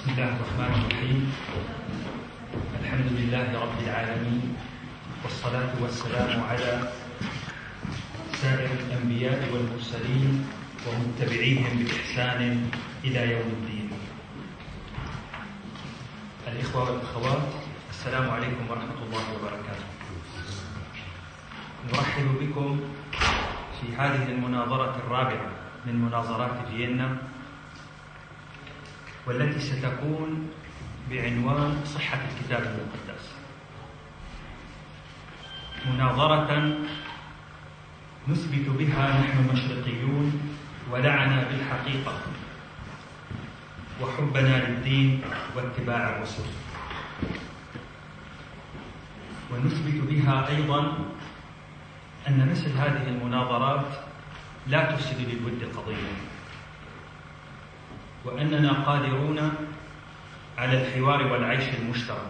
بسم الله الرحمن الرحيم. الحمد لله رب العالمين، والصلاة والسلام على سائر الأنبياء والمرسلين ومتبعيهم بإحسان إلى يوم الدين. الإخوة والأخوات، السلام عليكم ورحمة الله وبركاته. نرحب بكم في هذه المناظرة الرابعة من مناظرات فيينا، والتي ستكون بعنوان صحة الكتاب المقدس. مناظرة نثبت بها نحن المشرقيون ولعنا بالحقيقة وحبنا للدين واتباع الرسل، ونثبت بها أيضا أن مثل هذه المناظرات لا تفسد للود قضية، وأننا قادرون على الحوار والعيش المشترك،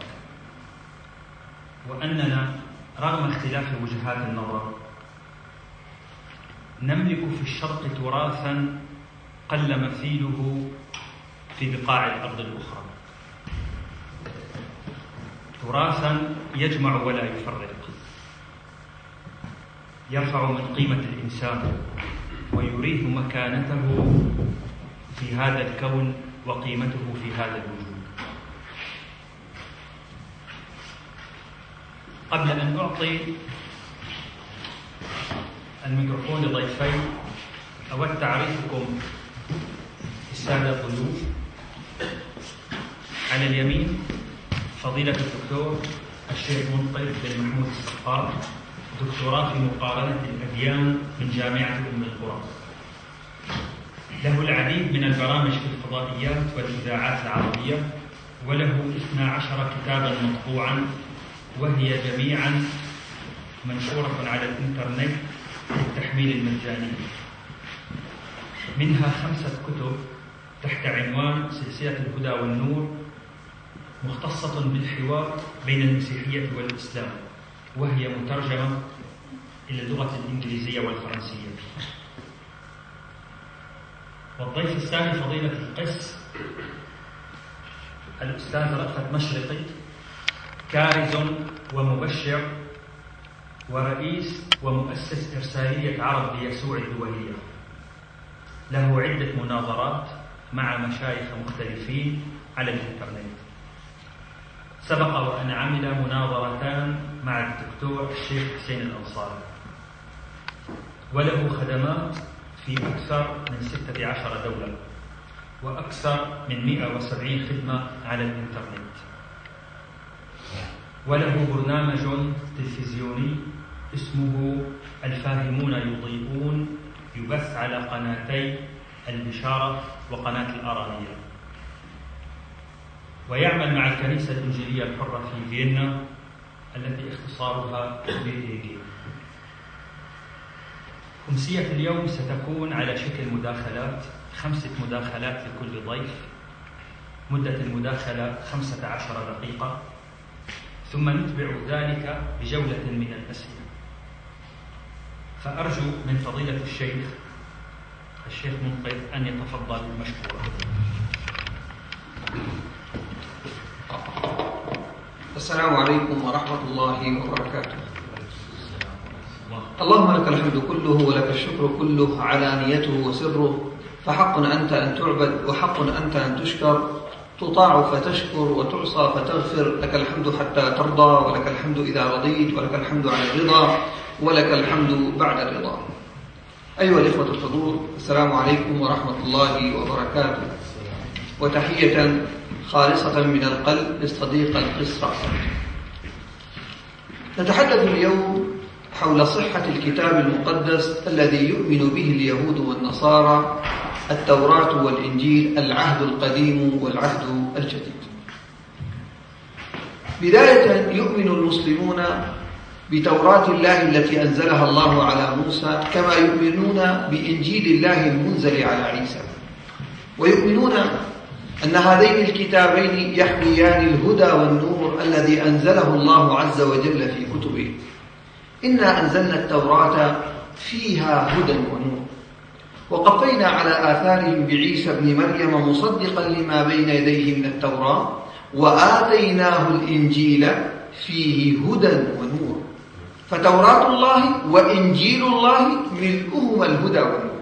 وأننا رغم اختلاف وجهات النظر نملك في الشرق تراثا قل مثيله في بقاع الأرض الأخرى، تراثا يجمع ولا يفرق، يرفع من قيمة الإنسان ويريه مكانته في هذا الكون وقيمته في هذا الوجود. قبل أن أعطي الميكروفون لضيفي، أود تعريفكم السادة الضيوف. على اليمين فضيلة الدكتور الشيخ منقذ بن محمود السقار، دكتوراه في مقارنة الأديان من جامعة أم القرى، له العديد من البرامج في الفضائيات والإذاعات العربية، وله 12 كتابا مطبوعا، وهي جميعا منشورة على الإنترنت بالتحميل المجاني، منها 5 كتب تحت عنوان سلسلة الهدى والنور، مختصة بالحوار بين المسيحية والإسلام، وهي مترجمة إلى اللغة الإنجليزية والفرنسية. والضيف الثاني فضيلة القس الأستاذ رأفت مشرقي، كارز ومبشر ورئيس ومؤسس إرسالية عرب ليسوع الدولية، له عدة مناظرات مع مشايخ مختلفين على الإنترنت. سبق وأن عمل مناظرتان مع الدكتور الشيخ حسين الأنصاري، وله خدمات في أكثر من 16 دولة وأكثر من 170 خدمة على الإنترنت، وله برنامج تلفزيوني اسمه الفاهمون يضيئون، يبث على قناتي البشارة وقناة الآرامية، ويعمل مع الكنيسة الإنجيلية الحرة في فيينا التي اختصارها VAG. أمسية اليوم ستكون على شكل مداخلات، 5 مداخلات لكل ضيف، مدة المداخلة 15 دقيقة، ثم نتبع ذلك بجولة من الأسئلة. فأرجو من فضيلة الشيخ منقذ أن يتفضل مشكورا. السلام عليكم ورحمة الله وبركاته. اللهم لك الحمد كله ولك الشكر كله، علانيته وسره، فحق أنت أن تعبد وحق أنت أن تشكر، تطاع فتشكر وتعصى فتغفر، لك الحمد حتى ترضى، ولك الحمد إذا رضيت، ولك الحمد على الرضا، ولك الحمد بعد الرضا. أيها الإخوة الحضور، السلام عليكم ورحمة الله وبركاته، وتحية خالصة من القلب للصديق القس رأفت. نتحدث اليوم حول صحة الكتاب المقدس الذي يؤمن به اليهود والنصارى، التوراة والإنجيل، العهد القديم والعهد الجديد. بداية، يؤمن المسلمون بتوراة الله التي أنزلها الله على موسى، كما يؤمنون بإنجيل الله المنزل على عيسى، ويؤمنون أن هذين الكتابين يحويان الهدى والنور الذي أنزله الله عز وجل في كتبه. إنا أنزلنا التوراة فيها هدى ونور، وقفينا على آثارهم بعيسى ابن مريم مصدقا لما بين يديه من التوراة وآتيناه الإنجيل فيه هدى ونور. فتوراة الله وإنجيل الله ملؤهما الهدى والنور.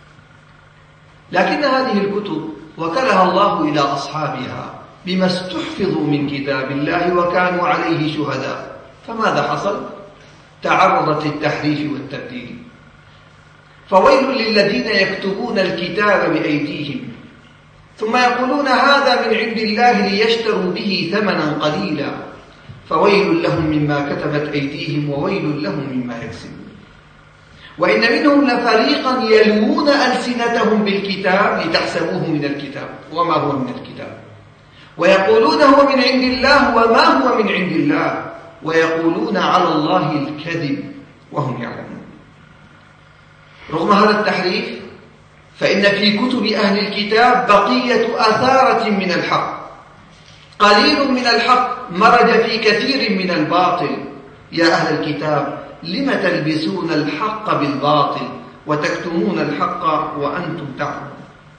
لكن هذه الكتب وكلها الله إلى أصحابها بما استحفظوا من كتاب الله وكانوا عليه شهداء. فماذا حصل؟ تعرضت للتحريف والتبديل. فويل للذين يكتبون الكتاب بأيديهم ثم يقولون هذا من عند الله ليشتروا به ثمنا قليلا فويل لهم مما كتبت أيديهم وويل لهم مما يكسبون. وإن منهم لفريقا يلوون ألسنتهم بالكتاب لتحسبوه من الكتاب وما هو من الكتاب ويقولون هو من عند الله وما هو من عند الله ويقولون على الله الكذب وهم يعلمون. رغم هذا التحريف فإن في كتب أهل الكتاب بقية أثارة من الحق. قليل من الحق مرج في كثير من الباطل. يا أهل الكتاب لم تلبسون الحق بالباطل وتكتمون الحق وأنتم تعلمون.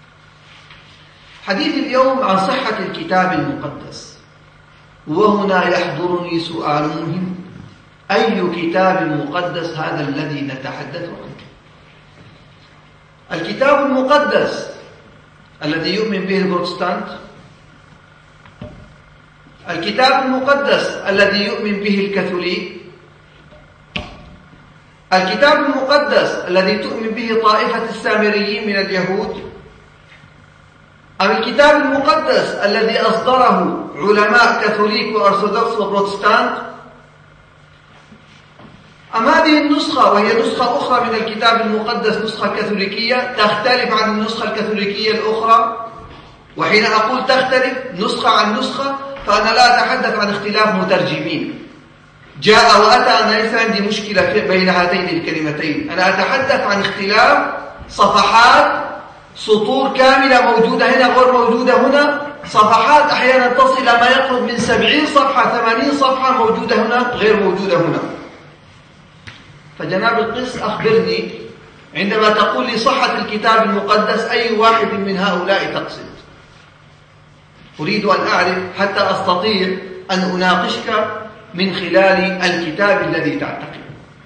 حديث اليوم عن صحة الكتاب المقدس. وهنا يحضرني سؤال مهم: أي كتاب مقدس هذا الذي نتحدث عنه؟ الكتاب المقدس الذي يؤمن به البروتستانت، الكتاب المقدس الذي يؤمن به الكاثوليك، الكتاب المقدس الذي تؤمن به طائفة السامريين من اليهود، أم الكتاب المقدس الذي أصدره علماء كاثوليك وأرثوذكس وبروتستانت، أم هذه النسخة وهي نسخة أخرى من الكتاب المقدس، نسخة كاثوليكية تختلف عن النسخة الكاثوليكية الأخرى؟ وحين أقول تختلف نسخة عن نسخة فأنا لا أتحدث عن اختلاف مترجمين جاء وأتى. أنا ليس عندي مشكلة بين هاتين الكلمتين، أنا أتحدث عن اختلاف صفحات، سطور كاملة موجودة هنا غير موجودة هنا، صفحات أحيانا تصل إلى ما يقرب من 70 صفحة 80 صفحة موجودة هنا غير موجودة هنا. فجناب القس أخبرني عندما تقول لي صحة الكتاب المقدس أي واحد من هؤلاء تقصد؟ أريد أن أعرف حتى أستطيع أن أناقشك من خلال الكتاب الذي تعتقد.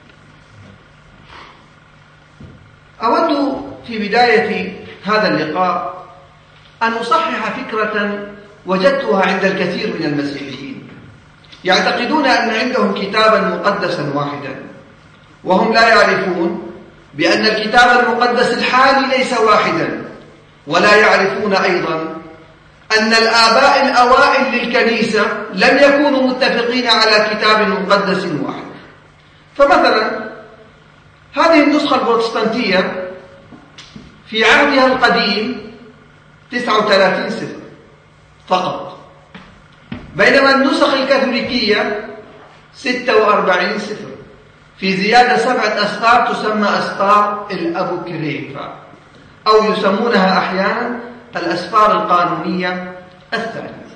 أود في بداية هذا اللقاء أن أصحح فكرة وجدتها عند الكثير من المسيحيين. يعتقدون أن عندهم كتابا مقدسا واحدا، وهم لا يعرفون بأن الكتاب المقدس الحالي ليس واحدا، ولا يعرفون أيضا أن الآباء الأوائل للكنيسة لم يكونوا متفقين على كتاب مقدس واحد. فمثلا هذه النسخة البروتستانتية في عهدها القديم 39 سفر فقط، بينما النسخ الكاثوليكية 46 سفر، في زيادة 7 أسفار تسمى أسفار الأبوكريفة، أو يسمونها أحيانا الأسفار القانونية الثانية.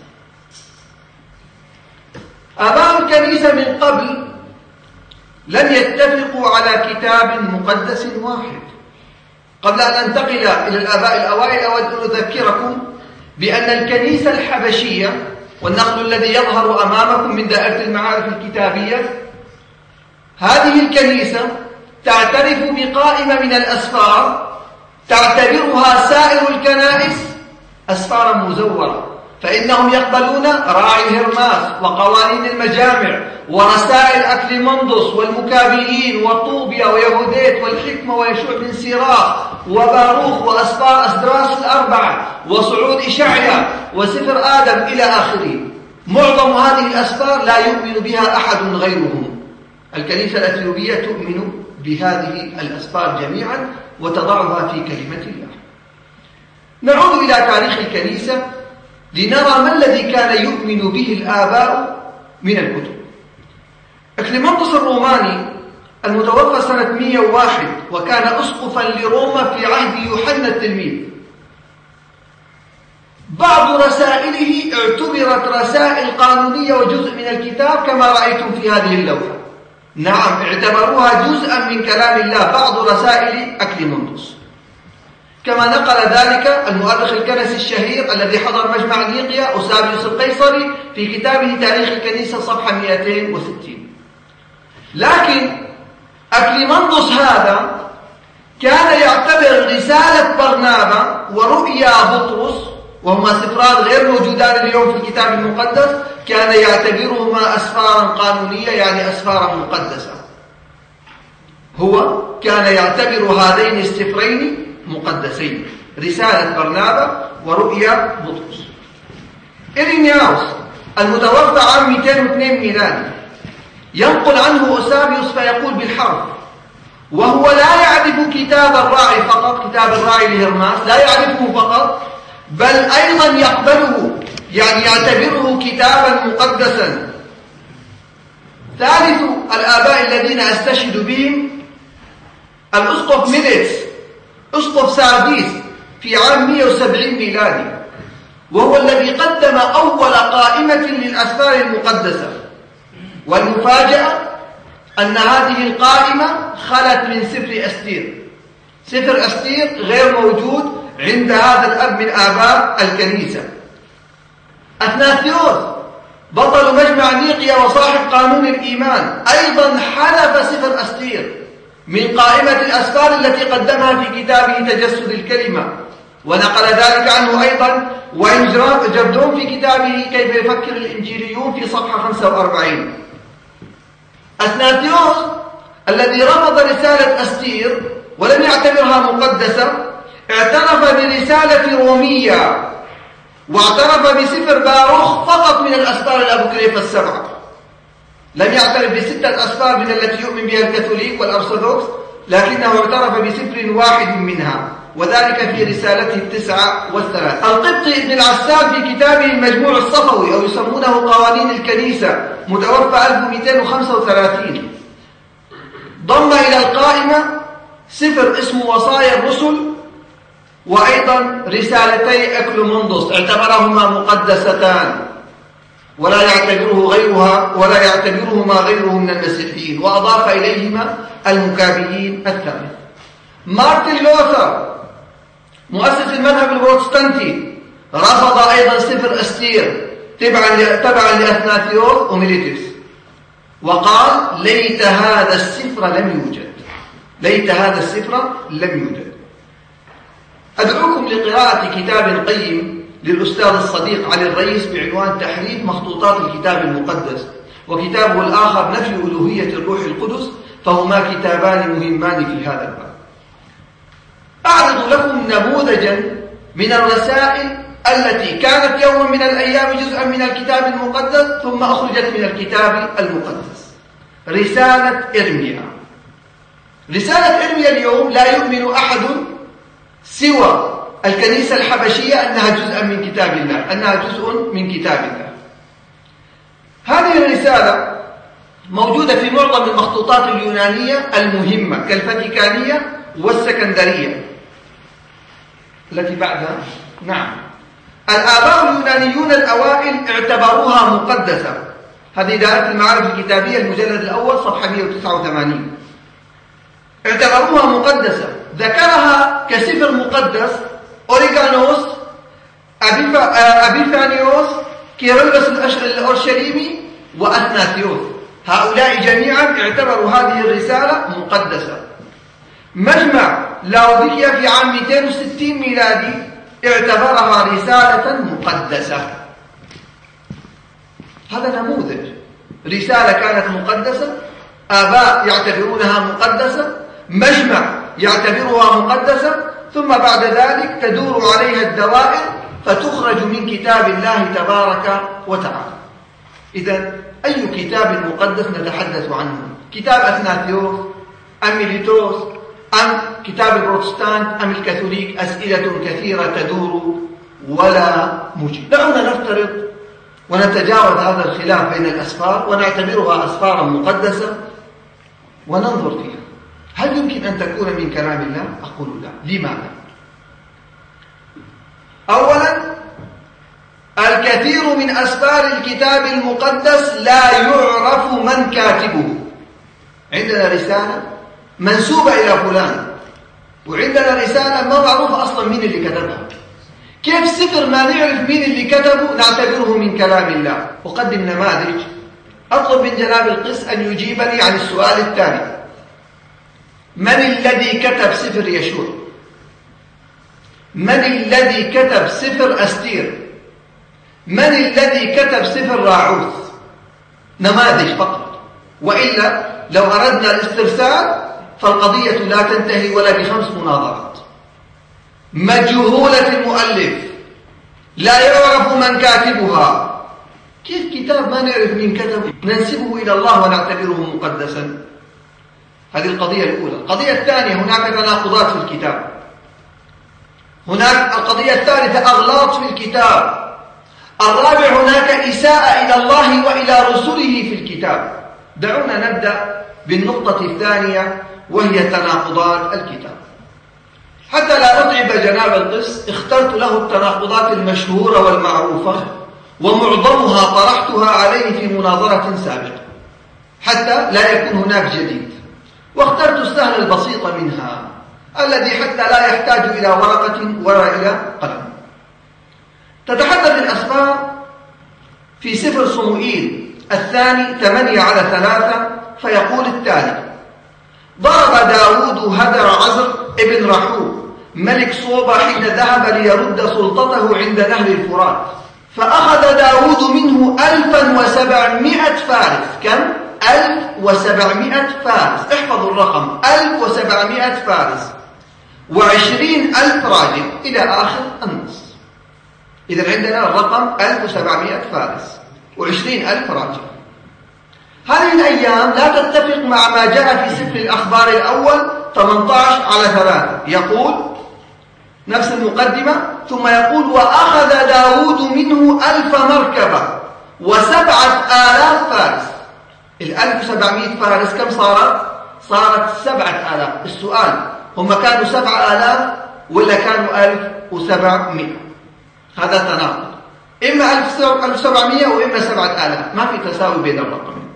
آباء الكنيسة من قبل لم يتفقوا على كتاب مقدس واحد. قبل أن أنتقل إلى الآباء الأوائل أود أن أذكركم بأن الكنيسة الحبشية، والنقل الذي يظهر أمامكم من دائرة المعارف الكتابية، هذه الكنيسة تعترف بقائمة من الأسفار تعتبرها سائر الكنائس أسفارا مزورة، فإنهم يقبلون راعي هرماس وقوانين المجامع ورسائل أكليمندس والمكابيين وطوبيا ويهوديت والحكمة ويشوع بن سيراخ وباروخ وأسفار أسدراس الأربعة وصعود إشعيا وسفر آدم إلى آخره. معظم هذه الأسفار لا يؤمن بها أحد غيرهم. الكنيسة الأثيوبية تؤمن بهذه الأسفار جميعا وتضعها في كلمة الله. نعود إلى تاريخ الكنيسة لنرى ما الذي كان يؤمن به الآباء من الكتب. أكليمندس الروماني المتوفى سنة 101 وكان أسقفا لروما في عهد يوحنا التلميذ، بعض رسائله اعتبرت رسائل قانونية وجزء من الكتاب كما رأيتم في هذه اللوحة. نعم، اعتبروها جزءا من كلام الله بعض رسائل أكليمندس. كما نقل ذلك المؤرخ الكنسي الشهير الذي حضر مجمع نيقيا أوسابيوس القيصري في كتابه تاريخ الكنيسة صفحة 260. لكن أكليمندس هذا كان يعتبر رسالة برنابا ورؤيا بطرس، وهما سفران غير موجودان اليوم في الكتاب المقدس، كان يعتبرهما أسفارا قانونية، يعني أسفارا مقدسة. هو كان يعتبر هذين السفرين مقدسين، رسالة برنابا ورؤيا بطرس. إرينياوس المتوفى عام 202 ميلادي ينقل عنه أوسابيوس فيقول بالحرف: وهو لا يعرف كتاب الراعي فقط، كتاب الراعي لهرماس لا يعرفه فقط، بل أيضا يقبله، يعني يعتبره كتابا مقدسا. ثالث الآباء الذين أستشهد بهم الأسقف ميليتس أسقف سارديس في عام 170 ميلادي، وهو الذي قدم أول قائمة للأسفار المقدسة. والمفاجأة أن هذه القائمة خلت من سفر أستير. سفر أستير غير موجود عند هذا الأب من آباء الكنيسة. أثناسيوس بطل مجمع نيقيا وصاحب قانون الإيمان أيضا حذف سفر أستير من قائمة الأسفار التي قدمها في كتابه تجسد الكلمة، ونقل ذلك عنه أيضا وين جردون في كتابه كيف يفكر الإنجيليون في صفحة 45. أثناسيوس الذي رفض رسالة أستير ولم يعتبرها مقدسة اعترف برسالة رومية، واعترف بسفر باروخ فقط من الأسفار الأبوكريفة السبعة. لم يعترف بستة أسفار من التي يؤمن بها الكاثوليك والأرثوذكس، لكنه اعترف بسفر واحد منها، وذلك في رسالته 39. القبطي ابن العساب في كتابه المجموع الصفوي أو يسمونه قوانين الكنيسة متوفى 1235 ضم إلى القائمة سفر اسمه وصايا الرسل، وأيضا رسالتي أكليمندس اعتبرهما مقدستان ولا يعتبرهما غيره من المسيحيين، وأضاف إليهما المكابيين الثالث. مارتن لوثر مؤسس المذهب البروتستانتي رفض أيضا سفر أستير تبعا لأثناسيوس وميليتوس، وقال: ليت هذا السفر لم يوجد، ليت هذا السفر لم يوجد. أدعوكم لقراءة كتاب قيم للأستاذ الصديق علي الرئيس بعنوان تحريف مخطوطات الكتاب المقدس، وكتابه الآخر نفي ألوهية الروح القدس، فهما كتابان مهمان في هذا الباب. أعرض لكم نموذجا من الرسائل التي كانت يوما من الأيام جزءا من الكتاب المقدس ثم أخرجت من الكتاب المقدس. رسالة إرميا. رسالة إرميا اليوم لا يؤمن أحد سوى الكنيسة الحبشية أنها جزء من كتاب الله، أنها جزء من كتاب الله. هذه الرسالة موجودة في معظم المخطوطات اليونانية المهمة كالفاتيكانية والسكندرية التي بعدها. نعم، الآباء اليونانيون الأوائل اعتبروها مقدسة. هذه دائرة المعارف الكتابية المجلد الأول صفحة 189. اعتبروها مقدسة، ذكرها كسفر مقدس أوريغانوس، أبيفانيوس، كيرلس الأورشليمي، وأثناسيوس. هؤلاء جميعا اعتبروا هذه الرسالة مقدسة. مجمع لاوديكيا في عام 260 ميلادي اعتبرها رسالة مقدسة. هذا نموذج رسالة كانت مقدسة، آباء يعتبرونها مقدسة، مجمع يعتبرها مقدسة، ثم بعد ذلك تدور عليها الدوائر فتخرج من كتاب الله تبارك وتعالى. إذن أي كتاب مقدس نتحدث عنه؟ كتاب أثناسيوس أم ميليتوس أم كتاب البروتستانت أم الكاثوليك؟ أسئلة كثيرة تدور ولا مجيب. دعونا نفترض ونتجاوز هذا الخلاف بين الأسفار ونعتبرها أسفارا مقدسة وننظر فيها. هل يمكن أن تكون من كلام الله؟ أقول لا. لماذا؟ أولا، الكثير من أسفار الكتاب المقدس لا يعرف من كاتبه. عندنا رسالة منسوبة إلى فلان وعندنا رسالة ما معروفة أصلا مين اللي كتبها. كيف سفر ما نعرف مين اللي كتبه نعتبره من كلام الله؟ أقدم نماذج. أطلب من جناب القس أن يجيبني عن السؤال التالي: من الذي كتب سفر يشوع؟ من الذي كتب سفر أستير؟ من الذي كتب سفر راعوث؟ نماذج فقط، وإلا لو أردنا الاسترسال فالقضية لا تنتهي ولا ب5 مناظرات. مجهولة المؤلف، لا يعرف من كاتبها. كيف كتاب ما نعرف من كتبه ننسبه إلى الله ونعتبره مقدسا؟ هذه القضية الأولى. القضية الثانية: هناك تناقضات في الكتاب. هناك القضية الثالثة: أغلاط في الكتاب. الرابع: هناك إساءة إلى الله وإلى رسله في الكتاب. دعونا نبدأ بالنقطة الثانية وهي تناقضات الكتاب. حتى لا أتعب جناب القس اخترت له التناقضات المشهورة والمعروفة، ومعظمها طرحتها عليه في مناظرة سابقة حتى لا يكون هناك جديد، واخترت السهل البسيط منها الذي حتى لا يحتاج إلى ورقة ولا إلى قلم. تتحدث الأسماء في سفر صموئيل الثاني 8:3 فيقول التالي: ضرب داود هدر عزر ابن رحوب ملك صوبة حين ذهب ليرد سلطته عند نهر الفرات، فأخذ داود منه 1700 فارس. كم؟ 1700 فارس. احفظوا الرقم: 1700 فارس و20,000 راجل إلى آخر النص. إذا عندنا الرقم 1700 فارس و20,000 راجل. هذه الأيام لا تتفق مع ما جاء في سفر الأخبار الأول 18:3. يقول نفس المقدمة، ثم يقول: وأخذ داود منه 1000 مركبة و7,000 فارس. 1700 فارس كم صارت؟ صارت 7,000. السؤال: هم كانوا 7,000 ولا كانوا 1700؟ هذا تناقض، إما 1700 وإما 7,000، ما في تساوي بين الرقمين.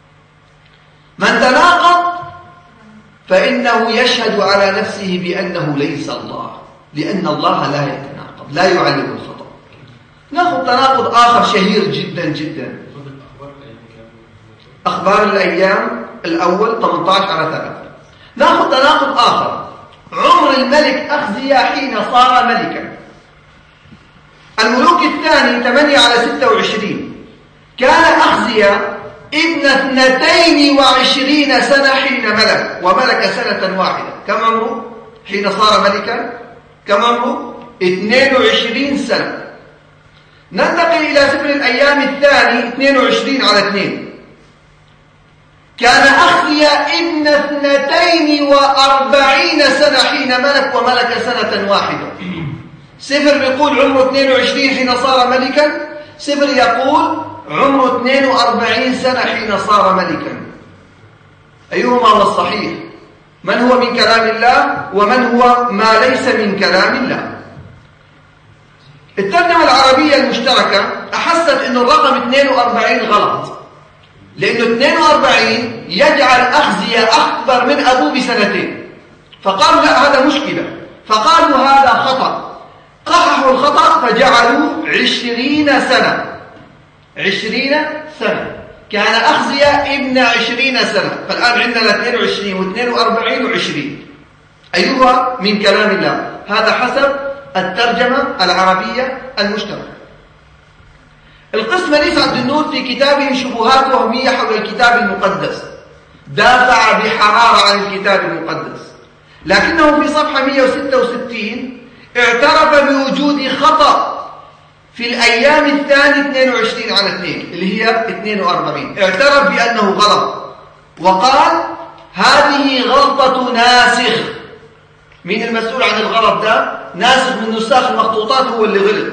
من تناقض فإنه يشهد على نفسه بأنه ليس الله، لأن الله لا يتناقض، لا يعلم الخطأ. نأخذ تناقض آخر شهير جدا جدا. أخبار الأيام الأول 18:3. نأخذ تناقض آخر: عمر الملك أخزيا حين صار ملكا. الملوك الثاني 8:26. كان أخزيا ابن 22 سنة حين ملك، وملك سنة واحدة. كم عمره حين صار ملكا؟ كم عمره؟ 22 سنة. ننتقل إلى سفر الأيام الثاني 22:2. كان أخزيا ابن 42 سنة حين ملك، وملك سنة واحدة. سفر بيقول عمره 22 حين صار ملكا، سفر يقول عمره 42 سنة حين صار ملكا. أيهما هو الصحيح؟ من هو من كلام الله ومن هو ما ليس من كلام الله؟ الترجمة العربية المشتركة أحست أن الرقم 42 غلط، لأنه 42 يجعل أخزيا أكبر من أبوه بسنتين، فقالوا لا هذا مشكلة، فقالوا هذا خطأ، صححوا الخطأ فجعلوا 20 سنة. 20 سنة. كان أخزيا ابن 20 سنة، فالآن عندنا 22 و42 و20. أيها من كلام الله؟ هذا حسب الترجمة العربية المشتركة. القس منيس عبد النور في كتابه شبهات وهمية حول الكتاب المقدس دافع بحرارة عن الكتاب المقدس، لكنه في صفحة 166 اعترف بوجود خطأ في الأيام الثاني 22/2 اللي هي 42. اعترف بأنه غلط وقال هذه غلطة ناسخ. مين المسؤول عن الغلط ده؟ ناسخ من نساخ المخطوطات هو اللي غلط.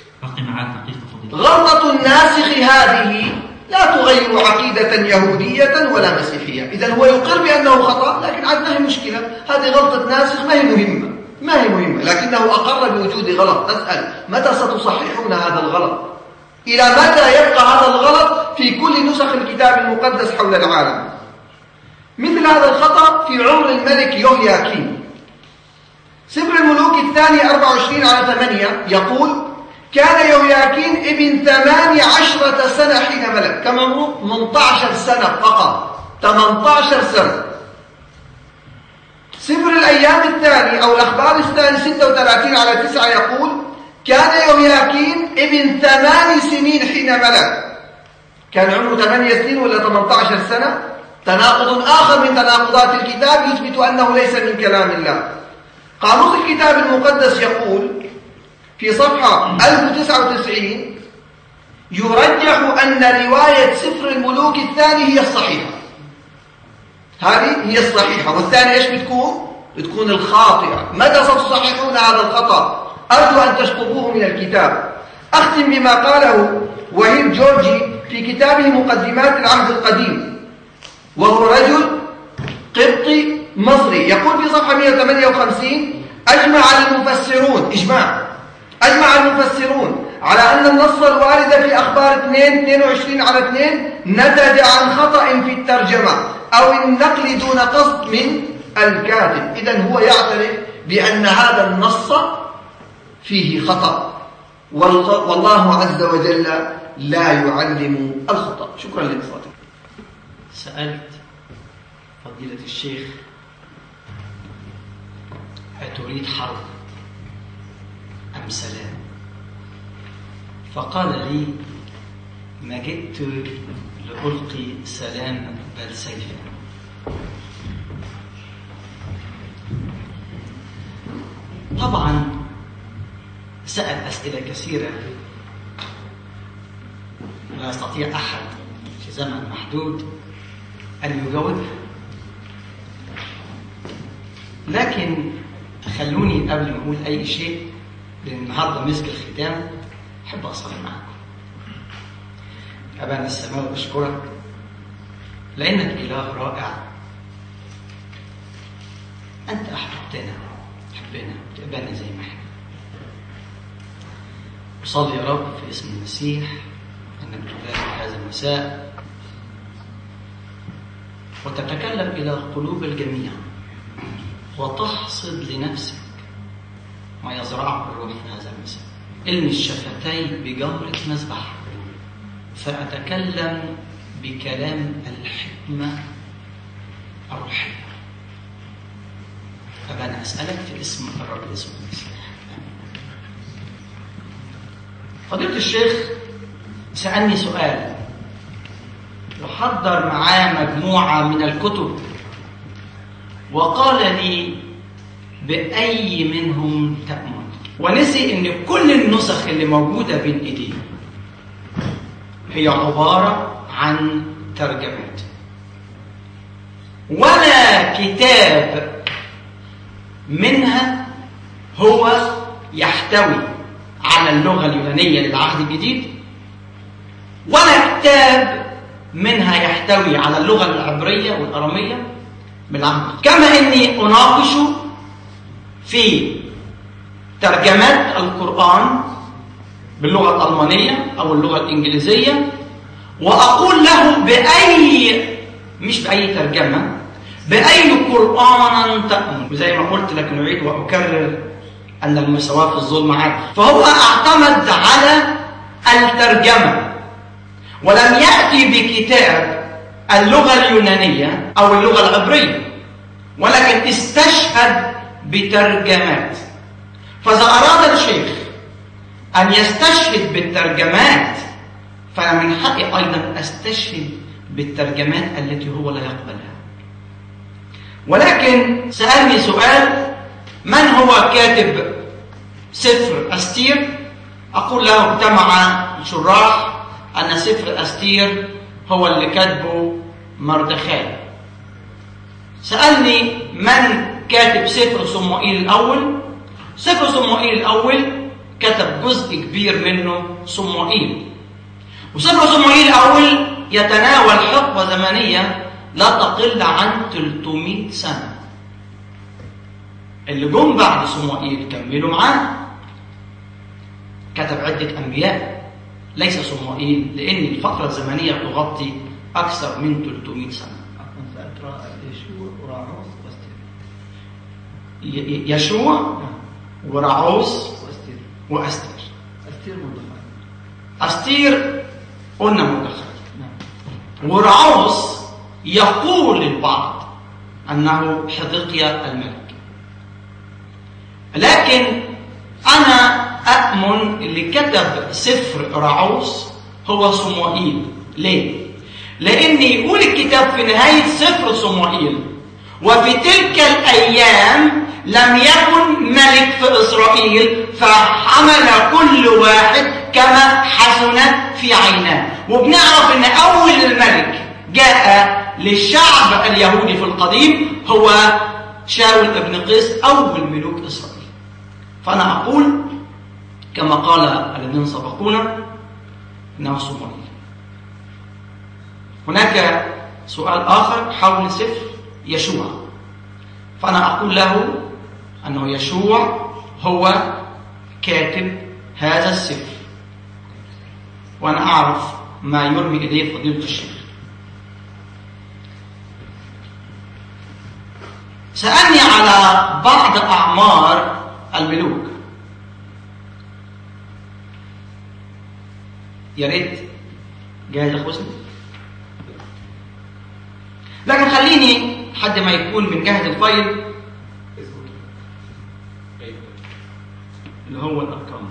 غلطة الناسخ هذه لا تغير عقيدة يهودية ولا مسيحية. إذن هو يقر بأنه خطأ، لكن عاد ما هي مشكلة، هذه غلطة ناسخ ما هي مهمة، لكنه أقر بوجود غلط. أسأل متى ستصححون هذا الغلط؟ إلى متى يبقى هذا الغلط في كل نسخ الكتاب المقدس حول العالم؟ مثل هذا الخطأ في عمر الملك يوهياكين. سفر الملوك الثاني 24/8 يقول: كان يهوياكين ابن 18 سنة حين ملك. كم عمره؟ 18 سنة فقط، 18 سنة. سفر الأيام الثاني أو الأخبار الثاني 36/9 يقول: كان يهوياكين ابن 8 سنين حين ملك. كان عمره 8 سنين ولا 18 سنة؟ تناقض آخر من تناقضات الكتاب يثبت أنه ليس من كلام الله. قاموس الكتاب المقدس يقول في صفحة 1099: يرجح أن رواية سفر الملوك الثاني هي الصحيحة. هذه هي الصحيحة، والثانية إيش بتكون؟ بتكون الخاطئة. متى ستصححون هذا الخطأ؟ أرجو أن تشطبوه من الكتاب. أختم بما قاله وهيب جورجي في كتابه مقدمات العهد القديم، وهو رجل قبطي مصري. يقول في صفحة 158: أجمع المفسرون على أن النص الوارد في أخبار 22/2 نتج عن خطأ في الترجمة أو النقل دون قصد من الكاتب. إذن هو يعترف بأن هذا النص فيه خطأ، والله عز وجل لا يعلم الخطأ. شكرا لإنصاتكم. سألت فضيلة الشيخ: أتريد حرب أم سلام؟ فقال لي: ما جئت لألقي سلام بل سيفا. طبعا سأل أسئلة كثيرة لا يستطيع أحد في زمن محدود أن يجاوبها، لكن خلوني قبل ما أقول أي شيء، لأن النهارده مسك الختام، أحب أصلي معكم. أبانا السماء أشكرك لأنك إله رائع. أنت أحببتنا، تحبنا وتقبلنا زي ما احنا. أصلي يا رب في اسم المسيح أنك تبارك هذا المساء وتتكلم إلى قلوب الجميع وتحصد لنفسك ما يزرعه الروح في هذا المساء. إلمس الشفتين بجمرة مذبح، فأتكلم بكلام الحكمة الروحية. أبانا أسألك في اسم الرب يسوع المسيح. فضيلة الشيخ سألني سؤال، وحضر معاه مجموعة من الكتب، وقال لي: بأي منهم تأمل؟ ونسي إن كل النسخ اللي موجودة بين إيديه هي عبارة عن ترجمات، ولا كتاب منها هو يحتوي على اللغة اليونانية للعهد الجديد، ولا كتاب منها يحتوي على اللغة العبرية والأرامية بالعهد. كما إني أناقش في ترجمات القرآن باللغة الألمانية أو اللغة الإنجليزية، وأقول له مش بأي ترجمة، بأي قرآن تأمل. وزي ما قلت لك نعيد وأكرر أن المساواة في الظلم عادل. فهو اعتمد على الترجمة ولم يأتي بكتاب اللغة اليونانية أو اللغة العبرية، ولكن استشهد بترجمات. فإذا أراد الشيخ أن يستشهد بالترجمات، فأنا من حقي أيضا أستشهد بالترجمات التي هو لا يقبلها. ولكن سألني سؤال: من هو كاتب سفر أستير؟ أقول له: اجتمع شراح أن سفر أستير هو اللي كاتبه مردخاي. سألني: من كاتب سفر صموئيل الأول؟ سفر صموئيل الأول كتب جزء كبير منه صموئيل، وسفر صموئيل الأول يتناول حقبة زمنية لا تقل عن 300 سنة. اللي جم بعد صموئيل كملوا معاه، كتب عدة أنبياء ليس صموئيل، لأن الفترة الزمنية تغطي أكثر من 300 سنة. يشوع ورعوز وأستير. أستير مدخل. أستير قلنا مدخل. ورعوز يقول البعض أنه حذقيا الملك، لكن أنا أؤمن اللي كتب سفر رعوز هو صموئيل. ليه؟ لأن يقول الكتاب في نهاية سفر صموئيل: وفي تلك الأيام لم يكن ملك في إسرائيل فحمل كل واحد كما حسن في عيناه. وبنعرف أن أول الملك جاء للشعب اليهودي في القديم هو شاول ابن قيس، أول ملوك إسرائيل. فأنا أقول كما قال الذين سبقونا إنه صموئيل. هناك سؤال آخر حول سفر يشوع، فأنا أقول له أنه يشوع هو كاتب هذا السفر، وأنا أعرف ما يرمي إليه فضيلة الشيخ. سألني على بعض أعمار الملوك، يا ريت جاهز يا حسني، لكن خليني حد ما يكون من جهة الفايل اللي هو الأرقام.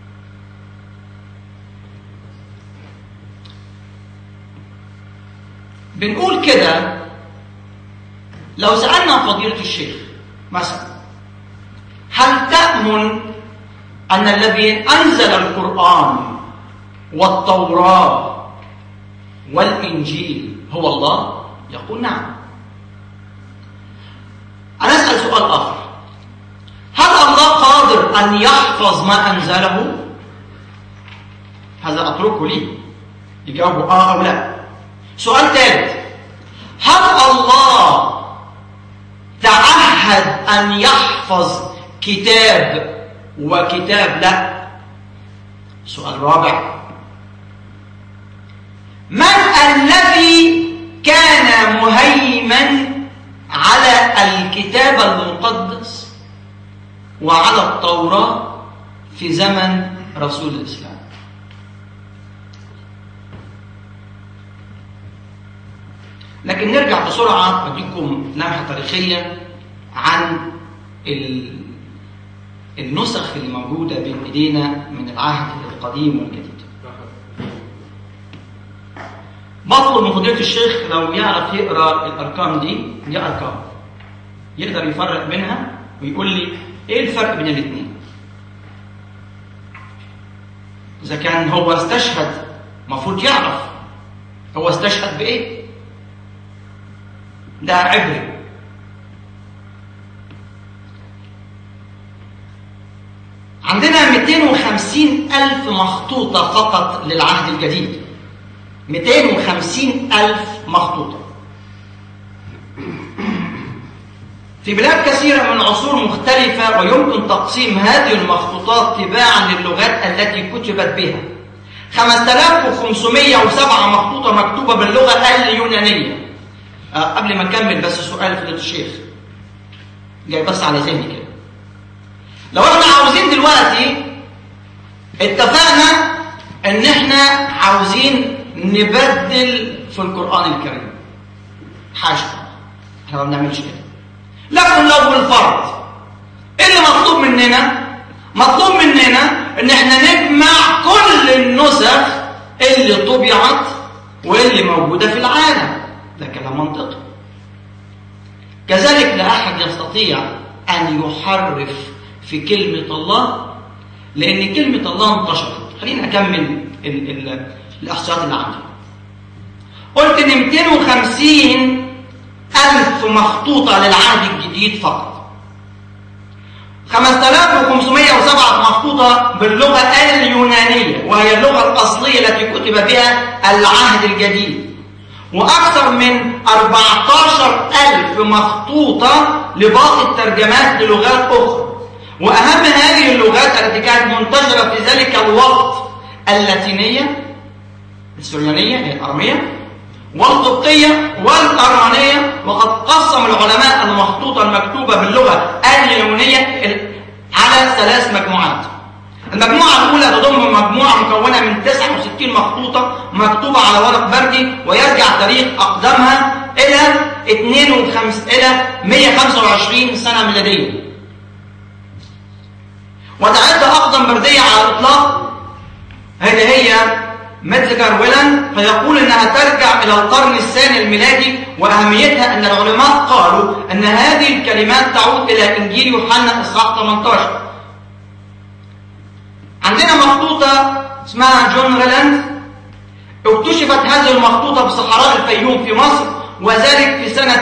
بنقول كده: لو سألنا فضيلة الشيخ مثلا هل تأمن أن الذي أنزل القرآن والتوراة والإنجيل هو الله؟ يقول نعم. أنا أسأل سؤال آخر: هل الله قادر أن يحفظ ما أنزله؟ هذا أتركه لي يجاوبوا أو لا. سؤال ثالث: هل الله تعهد أن يحفظ كتاب وكتاب لا؟ سؤال رابع: من الذي كان مهيمن على الكتاب المقدس وعلى التوراة في زمن رسول الإسلام؟ لكن نرجع بسرعة أديكم لمحة تاريخية عن النسخ اللي موجودة بين إيدينا من العهد القديم والجديد. بطلب من فضيلة الشيخ لو يعرف يقرأ الأرقام دي أرقام يقدر يفرق بينها ويقول لي إيه الفرق بين الاثنين. إذا كان هو استشهد مفروض يعرف هو استشهد بإيه. ده عبري. عندنا 250,000 مخطوطة فقط للعهد الجديد. 250,000 مخطوطة في بلاد كثيرة من عصور مختلفة، ويمكن تقسيم هذه المخطوطات تباعا للغات التي كتبت بها. 5507 مخطوطة مكتوبة باللغة اليونانية. قبل ما نكمل بس سؤال فضيلة الشيخ جاي بس على ذهني كده. لو احنا عاوزين دلوقتي اتفقنا ان احنا عاوزين نبدل في القرآن الكريم، حاشا احنا ما بنعملش كده. لكن لو بالفرض ايه اللي مطلوب مننا؟ مطلوب مننا ان احنا نجمع كل النسخ اللي طبعت واللي موجودة في العالم. ده كلام منطقي. كذلك لا أحد يستطيع أن يحرف في كلمة الله، لأن كلمة الله انتشرت. خلينا أكمل الإحصائيات اللي عندي. قلت إن 250,000 مخطوطة للعهد الجديد فقط. 5507 مخطوطة باللغة اليونانية وهي اللغة الأصلية التي كتب بها العهد الجديد، وأكثر من 14,000 مخطوطة لباقي الترجمات للغات أخرى. وأهم هذه اللغات التي كانت منتشرة في ذلك الوقت اللاتينية السريانية هي الأرامية، والقبطية والأرمنية. وقد قسم العلماء المخطوطة المكتوبة باللغة اليونانية على 3 مجموعات. المجموعة الأولى تضم مجموعة مكونة من 69 مخطوطة مكتوبة على ورق بردي، ويرجع تاريخ أقدمها إلى 125 سنة ميلادية. وتعد أقدم بردية على الإطلاق هي ميتزجر ويلان، فيقول أنها ترجع إلى القرن الثاني الميلادي. وأهميتها أن العلماء قالوا أن هذه الكلمات تعود إلى إنجيل يوحنا إصحاح 18. عندنا مخطوطة اسمها جون ريلاند، اكتشفت هذه المخطوطة بصحراء الفيوم في مصر، وذلك في سنة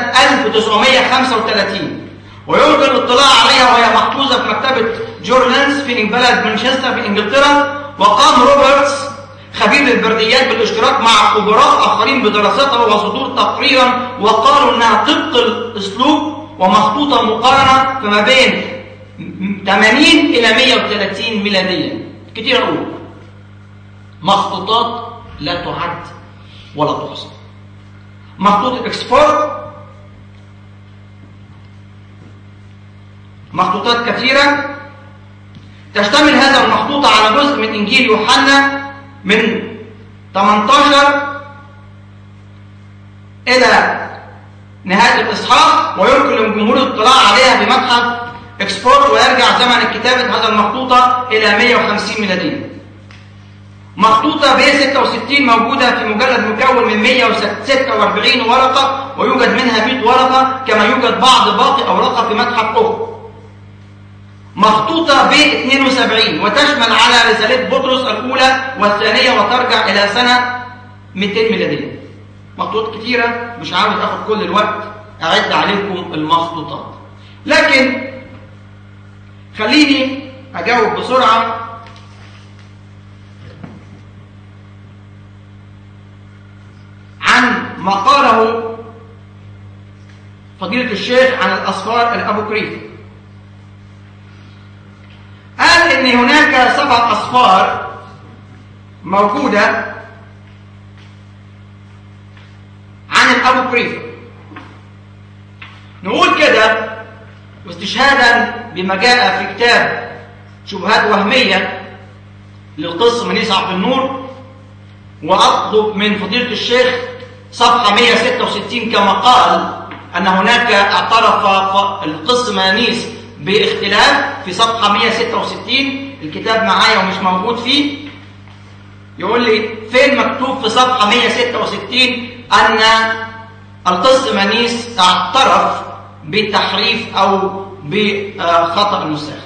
1935، ويمكن الاطلاع عليها وهي محفوظة في مكتبة جورلانز في بلد مانشستر في إنجلترا. وقام روبرتس خبير البرديات بالاشتراك مع خبراء آخرين بدراستها وصدور تقريرا، وقالوا أنها طبق الأسلوب ومخطوطة مقارنة فما بين 80 إلى 130 ميلاديا. كتير أقول مخطوطات لا تعد ولا تحصى. مخطوطة إكسفورد، مخطوطات كثيرة. تشتمل هذا المخطوطة على جزء من إنجيل يوحنا من 18 إلى نهاية الإصحاح، ويمكن للجمهور الاطلاع عليها بمتحف إكسفورد، ويرجع زمن كتابة هذا المخطوطة إلى 150 ميلادية. مخطوطة B66 موجودة في مجلد مكون من 146 ورقة، ويوجد منها 100 ورقة، كما يوجد بعض باقي أوراقها في متحف أخرى. مخطوطة B72 وتشمل على رسالة بطرس الأولى والثانية، وترجع إلى سنة 200 ميلادية. مخطوطات كثيرة، مش عاوز أخذ كل الوقت أعد عليكم المخطوطات، لكن خليني أجاوب بسرعة عن ما قاله فضيلة الشيخ عن الأسفار الأبوكريفة. قال إن هناك 7 أسفار موجودة عن الأبوكريفة. نقول كده واستشهادا بما جاء في كتاب شبهات وهمية للقس منيس عبد النور، وأطلب من فضيلة الشيخ صفحة 166 كما قال أن هناك اعترف القس منيس باختلاف في صفحة 166. الكتاب معايا ومش موجود فيه. يقول لي فين مكتوب في صفحة 166 أن القس منيس اعترف بالتحريف أو بخطأ النساخ.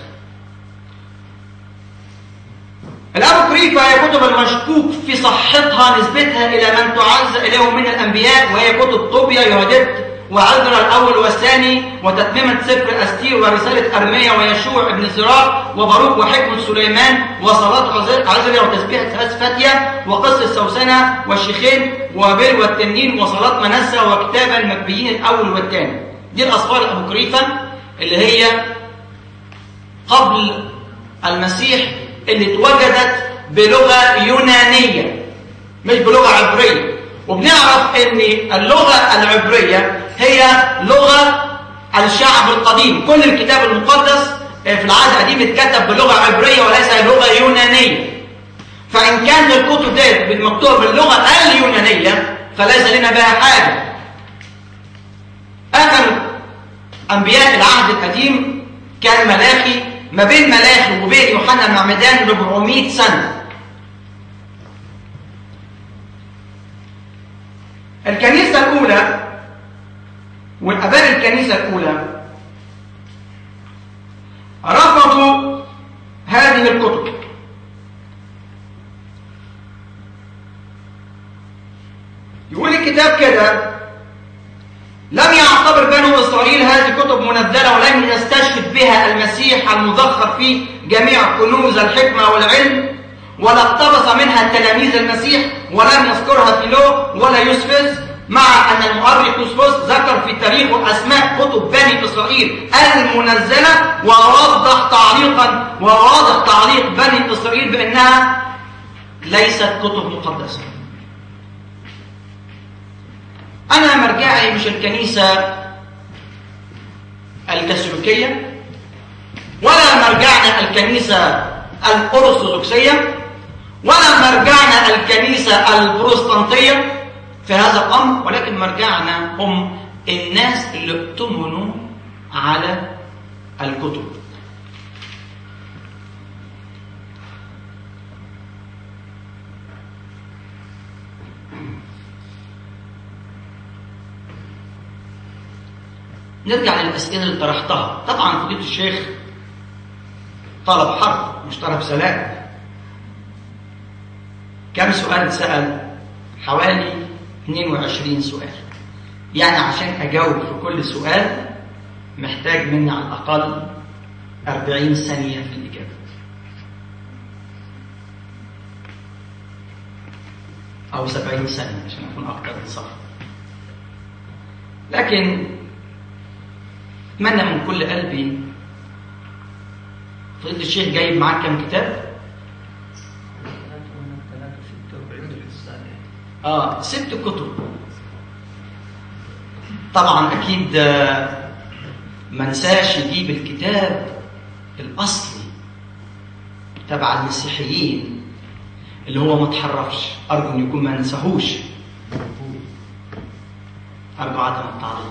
الأبوكريفة هي كتب المشكوك في صحتها نسبتها إلى من تعز إليهم من الأنبياء، وهي كتب طوبيا، يهودت، وعذرا الأول والثاني، وتتميمة سفر أستير، ورسالة أرميا، ويشوع ابن سراق، وباروك، وحكمة سليمان، وصلاة عزريا، وتسبيحة فاتية، وقصة سوسنة، والشيخين، وبيل والتنين، وصلاة منسى، وكتاب المكبيين الأول والثاني. دي الأسفار الأبوكريفة اللي هي قبل المسيح، اللي اتوجدت بلغة يونانية مش بلغة عبرية. وبنعرف ان اللغة العبرية هي لغة الشعب القديم. كل الكتاب المقدس في العهد القديم اتكتب بلغة عبرية وليس لغة يونانية. فإن كانت الكتب دي مكتوبة باللغة اليونانية فليس لنا بها حاجة. آخر أنبياء العهد القديم كان ملاخي. ما بين ملاخي وبين يوحنا المعمدان 400 سنة. الكنيسة الأولى والآباء الكنيسة الأولى رفضوا هذه الكتب. يقول الكتاب كده: لم يعتبر بنو إسرائيل هذه الكتب منزلة، ولم يستشهد بها المسيح المذخر في جميع كنوز الحكمة والعلم، ولا اقتبس منها تلاميذ المسيح، ولم يذكرها فيلو ولا يوسفس، مع أن المؤرخ يوسفس ذكر في تاريخه أسماء كتب بني إسرائيل المنزلة، وواضح تعليق بني إسرائيل بأنها ليست كتب مقدسة. أنا مرجعي مش الكنيسة الكاثوليكية، ولا مرجعنا الكنيسة الأرثوذكسية، ولا مرجعنا الكنيسة البروتستانتية في هذا الأمر، ولكن مرجعنا هم الناس اللي اؤتمنوا على الكتب. نرجع للأسئلة اللي طرحتها. طبعا فضيلة الشيخ طلب حرب مش طلب سلام. كم سؤال سأل؟ حوالي 22 سؤال. يعني عشان أجاوب في كل سؤال محتاج مني على الأقل 40 ثانية في الإجابة. أو 70 ثانية عشان أكون أكثر انصاف. لكن أتمنى من كل قلبي. فضيلة الشيخ جايب معاك كم كتاب؟ 6 كتب. طبعا أكيد ما نساش يجيب الكتاب الأصلي تبع المسيحيين اللي هو ما تحرفش. أرجو أن يكون ما ننساهوش. أرجو عدم التعليق.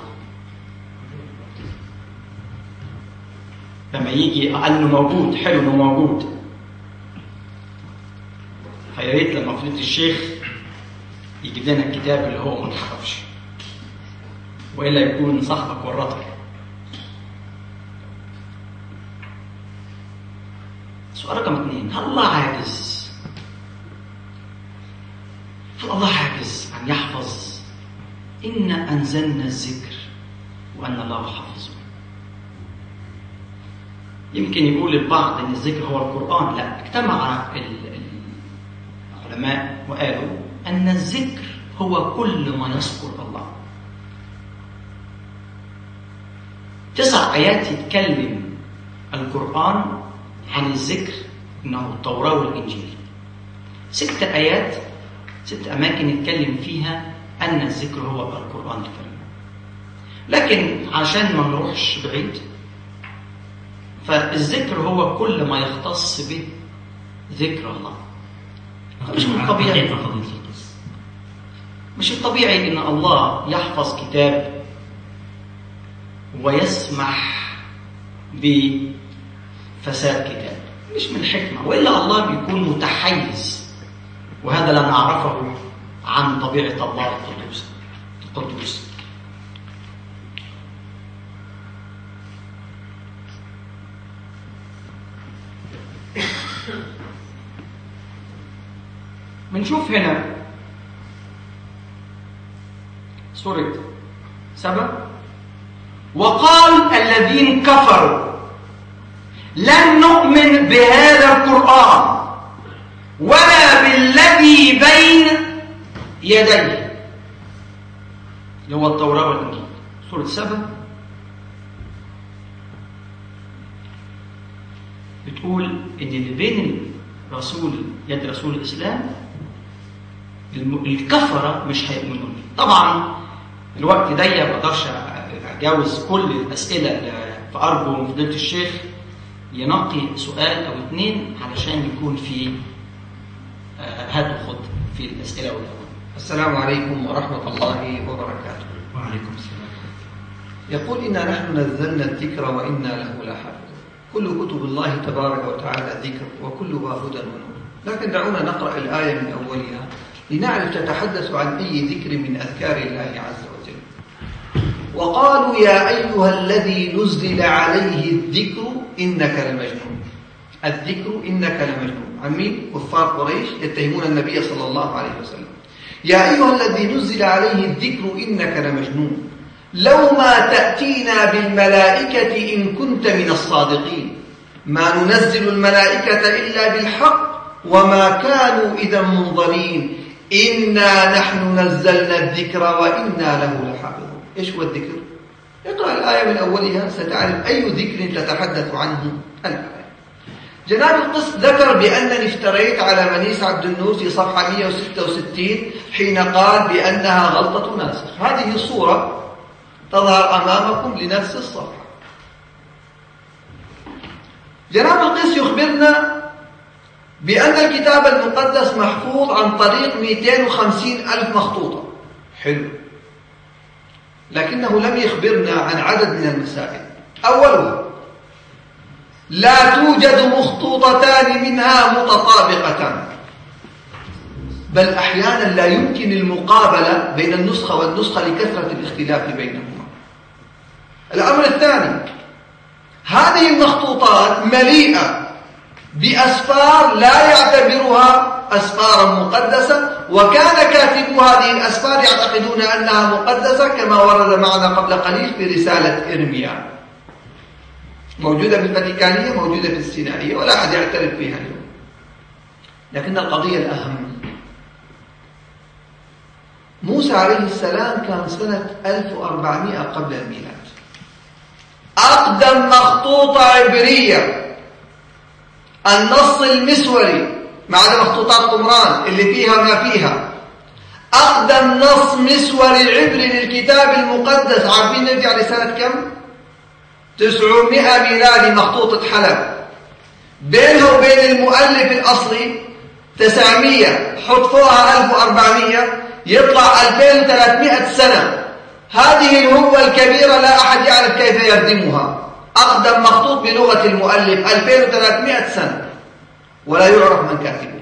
لما يجي قال انه موجود، حلو انه موجود. فيا ريت لما فضيلة الشيخ يجيب لنا الكتاب اللي هو ما انحرفش، والا يكون صاحبك ورطك. سؤال رقم 2: هل الله عاجز؟ هل الله عاجز أن يحفظ؟ إنا أنزلنا الذكر وأن الله حافظه. يمكن يقول البعض أن الذكر هو القرآن. لا، اجتمع العلماء وقالوا أن الذكر هو كل ما يذكر الله. 9 آيات يتكلم القرآن عن الذكر، إنه التوراة والإنجيل. 6 آيات، 6 أماكن يتكلم فيها أن الذكر هو القرآن الكريم. لكن عشان ما نروحش بعيد، فالذكر هو كل ما يختص به ذكر الله. مش من الطبيعي، مش الطبيعي إن الله يحفظ كتاب ويسمح بفساد كتاب. مش من الحكمة، وإلا الله بيكون متحيز، وهذا لا نعرفه عن طبيعة الله القدوس. بنشوف هنا سورة سبأ: وقال الذين كفروا لن نؤمن بهذا القرآن ولا بالذي بين يديه، اللي هو التوراة والإنجيل. سورة سبأ بتقول إن اللي بين يد رسول الإسلام الكفرة مش هيؤمنوا. طبعا الوقت ضيق، ما اقدرش اجاوز كل الاسئله، فارجو من فضيله الشيخ ينقي سؤال او 2 علشان يكون في هات وخد في الاسئله والاجوبه. السلام عليكم ورحمه الله وبركاته. وعليكم السلام. يقول: إنا نحن نزلنا الذكر وإنا له لحافظون. كل كتب الله تبارك وتعالى ذكر وكلها هدى ونور. لكن دعونا نقرأ الآية من أولها لنعرف تتحدث عن أي ذكر من أذكار الله عز وجل. وقالوا يا أيها الذي نزل عليه الذكر إنك لمجنون. الذكر إنك لمجنون. عن مين؟ كفار قريش يتهمون النبي صلى الله عليه وسلم. يا أيها الذي نزل عليه الذكر إنك لمجنون، لو ما تأتينا بالملائكة إن كنت من الصادقين. ما ننزل الملائكة إلا بالحق وما كانوا إذا منظرين. إنا نحن نزلنا الذكر وإنا له لحافظون. إيش هو الذكر؟ اقرأ الآية من أولها ستعرف أي ذكر تتحدث عنه الآية. جناب القس ذكر بأنني افتريت على منيس عبد النور في صفحة 166 حين قال بأنها غلطة ناسخ. هذه الصورة تظهر أمامكم لنفس الصفحة. جناب القس يخبرنا بأن الكتاب المقدس محفوظ عن طريق 250,000 مخطوطة. حلو، لكنه لم يخبرنا عن عدد من المسائل. أولها، لا توجد مخطوطتان منها متطابقتان، بل أحيانا لا يمكن المقابلة بين النسخة والنسخة لكثرة الاختلاف بينهما. الأمر الثاني، هذه المخطوطات مليئة بأسفار لا يعتبرها أسفارا مقدسة، وكان كاتبو هذه الأسفار يعتقدون أنها مقدسة، كما ورد معنا قبل قليل في رسالة إرميا، موجودة في الفاتيكانية، موجودة في السينائية، ولا أحد يعترف بها اليوم. لكن القضية الأهم، موسى عليه السلام كان سنة 1400 قبل الميلاد. أقدم مخطوطة عبرية، النص المسوري، ما عدا مخطوطات قمران اللي فيها ما فيها، أقدم نص مسوري عبري للكتاب المقدس، عارفين نرجع لسنة كم؟ 900 ميلادي، مخطوطة حلب. بينها وبين المؤلف الأصلي 900، حط فوقها 1400، يطلع 2300 سنة. هذه الهوة الكبيرة لا أحد يعرف كيف يردمها. أقدم مخطوط بلغة المؤلف 2300 سنة، ولا يعرف من كاتبه.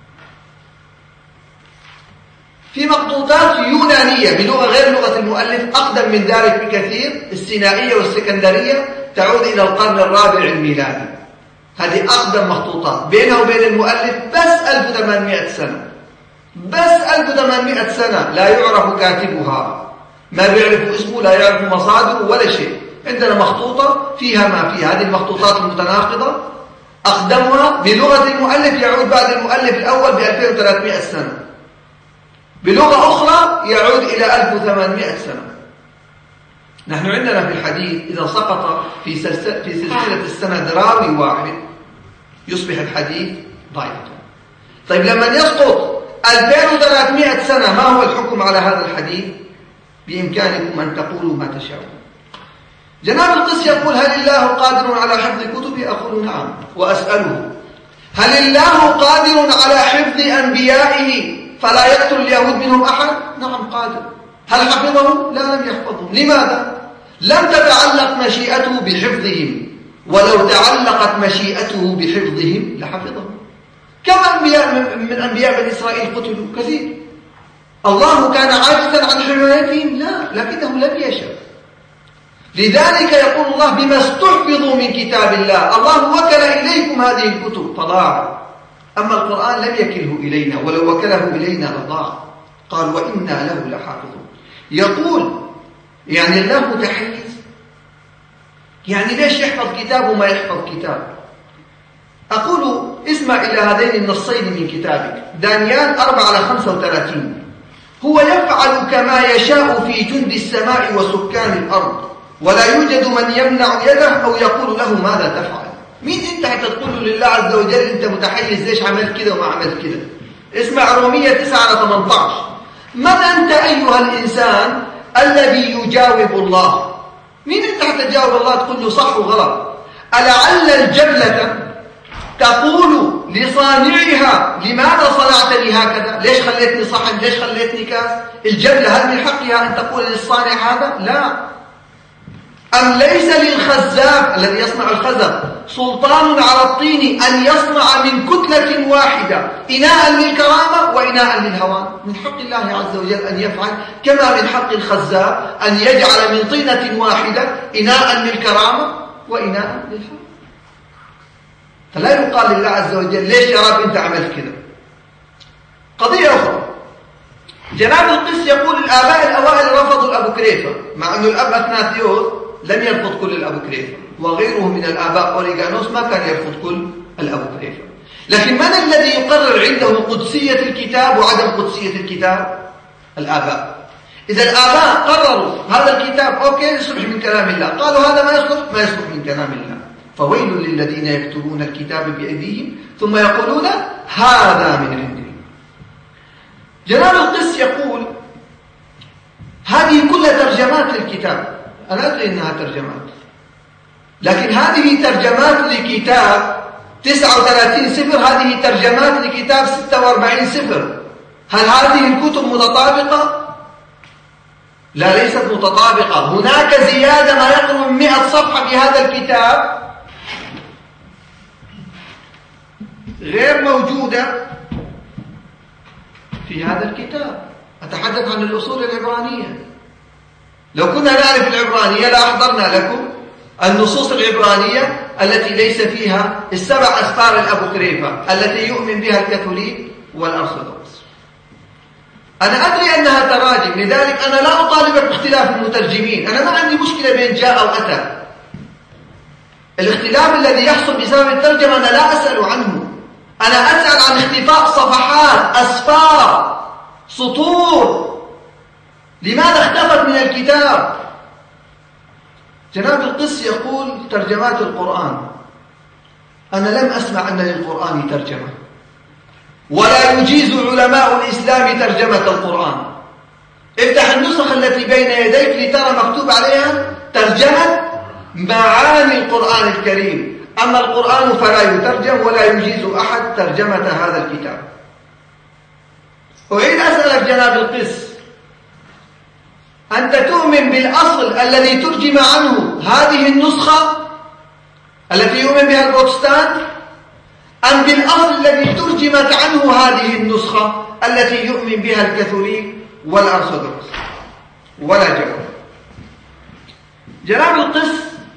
في مخطوطات يونانية بلغة غير لغة المؤلف أقدم من ذلك بكثير، السينائية والسكندرية تعود إلى القرن الرابع الميلادي. هذه أقدم مخطوطات، بينها وبين المؤلف بس 1800 سنة، بس 1800 سنة، لا يعرف كاتبها، ما بيعرف اسمه، لا يعرف مصادره ولا شيء. عندنا مخطوطة فيها ما فيها. هذه المخطوطات المتناقضة أقدمها بلغة المؤلف يعود بعد المؤلف الأول ب 2300 سنة، بلغة أخرى يعود إلى 1800 سنة. نحن عندنا في الحديث إذا سقط في سلسلة السند راوي واحد يصبح الحديث ضعيفا. طيب لما يسقط 2300 سنة، ما هو الحكم على هذا الحديث؟ بإمكانكم أن تقولوا ما تشاءون. جناب القس يقول: هل الله قادر على حفظ كتبه؟ أقول نعم، وأسأله: هل الله قادر على حفظ أنبيائه فلا يقتل اليهود منهم أحد؟ نعم قادر. هل حفظهم؟ لا، لم يحفظهم. لماذا؟ لم تتعلق مشيئته بحفظهم، ولو تعلقت مشيئته بحفظهم لحفظهم. كم أنبياء من أنبياء بني إسرائيل قتلوا؟ كثير. الله كان عاجزا عن حمايتهم؟ لا، لكنه لم يشاء. لذلك يقول الله: بما استحفظوا من كتاب الله، الله وكل إليكم هذه الكتب فضاعت. أما القرآن لم يكله إلينا، ولو وكله إلينا لضاع. قال: وإنا له لحافظون. يقول يعني الله متحيز؟ يعني ليش يحفظ كتاب وما يحفظ كتاب؟ أقول: اسمع إلى هذين النصين من كتابك، دانيال 4:35: هو يفعل كما يشاء في جند السماء وسكان الأرض، ولا يوجد من يمنع يده أو يقول له ماذا تفعل. مين أنت حتى تقول لله عز وجل أنت متحيز، ليش عملت كده وما عملت كده؟ اسمع رومية 9:18: من أنت أيها الإنسان الذي يجاوب الله؟ مين أنت حتى تجاوب الله تقول له صح وغلط؟ ألعل الجبلة تقول لصانعها لماذا صنعتني هكذا؟ ليش خليتني صحن؟ ليش خليتني كاس؟ الجبلة هل من حقها أن تقول للصانع هذا؟ لا. أم ليس للخزاف الذي يصنع الخزف سلطان على الطين أن يصنع من كتلة واحدة إناء للكرامة وإناء للهوان؟ من حق الله عز وجل أن يفعل، كما من حق الخزاف أن يجعل من طينة واحدة إناء للكرامة وإناء للهوان. فلا يقال لله عز وجل ليش يا رب أنت عملت كده. قضية أخرى، جناب القس يقول: الآباء الأوائل رفضوا الأبو كريفة، مع أن الأب أثناثيوس لم يرفض كل الأبو كريفة، وغيره من الآباء أوريغانوس ما كان يرفض كل الأبو كريفة. لكن من الذي يقرر عنده قدسية الكتاب وعدم قدسية الكتاب؟ الآباء. إذا الآباء قرروا هذا الكتاب أوكي يصلح من كلام الله، قالوا هذا ما يصلح من كلام الله. فويل للذين يكتبون الكتاب بأيديهم ثم يقولون هذا من عندي. جناب القس يقول هذه كلها ترجمات للكتاب. أنا أدري أنها ترجمات، لكن هذه ترجمات لكتاب 39 سفر، هذه ترجمات لكتاب 46 سفر. هل هذه الكتب متطابقة؟ لا، ليست متطابقة. هناك زيادة ما يقرب من 100 صفحة في هذا الكتاب غير موجودة في هذا الكتاب. أتحدث عن الأصول العبرانية. لو كنا نعرف العبرانية لأحضرنا لكم النصوص العبرانية التي ليس فيها ال7 أسفار الأبوكريفة التي يؤمن بها الكاثوليك والأرثوذكس. أنا أدري أنها تراجم، لذلك أنا لا أطالب باختلاف المترجمين. أنا ما عندي مشكلة بين جاء أو أتى. الاختلاف الذي يحصل بسبب الترجمة أنا لا أسأل عنه. أنا أسأل عن اختفاء صفحات، أسفار، سطور. لماذا اختفت من الكتاب؟ جناب القس يقول ترجمات القرآن. أنا لم أسمع أن للقرآن ترجمة، ولا يجيز علماء الإسلام ترجمة القرآن. افتح النسخ التي بين يديك لترى مكتوب عليها ترجمة معاني القرآن الكريم. أما القرآن فلا يترجم ولا يجيز أحد ترجمة هذا الكتاب. أريد أسألك جناب القس، أنت تؤمن بالأصل الذي ترجم عنه هذه النسخة التي يؤمن بها البروتستانت، أم بالأصل الذي ترجمت عنه هذه النسخة التي يؤمن بها الكاثوليك والأرثوذكس؟ ولا جواب. جناب القس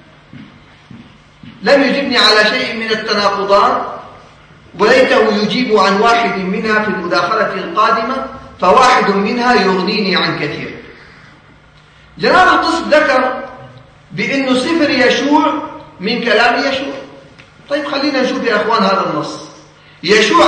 لم يجبني على شيء من التناقضات، وليته يجيب عن واحد منها في المداخلة القادمة، فواحد منها يغنيني عن كثير. جناب القس ذكر بأنه سفر يشوع من كلام يشوع. طيب خلينا نشوف يا أخوان هذا النص. يشوع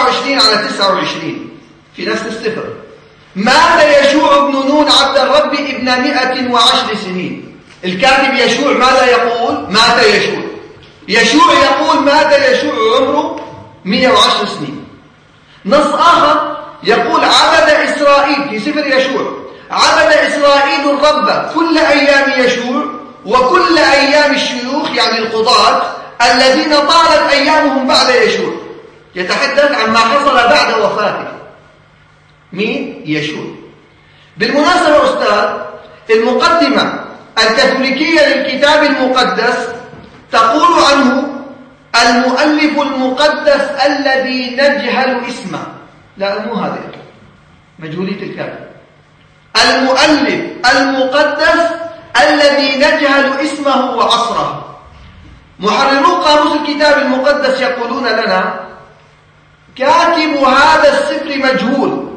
24-29 في نفس السفر. مات يشوع بن نون عبد الرب ابن 110 سنين. الكاتب يشوع ماذا يقول؟ مات يشوع. يشوع يقول مات يشوع عمره 110 سنين. نص آخر يقول عبد إسرائيل في سفر يشوع، عبد إسرائيل الرب كل أيام يشوع وكل أيام الشيوخ، يعني القضاة الذين طالت أيامهم بعد يشوع. يتحدث عن ما حصل بعد وفاته. مين؟ يشوع. بالمناسبة أستاذ، المقدمة الكاثوليكية للكتاب المقدس تقول عنه المؤلف المقدس الذي نجهل اسمه. لا، مو هذا مجهولية الكاتب. المؤلف المقدس الذي نجهل اسمه وعصره. محررو قاموس الكتاب المقدس يقولون لنا كاتب هذا السفر مجهول،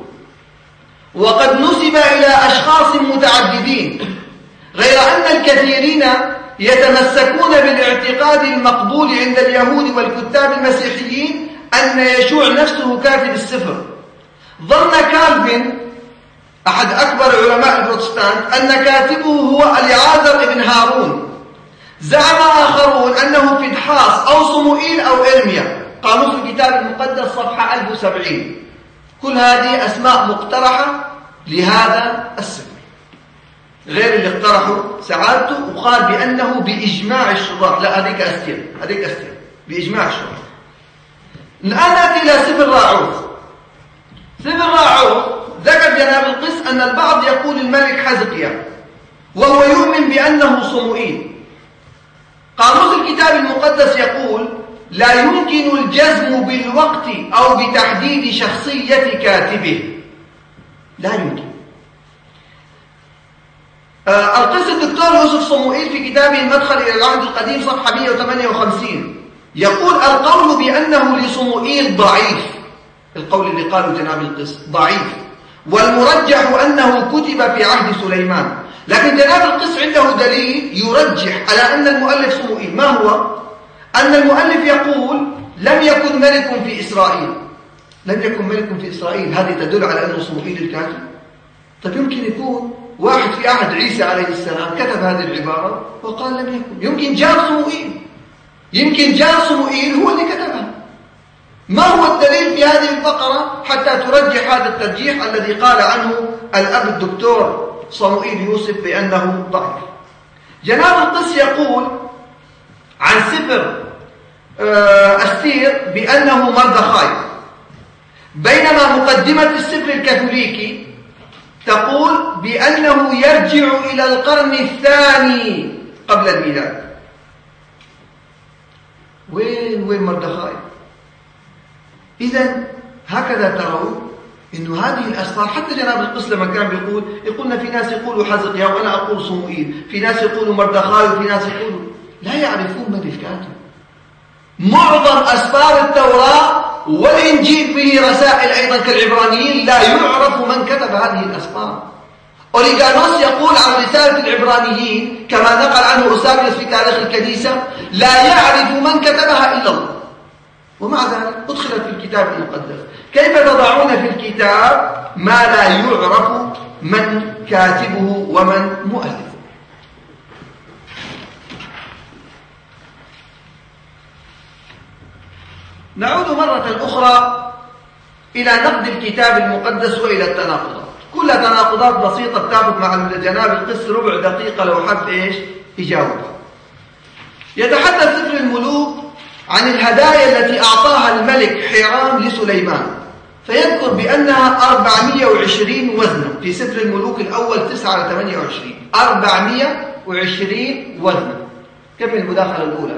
وقد نسب إلى أشخاص متعددين، غير أن الكثيرين يتمسكون بالاعتقاد المقبول عند اليهود والكتاب المسيحيين أن يشوع نفسه كاتب السفر. ظن كالفين أحد أكبر علماء البروتستانت أن كاتبه هو اليعازر ابن هارون. زعم آخرون أنه فنحاس أو صموئيل أو إرميا. قاموس الكتاب المقدس صفحة 1070. كل هذه أسماء مقترحة لهذا السفر، غير اللي اقترحوا سعادته وقال بأنه بإجماع الشراح. لا، هذيك أستير بإجماع الشراح. الآن نأتي إلى سفر راعوث. سفر راعوث ذكر جناب القس أن البعض يقول الملك حزقيا، وهو يؤمن بأنه صموئيل. قاموس الكتاب المقدس يقول لا يمكن الجزم بالوقت أو بتحديد شخصية كاتبه. لا يمكن. القس الدكتور يوسف صموئيل في كتابه المدخل إلى العهد القديم صفحة 158 يقول القول بأنه لصموئيل ضعيف. القول اللي قاله جناب القس ضعيف، والمرجح أنه كتب في عهد سليمان. لكن جناب القس عنده دليل يرجح على أن المؤلف صموئيل. ما هو؟ أن المؤلف يقول لم يكن ملك في إسرائيل. لم يكن ملك في إسرائيل، هذه تدل على أنه صموئيل الكاتب. طيب يمكن يكون واحد في عهد عيسى عليه السلام كتب هذه العبارة وقال لم يكن. يمكن جاب صموئيل. يمكن جان صموئيل هو اللي كتبها. ما هو الدليل في هذه الفقرة حتى ترجح هذا الترجيح الذي قال عنه الأب الدكتور صموئيل يوسف بأنه ضعيف؟ جناب القس يقول عن سفر أستير بأنه مردخاي، بينما مقدمة السفر الكاثوليكي تقول بأنه يرجع إلى القرن الثاني قبل الميلاد. وين مردخاي؟ إذن هكذا ترون إنه هذه الأسفار، حتى جناب القس لما كان يقولنا في ناس يقولوا حزقيا وأنا أقول صموئيل، في ناس يقولوا مردخاي وفي ناس يقولوا، لا يعرفون من الكاتب. معظم أسفار التوراة والإنجيل فيه رسائل أيضا كالعبرانيين، لا يعرف من كتب هذه الأسفار. أوريغانوس يقول عن رسالة العبرانيين كما نقل عنه أوسابيوس في تاريخ الكنيسة: لا يعرف من كتبها إلا الله. ومع ذلك أدخلت في الكتاب المقدس. كيف تضعون في الكتاب ما لا يعرف من كاتبه ومن مؤلفه؟ نعود مرة أخرى إلى نقد الكتاب المقدس وإلى التناقضات. كل تناقضات بسيطة تتابق مع جناب القس ربع دقيقة لو حب يجاوبها. يتحدث سفر الملوك عن الهدايا التي أعطاها الملك حيرام لسليمان، فيذكر بأنها 420 وزنا في سفر الملوك الأول 9-28. 420 وزنا. كم المداخلة الأولى؟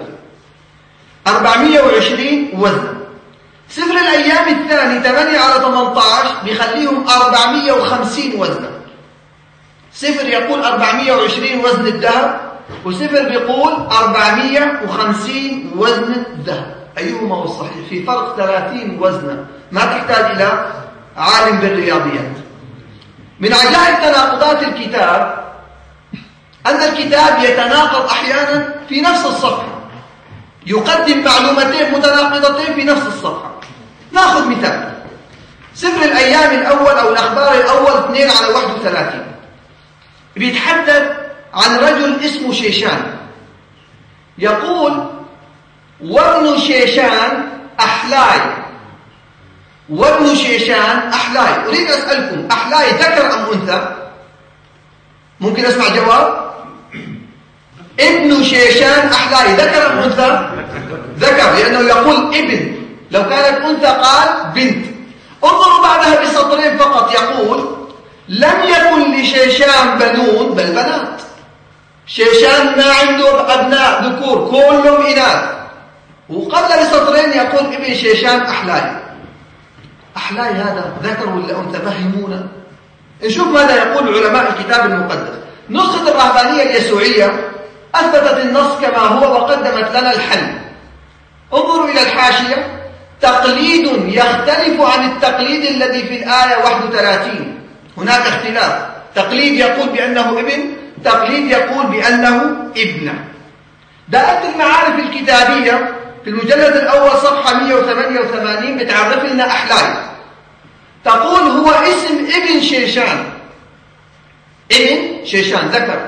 420 وزنا. سفر الأيام الثاني 8-18 بيخليهم 450 وزنا. سفر يقول 420 وزن الذهب، وسفر بيقول 450 وزن الذهب. أيهما هو الصحيح؟ في فرق 30 وزنا، ما تحتاج إلى عالم بالرياضيات. من عجائب تناقضات الكتاب أن الكتاب يتناقض أحيانا في نفس الصفحة، يقدم معلومتين متناقضتين في نفس الصفحة. ناخذ مثال: سفر الأيام الأول أو الأخبار الأول 2-31 بيتحدث عن رجل اسمه شيشان. يقول: وابن شيشان أحلاي. وابن شيشان أحلاي. أريد أسألكم، أحلاي ذكر أم أنثى؟ ممكن أسمع جواب؟ ابن شيشان أحلاي ذكر أم أنثى؟ ذكر، لأنه يقول ابن. لو كانت أنثى قال بنت. انظروا بعدها بسطرين فقط، يقول: لم يكن لشيشان بنون بل بنات. شيشان ما عنده أبناء ذكور، كلهم إناث. وقبل بسطرين يقول ابن شيشان أحلاي. أحلاي هذا ذكر ولا أنثى؟ فهمونا. نشوف ماذا يقول علماء الكتاب المقدس. نسخة الرهبانية اليسوعية أثبتت النص كما هو وقدمت لنا الحل. انظروا إلى الحاشية: تقليد يختلف عن التقليد الذي في الآية 31. هناك اختلاف. تقليد يقول بأنه ابن، تقليد يقول بأنه ابنة. دائرة المعارف الكتابية في المجلد الأول صفحة 188 بتعرف لنا أحلاي. تقول: هو اسم ابن شيشان. ابن شيشان ذكر.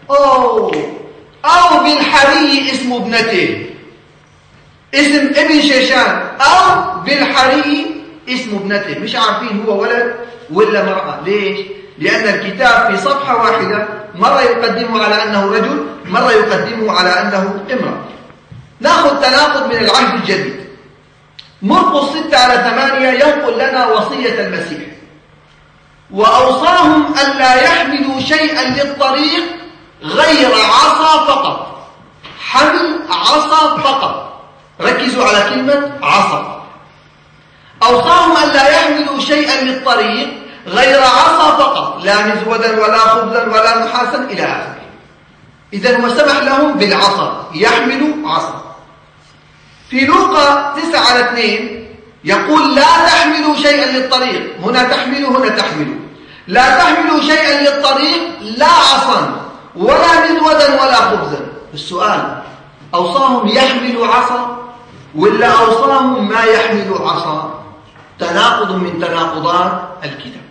أو بالحري اسم ابنته. اسم ابن شيشان أو بالحري اسم ابنته. مش عارفين هو ولد ولا مرأة. ليش؟ لأن الكتاب في صفحة واحدة مرة يقدمه على أنه رجل، مرة يقدمه على أنه امرأة. نأخذ تناقض من العهد الجديد. مرقس 6-8 ينقل لنا وصية المسيح: وأوصاهم ألا يحملوا شيئا للطريق غير عصا فقط. حمل عصا فقط. ركزوا على كلمة عصا. أوصاهم ألا يحملوا شيئا للطريق غير عصا فقط، لا مزودا ولا خبزا ولا نحاسا إلى آخره. إذن هو سمح لهم بالعصا، يحملوا عصا. في لوقا 9-2 يقول: لا تحملوا شيئا للطريق. هنا تحملوا، هنا تحملوا. لا تحملوا شيئا للطريق، لا عصا ولا مزودا ولا خبزا. السؤال: أوصاهم يحملوا عصا ولا أوصاهم ما يحملوا عصا؟ تناقض من تناقضات الكتاب.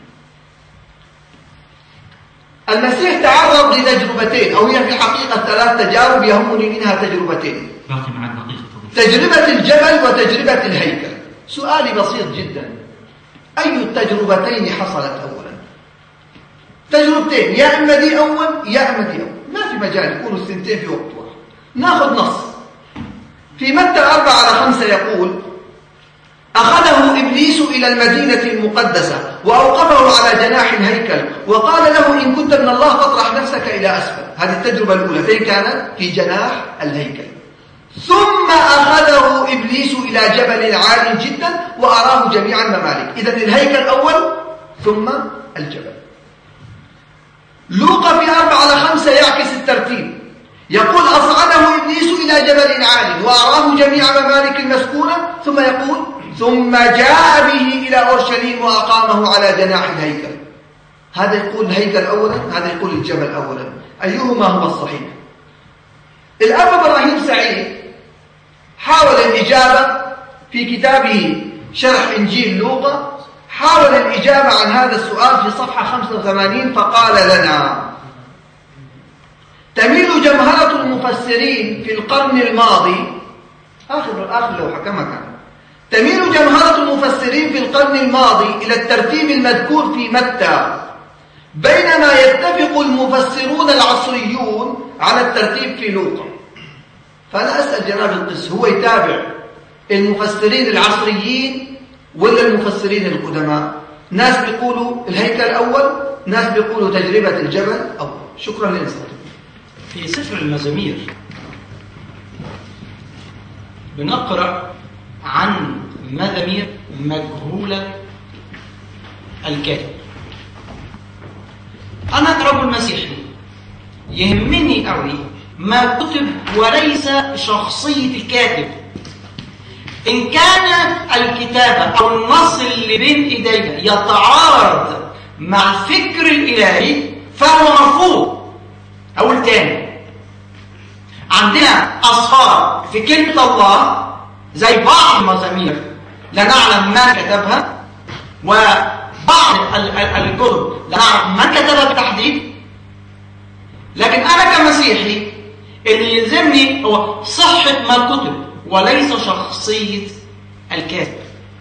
المسيح تعرض لتجربتين، أو هي في الحقيقة 3 تجارب يهمني منها تجربتين. باقي معك دقيقة. تجربة الجبل وتجربة الهيكل. سؤالي بسيط جدا، أي التجربتين حصلت أولا؟ تجربتين، يا إما دي أول يا إما دي أول، ما في مجال يكونوا السنتين في وقت واحد. ناخذ نص في متى 4:5 يقول: أخذه إبليس إلى المدينة المقدسة وأوقفه على جناح الهيكل وقال له: إن كنت من الله فاطرح نفسك إلى أسفل. هذه التجربة الأولى فين كانت؟ في جناح الهيكل. ثم أخذه إبليس إلى جبل عال جدا وأراه جميع الممالك. إذن الهيكل أول ثم الجبل. لوقا في 4:5 يعكس الترتيب، يقول: أصعده إبليس إلى جبل عال وأراه جميع ممالك المسكونة، ثم يقول: ثم جاء به إلى أورشليم وأقامه على جناح الهيكل. هذا يقول الهيكل أولا، هذا يقول الجبل أولا. أيهما هو الصحيح؟ الأب إبراهيم سعيد حاول الإجابة في كتابه شرح إنجيل لوقا، حاول الإجابة عن هذا السؤال في صفحة 85 فقال لنا: تميل جمهرة المفسرين في القرن الماضي، آخر لوحة كما كان، تميل جمهرة المفسرين في القرن الماضي إلى الترتيب المذكور في متى، بينما يتفق المفسرون العصريون على الترتيب في لوقا. فأنا أسأل جناب القس، هو يتابع المفسرين العصريين ولا المفسرين القدماء؟ ناس بيقولوا الهيكل أول، ناس بيقولوا تجربة الجبل أول. شكرا للإنصات. في سفر المزامير بنقرأ عن مزامير مجهولة الكاتب. أنا رجل مسيحي يهمني قوي ما كتب وليس شخصية الكاتب. إن كانت الكتابة أو النص اللي بين إيدينا يتعارض مع الفكر الإلهي فهو مرفوض. أول تاني، عندنا أصفار في كلمة الله زي بعض المزامير لا نعلم من كتبها، وبعض الكتب لا نعلم من كتبها بالتحديد. لكن أنا كمسيحي اللي يلزمني هو صحة ما كتب وليس شخصية الكاتب.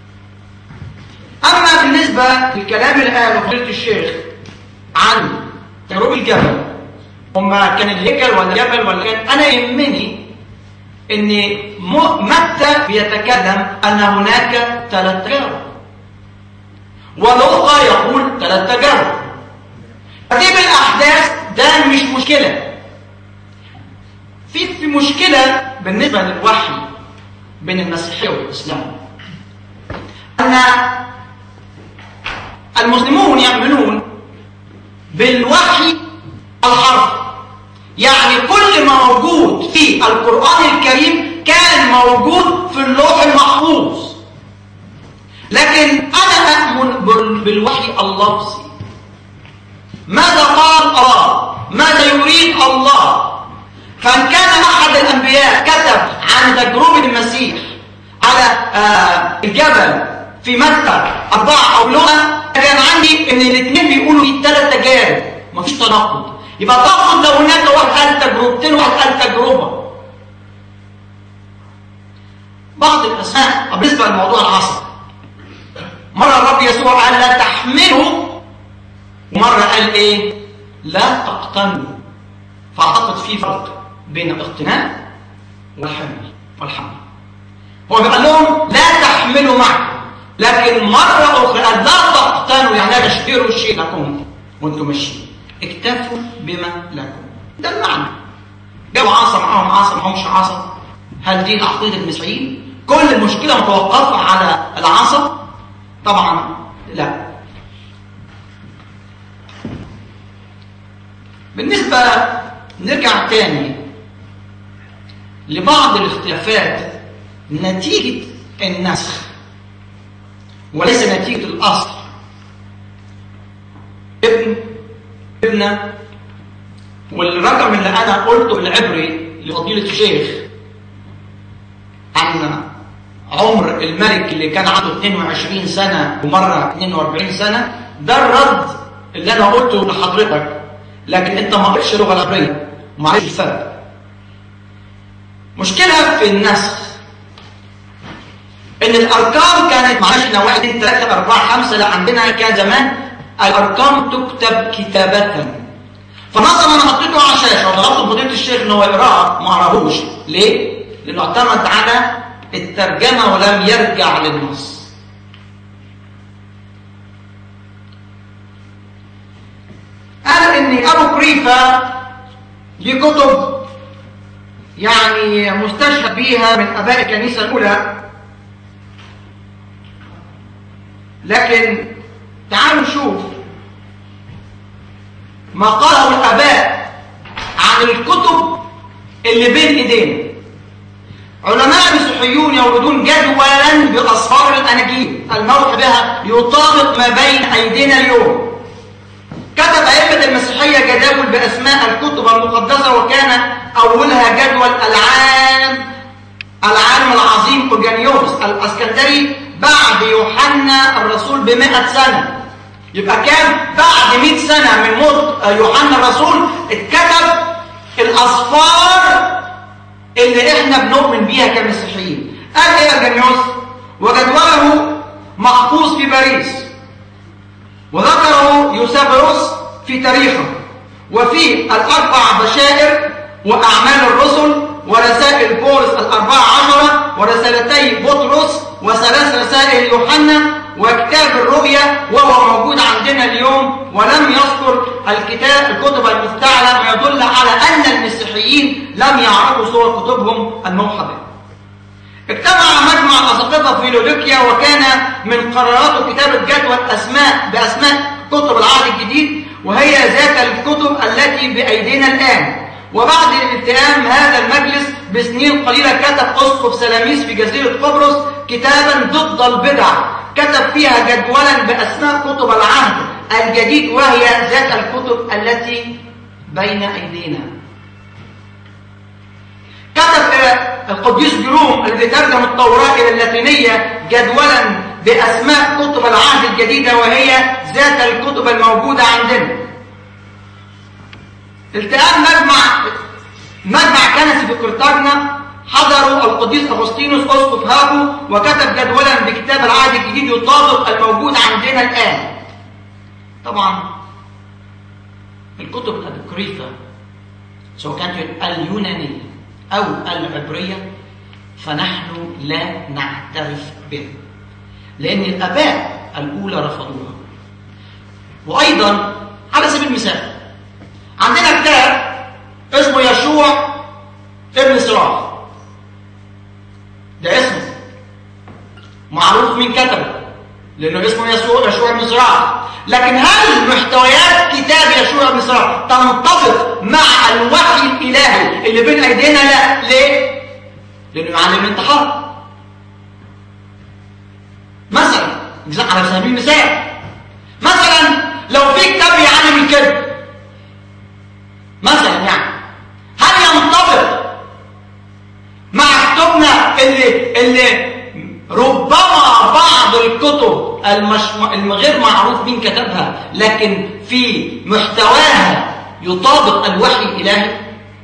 أما بالنسبة للكلام اللي قاله فضيلة الشيخ عن تجربة الجبل، هما كان الهيكل ولا جبل ولا كان، أنا يهمني إن متى بيتكلم أن هناك 3 تجارب، ولوقا يقول 3 تجارب. ترتيب الأحداث ده مش مشكلة. في مشكلة بالنسبة للوحي بين المسيحية والإسلام، أن المسلمون يؤمنون بالوحي الحرف، يعني كل ما موجود في القرآن الكريم كان موجود في اللوح المحفوظ. لكن أنا أؤمن بالوحي اللفظي. ماذا قال الله؟ ماذا يريد الله؟ فإن كان أحد الأنبياء كتب عن تجربة المسيح على الجبل في متى 4 أو لوقا، كان عندي إن الاثنين بيقولوا في 3 تجارب، مفيش تناقض. يبقى تقصد لو هناك واحد قال تجربتين وواحد قال تجربة. بعض الأسماء بالنسبة لموضوع العصر، مرة الرب يسوع قال لا تحملوا، ومرة قال إيه؟ لا تقتنوا. فأعتقد في فرق بين الاقتناء والحمل. هو بيقول لهم لا تحملوا معكم، لكن مرة أخرى قال لا تقتنوا، يعني لا تشتروا الشيء لكم وانتم ماشيين، اكتفوا بما لكم. ده المعنى. جابوا عصا معاهم عصا معهمش عصا، هل دي عقيدة المسيحيين؟ كل المشكلة متوقفة على العصا؟ طبعا لا. بالنسبة نرجع تاني لبعض الاختلافات نتيجة النسخ وليس نتيجة الأصل. ابنة والرقم اللي أنا قلته العبري لفضيلة الشيخ عن عمر الملك اللي كان عنده 22 سنة ومرة 42 سنة، ده الرد اللي أنا قلته لحضرتك. لكن أنت ما قلتش اللغة العبرية وما عرفتش الفرق. مشكلة في النسخ ان الارقام كانت معلش إن 1 2 3 4 5، لا عندنا كان زمان الارقام تكتب كتابة. فمثلا انا حطيته على الشاشه وطلبت فضيله الشيخ ان هو يقراها، ما قراهوش. ليه؟ لانه اعتمد على الترجمه ولم يرجع للنص. قال ان ابو كريفه دي كتب يعني مستشهد بيها من اباء الكنيسه الاولى، لكن تعالوا نشوف ما قاله الاباء عن الكتب اللي بين ايدينا. علماء المسيحيون يوردون جدولا باصفار الاناجيل الموحى بها يطابق ما بين ايدينا اليوم. كتب ائمه المسيحيه جداول باسماء الكتب المقدسه، وكان اولها جدول العالم العظيم اورجانيوس الاسكندري بعد يوحنا الرسول ب100 سنه. يبقى كان بعد 100 سنه من موت يوحنا الرسول اتكتب الاصفار اللي احنا بنؤمن بيها كمسيحيين. قال ايه اورجانيوس؟ وجدوله محفوظ في باريس، وذكره يوسابيوس في تاريخه، وفي ال4 بشائر وأعمال الرسل ورسائل بولس ال14 ورسالتي بطرس و3 رسائل يوحنا وكتاب الرؤيا، وهو موجود عندنا اليوم. ولم يذكر الكتب المفتعلة، ما يدل على أن المسيحيين لم يعرفوا صور كتبهم الموحى بها. اجتمع مجمع الأساقفة في لوديكيا، وكان من قراراته كتابة جدول بأسماء كتب العهد الجديد، وهي ذات الكتب التي بأيدينا الآن. وبعد الالتئام هذا المجلس بسنين قليلة كتب أسقف سلاميس في جزيرة قبرص كتابا ضد البدع، كتب فيها جدولا بأسماء كتب العهد الجديد، وهي ذات الكتب التي بين أيدينا. كتب القديس جيروم الذي ترجم التوراة إلى اللاتينية جدولا بأسماء كتب العهد الجديدة، وهي ذات الكتب الموجودة عندنا. التئام مجمع كنسي في قرطاجنة حضروا القديس أغسطينوس أسقف هابو، وكتب جدولا بكتاب العهد الجديد يطابق الموجود عندنا الآن. طبعا الكتب الأبوكريفة سواء كانت اليونانية أو العبرية فنحن لا نعترف بها، لأن الآباء الأولى رفضوها. وأيضا على سبيل المثال عندنا كتاب اسمه يشوع ابن سراح، ده اسمه معروف مين كتبه لأنه اسمه يشوع ابن سراح. لكن هل محتويات كتاب يشوع ابن سراح تنطبق مع الوحي الإلهي اللي بين أيدينا؟ لا. ليه؟ لأنه يعلم الانتحار. مثلا على سبيل المثال، مثلا لو في كتاب يعلم الكذب مثلا، يعني هل ينطبق مع كتبنا اللي ربما بعض الكتب الغير معروف مين كتبها لكن في محتواها يطابق الوحي الإلهي؟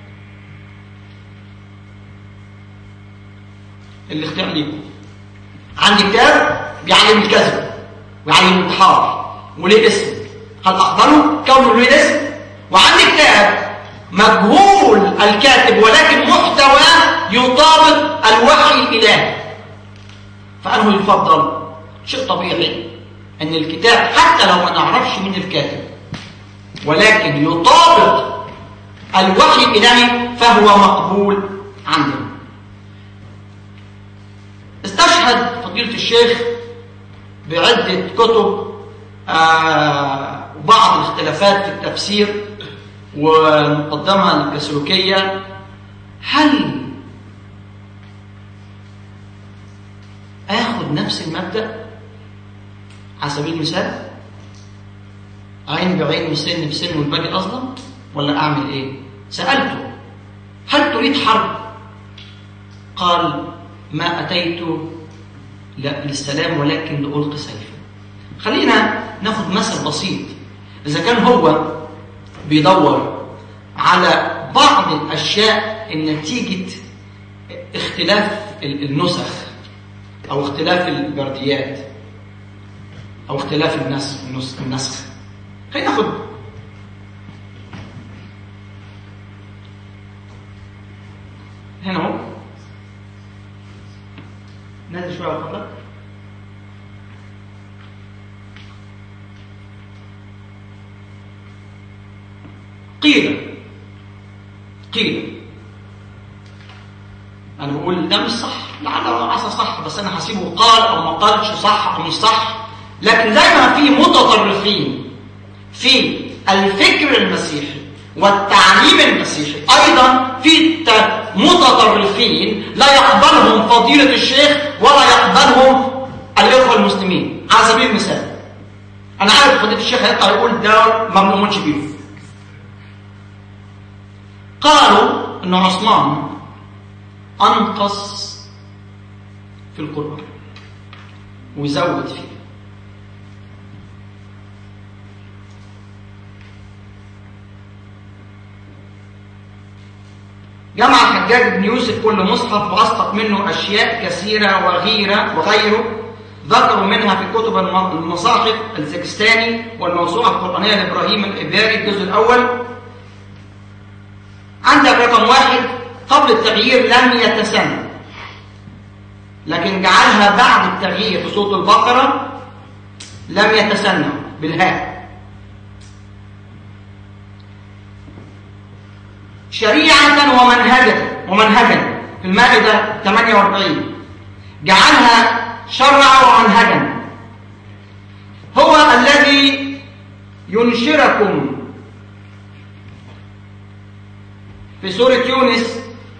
الاختيار ليكم. عندي كتاب بيعلم الكذب ويعلم الانتحار وليه اسم، هل أقبله كونه له اسم؟ وعندي كتاب مجهول الكاتب ولكن محتواه يطابق الوحي الإلهي، فأنه يفضل؟ شيء طبيعي أن الكتاب حتى لو ما نعرفش من الكاتب ولكن يطابق الوحي الإلهي فهو مقبول عندنا. استشهد فضيلة الشيخ بعدة كتب وبعض الاختلافات في التفسير والمقدمة الكاثوليكية. هل آخذ نفس المبدأ على سبيل المثال عين بعين وسن بسن والباقي أظلم، ولا أعمل إيه؟ سألته هل تريد حرب؟ قال ما أتيت للسلام ولكن لألقي سيفا. خلينا ناخذ مثل بسيط. إذا كان هو بيدور على بعض الأشياء نتيجة اختلاف النسخ، أو اختلاف البرديات أو اختلاف النسخ. خلينا ناخد هنا اهو، نازل شوية على فضلك. قيل أنا بقول ده مش صح، لعل عسى صح، بس أنا هسيبه قال أو ما قالش، صح أو مش صح. لكن زي ما في متطرفين في الفكر المسيحي والتعليم المسيحي، أيضا في متطرفين لا يقبلهم فضيلة الشيخ ولا يقبلهم الإخوة المسلمين. على سبيل المثال، أنا عارف فضيلة الشيخ هيطلع يقول ده ما بنؤمنش بيه. قالوا إن عثمان أنقص في القرآن ويزود فيه. جمع الحجاج بن يوسف كل مصحف وأسقط منه أشياء كثيرة وغيره ذكروا منها في كتب المصاحف السكستاني والموسوعة القرآنية لإبراهيم الإباري الجزء الأول. عندك رقم 1 قبل التغيير لم يتسنى، لكن جعلها بعد التغيير في سورة البقرة لم يتسنى بالهاء. شريعة ومنهجا في المائدة 48 جعلها شرع ومنهجا. هو الذي ينشركم في سورة يونس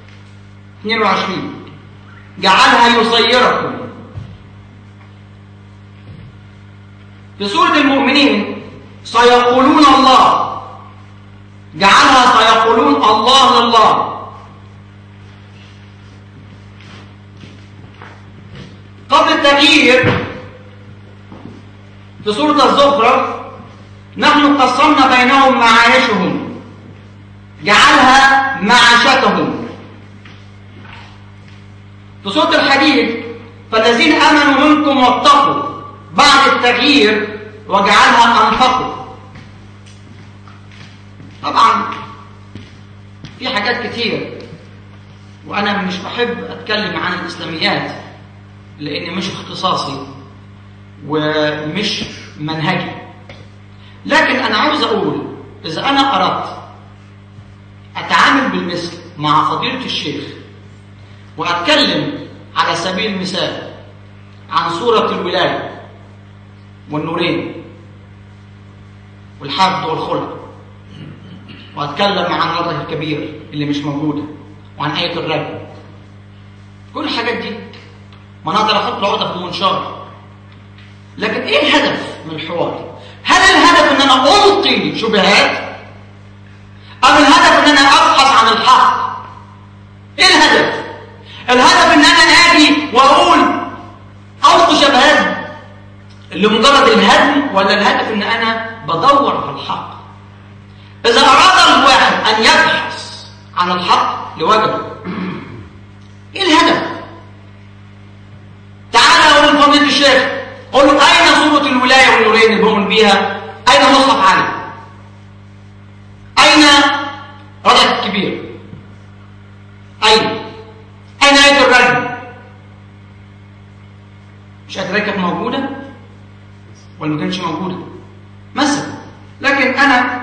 22 جعلها يصيركم. في سورة المؤمنين سيقولون الله جعلها سيقولون الله لله. قبل التغيير في سورة الزخرف نحن قسمنا بينهم معايشهم جعلها معاشتهم. في سورة الحديد فالذين آمنوا منكم واتقوا بعد التغيير وجعلها أنفقوا. طبعا في حاجات كتير، وأنا مش بحب أتكلم عن الإسلاميات لأن مش اختصاصي ومش منهجي، لكن أنا عاوز أقول إذا أنا أردت أتعامل بالمثل مع فضيلة الشيخ وأتكلم على سبيل المثال عن سورة الولاية والنورين والحفظ والخلق، وأتكلم عن الرجل الكبير اللي مش موجودة، وعن آية الرجل، كل الحاجات دي ما نقدر أحط عقدة في المنشار. لكن إيه الهدف من الحوار؟ هل الهدف إن أنا ألقي شبهات؟ أم الهدف إن أنا أبحث عن الحق؟ إيه الهدف؟ الهدف إن أنا آجي وأقول ألقي شبهات لمجرد الهدم، ولا الهدف إن أنا بدور على الحق؟ إذا أراد الواحد أن يبحث عن الحق لوجده، إيه الهدف؟ تعالى أقول لفضيلة الشيخ، قل له أين سورة الولاية والنورين اللي بؤمن بيها؟ أين مصحف علي؟ أين رجل الكبير؟ أين آية الرجل؟ مش قادرة كانت موجودة ولا ما كانتش موجودة مثلا. لكن أنا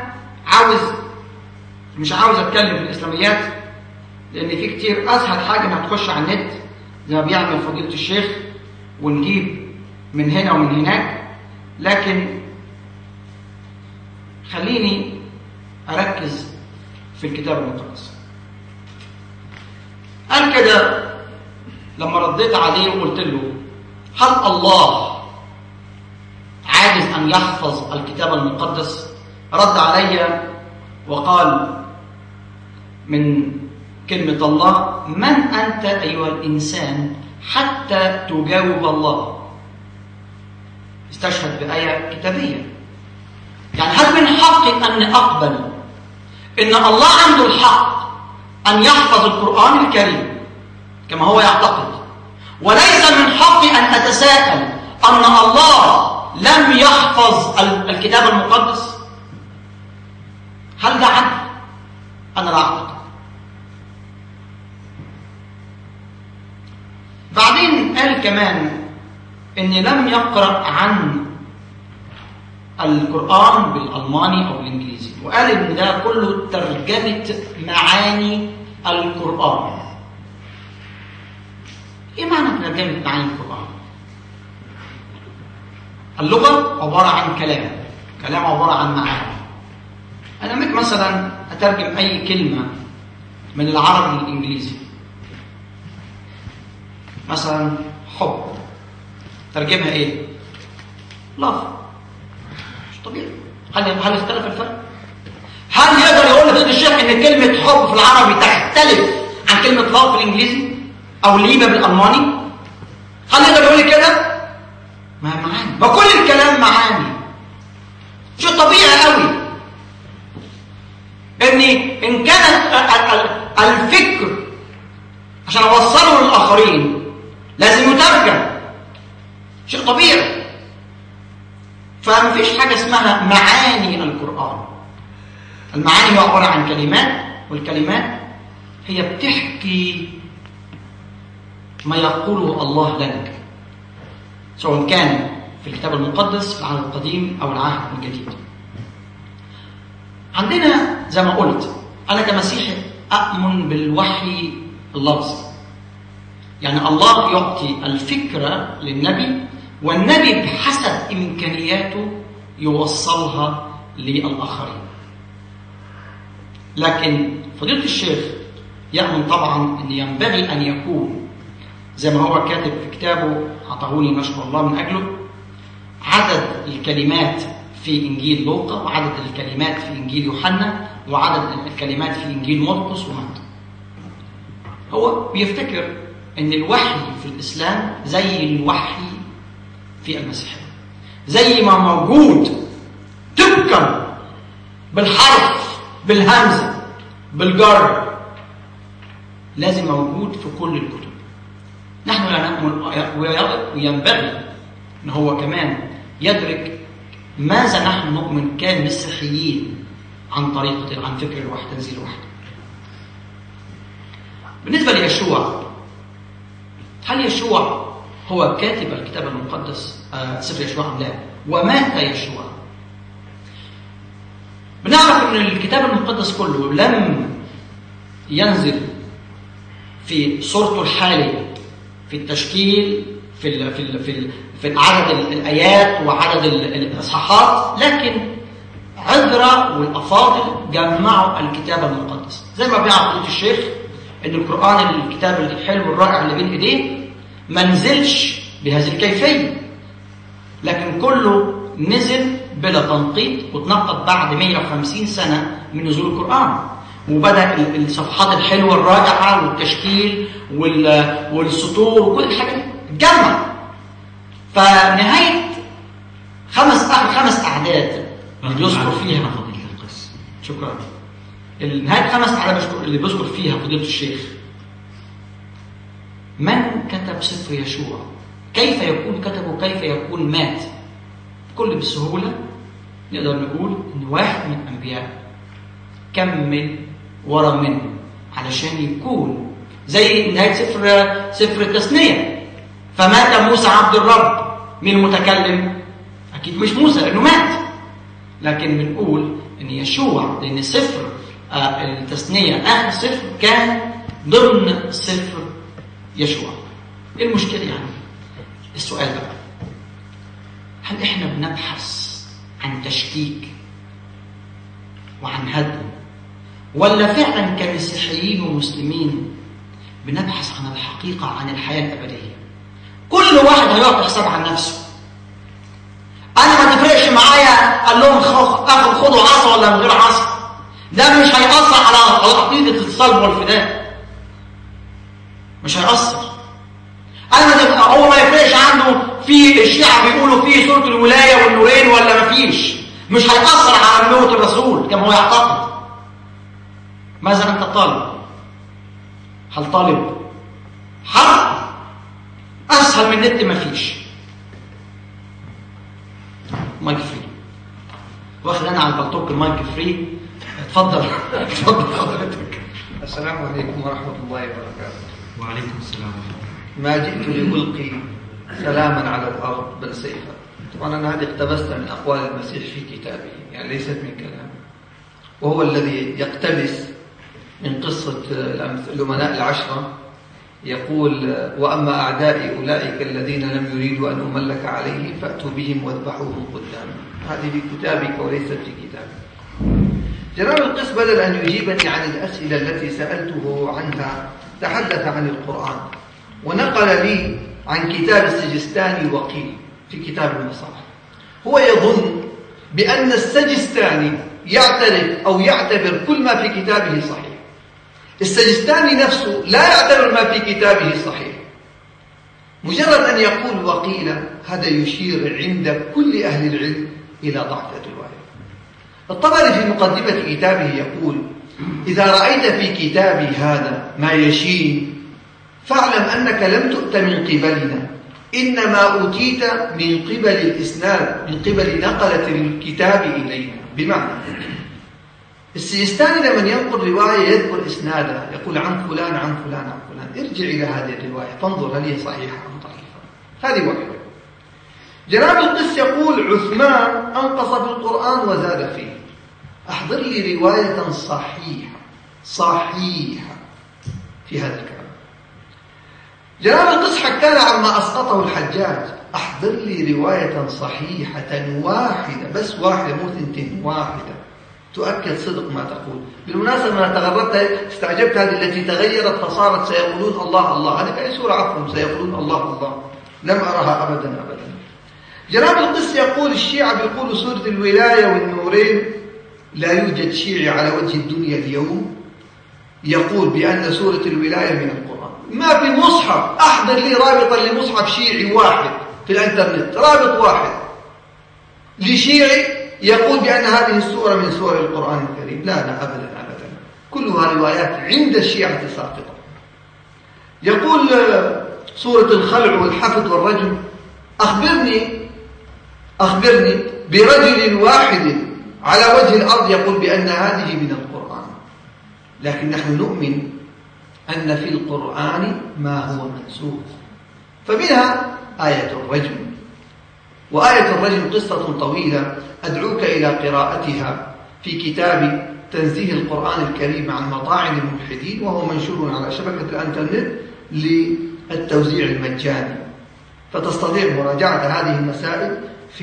مش عاوز أتكلم في الإسلاميات، لأن في كتير أسهل حاجة إنك تخش على النت زي ما بيعمل فضيلة الشيخ ونجيب من هنا ومن هناك. لكن خليني أركز في الكتاب المقدس. قال كده لما رديت عليه وقلت له هل الله عاجز أن يحفظ الكتاب المقدس؟ رد علي وقال من كلمة الله: من أنت أيها الإنسان حتى تجاوب الله؟ استشهد بآية كتابية. يعني هل من حقي أن أقبل إن الله عنده الحق أن يحفظ القرآن الكريم كما هو يعتقد، وليس من حقي أن أتساءل أن الله لم يحفظ الكتاب المقدس. هل ده عدل؟ أنا لا أعتقد. بعدين قال كمان إن لم يقرأ عن القرآن بالألماني أو الإنجليزي، وقال إن ده كله ترجمة معاني القرآن. إيه معنى ترجمة معاني القرآن؟ اللغة عبارة عن كلام عبارة عن معاني. أنا ممكن مثلا أترجم أي كلمة من العربي للإنجليزي، مثلا حب، ترجمها إيه؟ love. مش طبيعي. هل اختلف الفرق؟ هل يقدر يقول لفضيلة الشيخ إن كلمة حب في العربي تختلف عن كلمة love في الإنجليزي أو ليبة بالألماني؟ هل يقدر يقول لي كده؟ ما معاني، ما كل الكلام معاني. شيء طبيعي قوي إن كانت الفكر عشان أوصله للآخرين لازم يترجم، شيء طبيعي. فمفيش حاجة اسمها معاني القرآن. المعاني هي عبارة عن كلمات، والكلمات هي بتحكي ما يقوله الله لك، سواء كان في الكتاب المقدس في العهد القديم أو العهد الجديد. عندنا زي ما قلت، أنا كمسيحي أؤمن بالوحي اللفظي، يعني الله يعطي الفكرة للنبي، والنبي بحسب إمكانياته يوصلها للآخرين. لكن فضيلة الشيخ يؤمن طبعا أن ينبغي أن يكون زي ما هو كاتب في كتابه عطاهوني نشكر الله من أجله، عدد الكلمات في إنجيل لوقا، وعدد الكلمات في إنجيل يوحنا، وعدد الكلمات في إنجيل مرقس ومتى. هو بيفتكر أن الوحي في الإسلام زي الوحي في المسيحية، زي ما موجود طبقا بالحرف بالهمزة بالجر، لازم موجود في كل الكتب. نحن لا نأمل، وينبغي أن هو كمان يدرك ماذا نحن نؤمن كمسيحيين عن فكر الوحي، تنزيل الوحي. بالنسبة ليشوع، هل يشوع هو كاتب الكتاب المقدس سفر يشوع أم لا؟ ومات يشوع؟ بنعرف أن الكتاب المقدس كله لم ينزل في صورته الحالية في التشكيل في عدد الآيات وعدد الإصحاحات، لكن عذرة والأفاضل جمعوا الكتاب المقدس. زي ما بيعرف فضيلة الشيخ إن القرآن الكتاب الحلو الرائع اللي بين إيديه ما نزلش بهذه الكيفية، لكن كله نزل بلا تنقيط وتنقط بعد 150 سنة من نزول القرآن، وبدأ الصفحات الحلوة الرائعة والتشكيل والسطور وكل الحاجات تجمع. فنهاية خمس أعداد اللي بيذكر فيها فضيلة القس، شكرا، نهاية 5 أعداد اللي بيذكر فيها فضيلة الشيخ من كتب سفر يشوع، كيف يكون كتبه، كيف يكون مات. بكل بسهولة نقدر نقول إن واحد من الأنبياء كمل ورا منه علشان يكون زي نهاية سفر التثنية. فمات موسى عبد الرب، مين المتكلم؟ أكيد مش موسى لأنه مات، لكن بنقول إن يشوع لأن سفر التثنية آخر سفر كان ضمن سفر يشوع. إيه المشكلة يعني؟ السؤال بقى، هل إحنا بنبحث عن تشكيك وعن هدم، ولا فعلا كمسيحيين ومسلمين بنبحث عن الحقيقة، عن الحياة الأبدية؟ كل واحد هيعطي حساب عن نفسه. أنا ما تفرقش معايا قال لهم خدوا عصا ولا من غير عصا، ده مش هيأثر على عقيدة الصلب والفداء، مش هيأثر. أنا هو ما يفرقش عنده في الشيعة بيقولوا فيه سورة الولاية والنورين ولا ما فيش، مش هيأثر على نبوة الرسول كما هو يعتقد. ماذا أنت طالب؟ هل طالب حرب أسهل من النت مفيش. مايك فري. واخد أنا على البلطوك المايك فري. اتفضل. اتفضل حضرتك. السلام عليكم ورحمة الله وبركاته. وعليكم السلام. ما جئت لألقي سلاما على الأرض بل سيفا. طبعا أنا هذه اقتبستها من أقوال المسيح في كتابه، يعني ليست من كلامه، وهو الذي يقتبس من قصة الأمناء العشرة. يقول: وأما أعدائي أولئك الذين لم يريدوا أن أملك عليهم فأتوا بهم واذبحوهم قدامي. هذه في كتابك وليست في كتابك. جناب القس بدل أن يجيبني عن الأسئلة التي سألته عنها تحدث عن القرآن، ونقل لي عن كتاب السجستاني وقيل في كتاب المصالح. هو يظن بأن السجستاني يعترف أو يعتبر كل ما في كتابه صحيح. السجستاني نفسه لا يعتبر ما في كتابه صحيح. مجرد أن يقول وقيل هذا يشير عند كل أهل العلم إلى ضعف الرواية. الطبري في مقدمة كتابه يقول: إذا رأيت في كتابي هذا ما يشين فاعلم أنك لم تؤت من قبلنا، إنما أوتيت من قبل الإسناد، من قبل نقلة الكتاب إلينا. بمعنى السجستاني لمن ينقل رواية يذكر إسنادها، يقول عن فلان عن فلان عن فلان، ارجع إلى هذه الرواية فانظر هل هي صحيحة أم ضعيفة. هذه واحدة. جناب القس يقول: عثمان أنقص بالقرآن وزاد فيه. أحضر لي رواية صحيحة في هذا الكلام. جناب القس حكانا عما أسقطه الحجاج. أحضر لي رواية صحيحة واحدة، بس واحدة مو ثنتين، واحدة تؤكد صدق ما تقول. بالمناسبة أنا تغربت استعجبت هذه التي تغيرت فصارت سيقولون الله الله. هذه في أي سورة عفوا سيقولون الله الله، لم أرها أبدا. جناب القس يقول: الشيعة بيقولوا سورة الولاية والنورين. لا يوجد شيعي على وجه الدنيا اليوم يقول بأن سورة الولاية من القرآن. ما في مصحف. أحضر لي رابطا لمصحف شيعي واحد في الانترنت، رابط واحد لشيعي يقول بأن هذه السورة من سور القرآن الكريم. لا أبدا. كلها روايات عند الشيعة ساقطة. يقول سورة الخلع والحفظ والرجم. أخبرني برجل واحد على وجه الأرض يقول بأن هذه من القرآن. لكن نحن نؤمن أن في القرآن ما هو منسوخ، فمنها آية الرجم. وآية الرجم قصة طويلة أدعوك إلى قراءتها في كتاب تنزيه القرآن الكريم عن مطاعن الملحدين، وهو منشور على شبكة الإنترنت للتوزيع المجاني، فتستطيع مراجعة هذه المسائل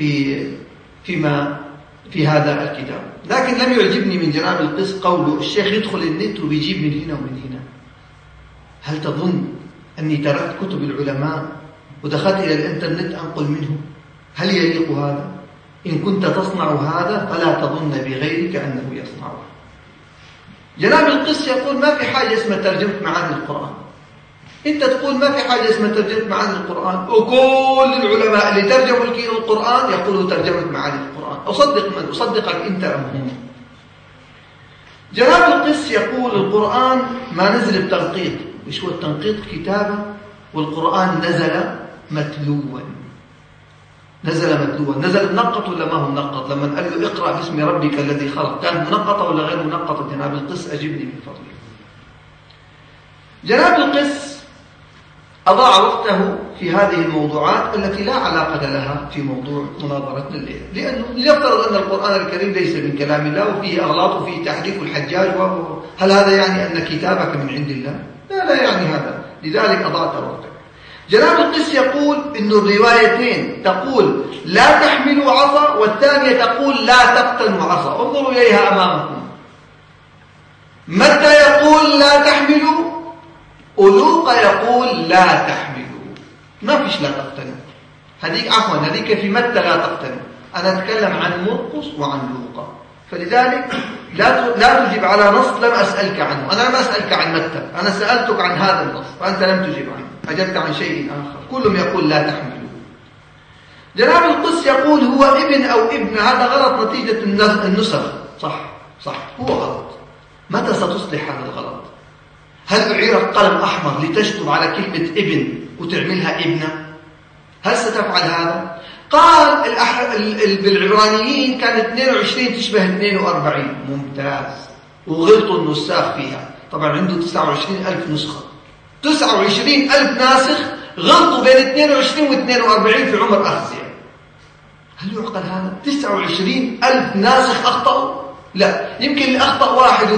في هذا الكتاب. لكن لم يعجبني من جناب القس قوله الشيخ يدخل النت وبيجيب من هنا ومن هنا. هل تظن أني تركت كتب العلماء ودخلت إلى الإنترنت أنقل منه؟ هل يليق هذا؟ إن كنت تصنع هذا فلا تظن بغيرك أنه يصنعه. جناب القس يقول ما في حاجة اسمها ترجمة معاني القرآن. أنت تقول ما في حاجة اسمها ترجمة معاني القرآن، وكل العلماء اللي ترجموا القرآن يقولوا ترجمة معاني القرآن. أصدق من؟ أصدقك أنت أم هم؟ جناب القس يقول القرآن ما نزل بتنقيط. إيش هو التنقيط؟ كتابة. والقرآن نزل متلوا. نزل منقط ولا ما هو منقط؟ لما قال له اقرأ باسم ربك الذي خلق، كان منقطة ولا غير منقطة؟ جناب القس أجبني من فضلك. جناب القس أضاع وقته في هذه الموضوعات التي لا علاقة لها في موضوع مناظرتنا الليلة، لأنه يفترض أن القرآن الكريم ليس من كلام الله وفيه أغلاط وفيه تحريف الحجاج. هل هذا يعني أن كتابك من عند الله؟ لا يعني هذا. لذلك أضعت وقتك. جناب القس يقول إن الروايتين تقول لا تحملوا عصا، والثانية تقول لا تقتلوا عصا. انظروا إليها أمامكم. متى يقول لا تحملوا؟ ألوق يقول لا تحملوا. ما فيش لا تقتلوا. هذيك في متى لا تقتلوا. أنا أتكلم عن مرقس وعن لوقا، فلذلك لا تجيب على نص لم أسألك عنه. أنا لم أسألك عن متى، أنا سألتك عن هذا النص فأنت لم تجيب عنه، أجبت عن شيء آخر. كلهم يقول لا تحملوا. جناب القس يقول هو ابن أو ابن. هذا غلط نتيجة النسخ. صح هو غلط. متى ستصلح هذا الغلط؟ هل أعيرك قلم أحمر لتشطب على كلمة ابن وتعملها ابنة؟ هل ستفعل هذا؟ قال بالعبرانيين كان 22 تشبه 42. ممتاز. وغلطوا النساخ فيها، طبعا عنده 29,000 نسخة، 29,000 ناسخ غلطوا بين 22 و 42 في عمر أخزية. هل يعقل هذا؟ 29,000 ناسخ أخطأوا؟ لا، يمكن اللي أخطأ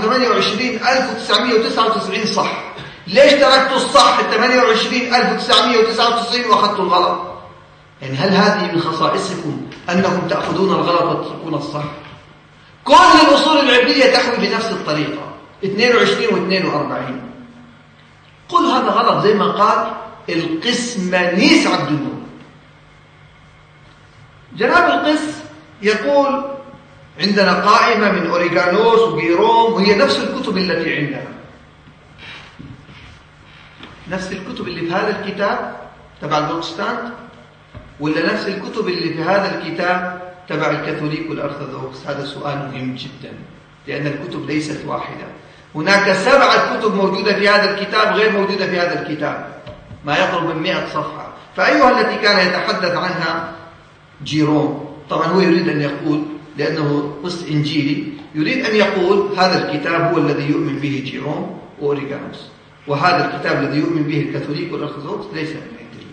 28,999 صح. ليش تركتوا الصح 28,999 وأخذتوا الغلط؟ يعني هل هذه من خصائصكم أنكم تأخذون الغلط وتتركون الصح؟ كل الأصول العلمية تحوي بنفس الطريقة، 22 و 42. قل هذا غلط، زي ما قال القسمانيس عبد النور. جناب القس يقول عندنا قائمة من أوريغانوس وبيروم، وهي نفس الكتب التي عندنا، نفس الكتب اللي في هذا الكتاب تبع البروتستانت، ولا نفس الكتب اللي في هذا الكتاب تبع الكاثوليك والأرثوذكس؟ هذا سؤال مهم جدا، لأن الكتب ليست واحدة. هناك 7 كتب موجودة في هذا الكتاب غير موجودة في هذا الكتاب، ما يقرب من 100 صفحة. فأيها التي كان يتحدث عنها جيروم، طبعا هو يريد أن يقول، لأنه قس إنجيلي، يريد أن يقول هذا الكتاب هو الذي يؤمن به جيروم وأوريغانوس، وهذا الكتاب الذي يؤمن به الكاثوليك والأرثوذكس ليس من عند الله.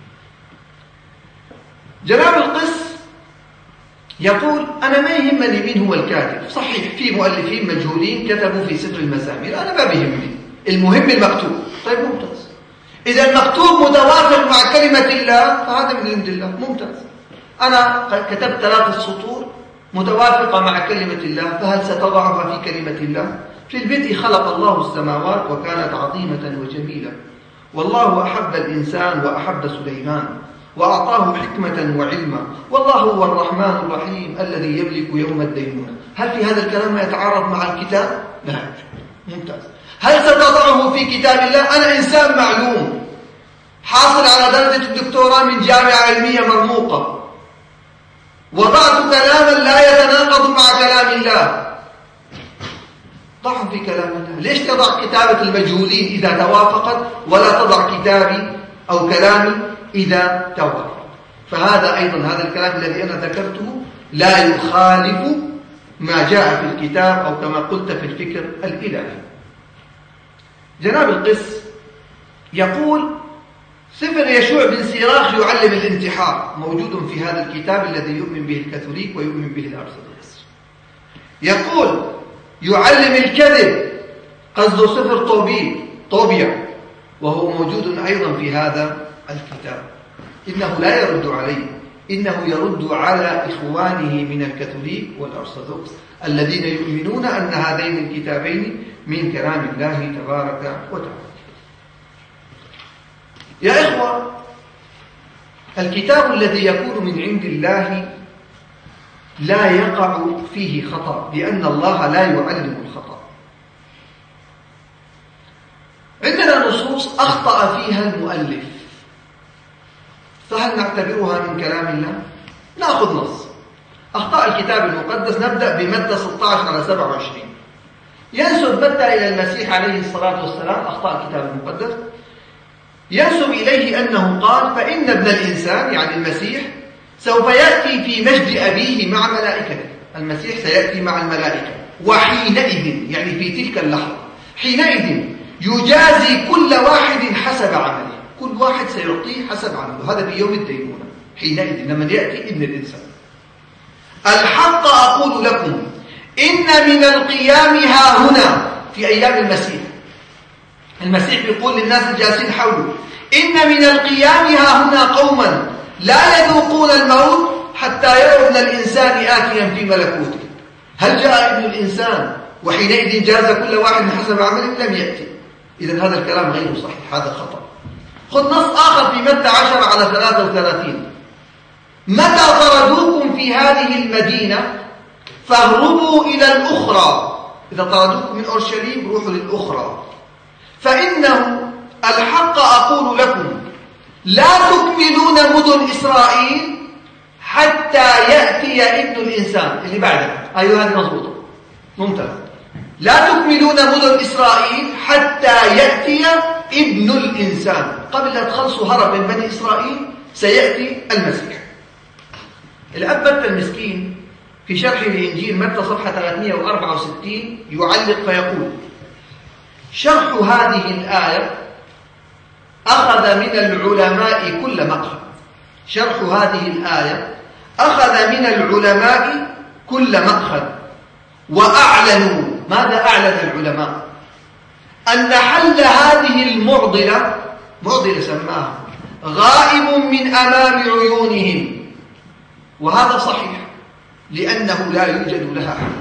جناب القس يقول أنا ما يهمني مين هو الكاتب، صحيح في مؤلفين مجهولين كتبوا في سفر المزامير، أنا ما بيهمني، المهم المكتوب. طيب ممتاز، إذا المكتوب متوافق مع كلمة الله فهذا من عند الله، ممتاز. أنا كتبت 3 سطور متوافقة مع كلمة الله، فهل ستضعها في كلمة الله؟ في البدء خلق الله السماوات وكانت عظيمة وجميلة، والله أحب الإنسان وأحب سليمان وأعطاه حكمة وعلما، والله هو الرحمن الرحيم الذي يملك يوم الدينونة. هل في هذا الكلام ما يتعارض مع الكتاب؟ لا. ممتاز. هل ستضعه في كتاب الله؟ أنا إنسان معلوم حاصل على درجة الدكتوراه من جامعة علمية مرموقة، وضعت كلاما لا يتناقض مع كلام الله، ضعه في كلام الله. ليش تضع كتابة المجهولين إذا توافقت، ولا تضع كتابي أو كلامي إذا توافق؟ فهذا أيضا هذا الكلام الذي أنا ذكرته لا يخالف ما جاء في الكتاب، أو كما قلت في الفكر الإلهي. جناب القس يقول سفر يشوع بن سيراخ يعلم الانتحار، موجود في هذا الكتاب الذي يؤمن به الكاثوليك ويؤمن به الأرثوذكس. يقول يعلم الكذب، قصده سفر طوبيا، وهو موجود أيضا في هذا الكتاب. إنه لا يرد عليه، إنه يرد على إخوانه من الكاثوليك والأرثوذكس الذين يؤمنون أن هذين الكتابين من كلام الله تبارك وتعالى. يا إخوة، الكتاب الذي يكون من عند الله لا يقع فيه خطأ، لأن الله لا يعلم الخطأ. عندنا نصوص أخطأ فيها المؤلف، فهل نعتبرها من كلام الله؟ نأخذ نص أخطاء الكتاب المقدس، نبدأ بمتى 16 على 27. ينسب متى إلى المسيح عليه الصلاة والسلام أخطاء الكتاب المقدس، ينسب إليه أنه قال فإن ابن الإنسان يعني المسيح سوف يأتي في مجد أبيه مع ملائكته. المسيح سيأتي مع الملائكة، وحينئذ يعني في تلك اللحظة، حينئذ يجازي كل واحد حسب عمله، كل واحد سيعطيه حسب عمله. هذا في يوم الدينونة، حينئذ لما يأتي ابن الإنسان. الحق أقول لكم إن من القيام ها هنا في أيام المسيح، المسيح بيقول للناس الجالسين حوله إن من القيام ها هنا قوما لا يذوقون الموت حتى يروا ابن الإنسان آتيا في ملكوته. هل جاء ابن الإنسان وحينئذ جاز كل واحد حسب عمله؟ لم يأتي. إذن هذا الكلام غير صحيح، هذا خطأ. خذ نص آخر في متى 10 على 33. متى طردوكم في هذه المدينة فاهربوا إلى الأخرى. إذا طردوكم من أورشليم روحوا للأخرى، فإنه الحق أقول لكم لا تكملون مدن إسرائيل حتى يأتي ابن الإنسان. اللي بعدها أيها هذه مضبوطة، ممتاز. لا تكملون مدن إسرائيل حتى يأتي ابن الإنسان. قبل لا تخلصوا هرب من بني إسرائيل سيأتي المسيح. الأب متى المسكين في شرحه لإنجيل متى صفحة 364 يعلق فيقول: شرح هذه الآية أخذ من العلماء كل مأخذ. شرح هذه الآية أخذ من العلماء كل مأخذ، وأعلنوا. ماذا أعلن العلماء؟ أن حل هذه المعضلة سماها غائب من أمام عيونهم، وهذا صحيح لأنه لا يوجد لها حل.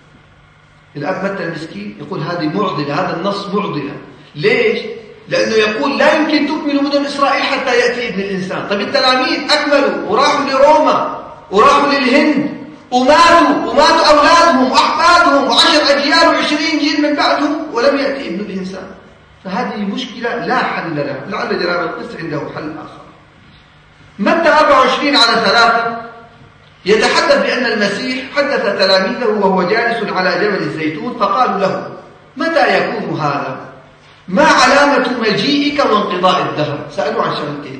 الأب متى المسكين يقول هذه معضلة، هذا النص معضلة. ليش؟ لأنه يقول لا يمكن تكملوا مدن إسرائيل حتى يأتي ابن الإنسان. طيب التلاميذ أكملوا وراحوا لروما وراحوا للهند وماتوا أولادهم وأحفادهم و10 أجيال و20 جيل من بعدهم ولم يأتي ابن الإنسان. فهذه مشكلة لا حل لها. لعل جناب القس عنده حل آخر. متى 24:3 يتحدث بأن المسيح حدث تلاميذه وهو جالس على جبل الزيتون، فقالوا له: متى يكون هذا؟ ما علامة مجيئك وانقضاء الدهر؟ سألوا عن شغلتين: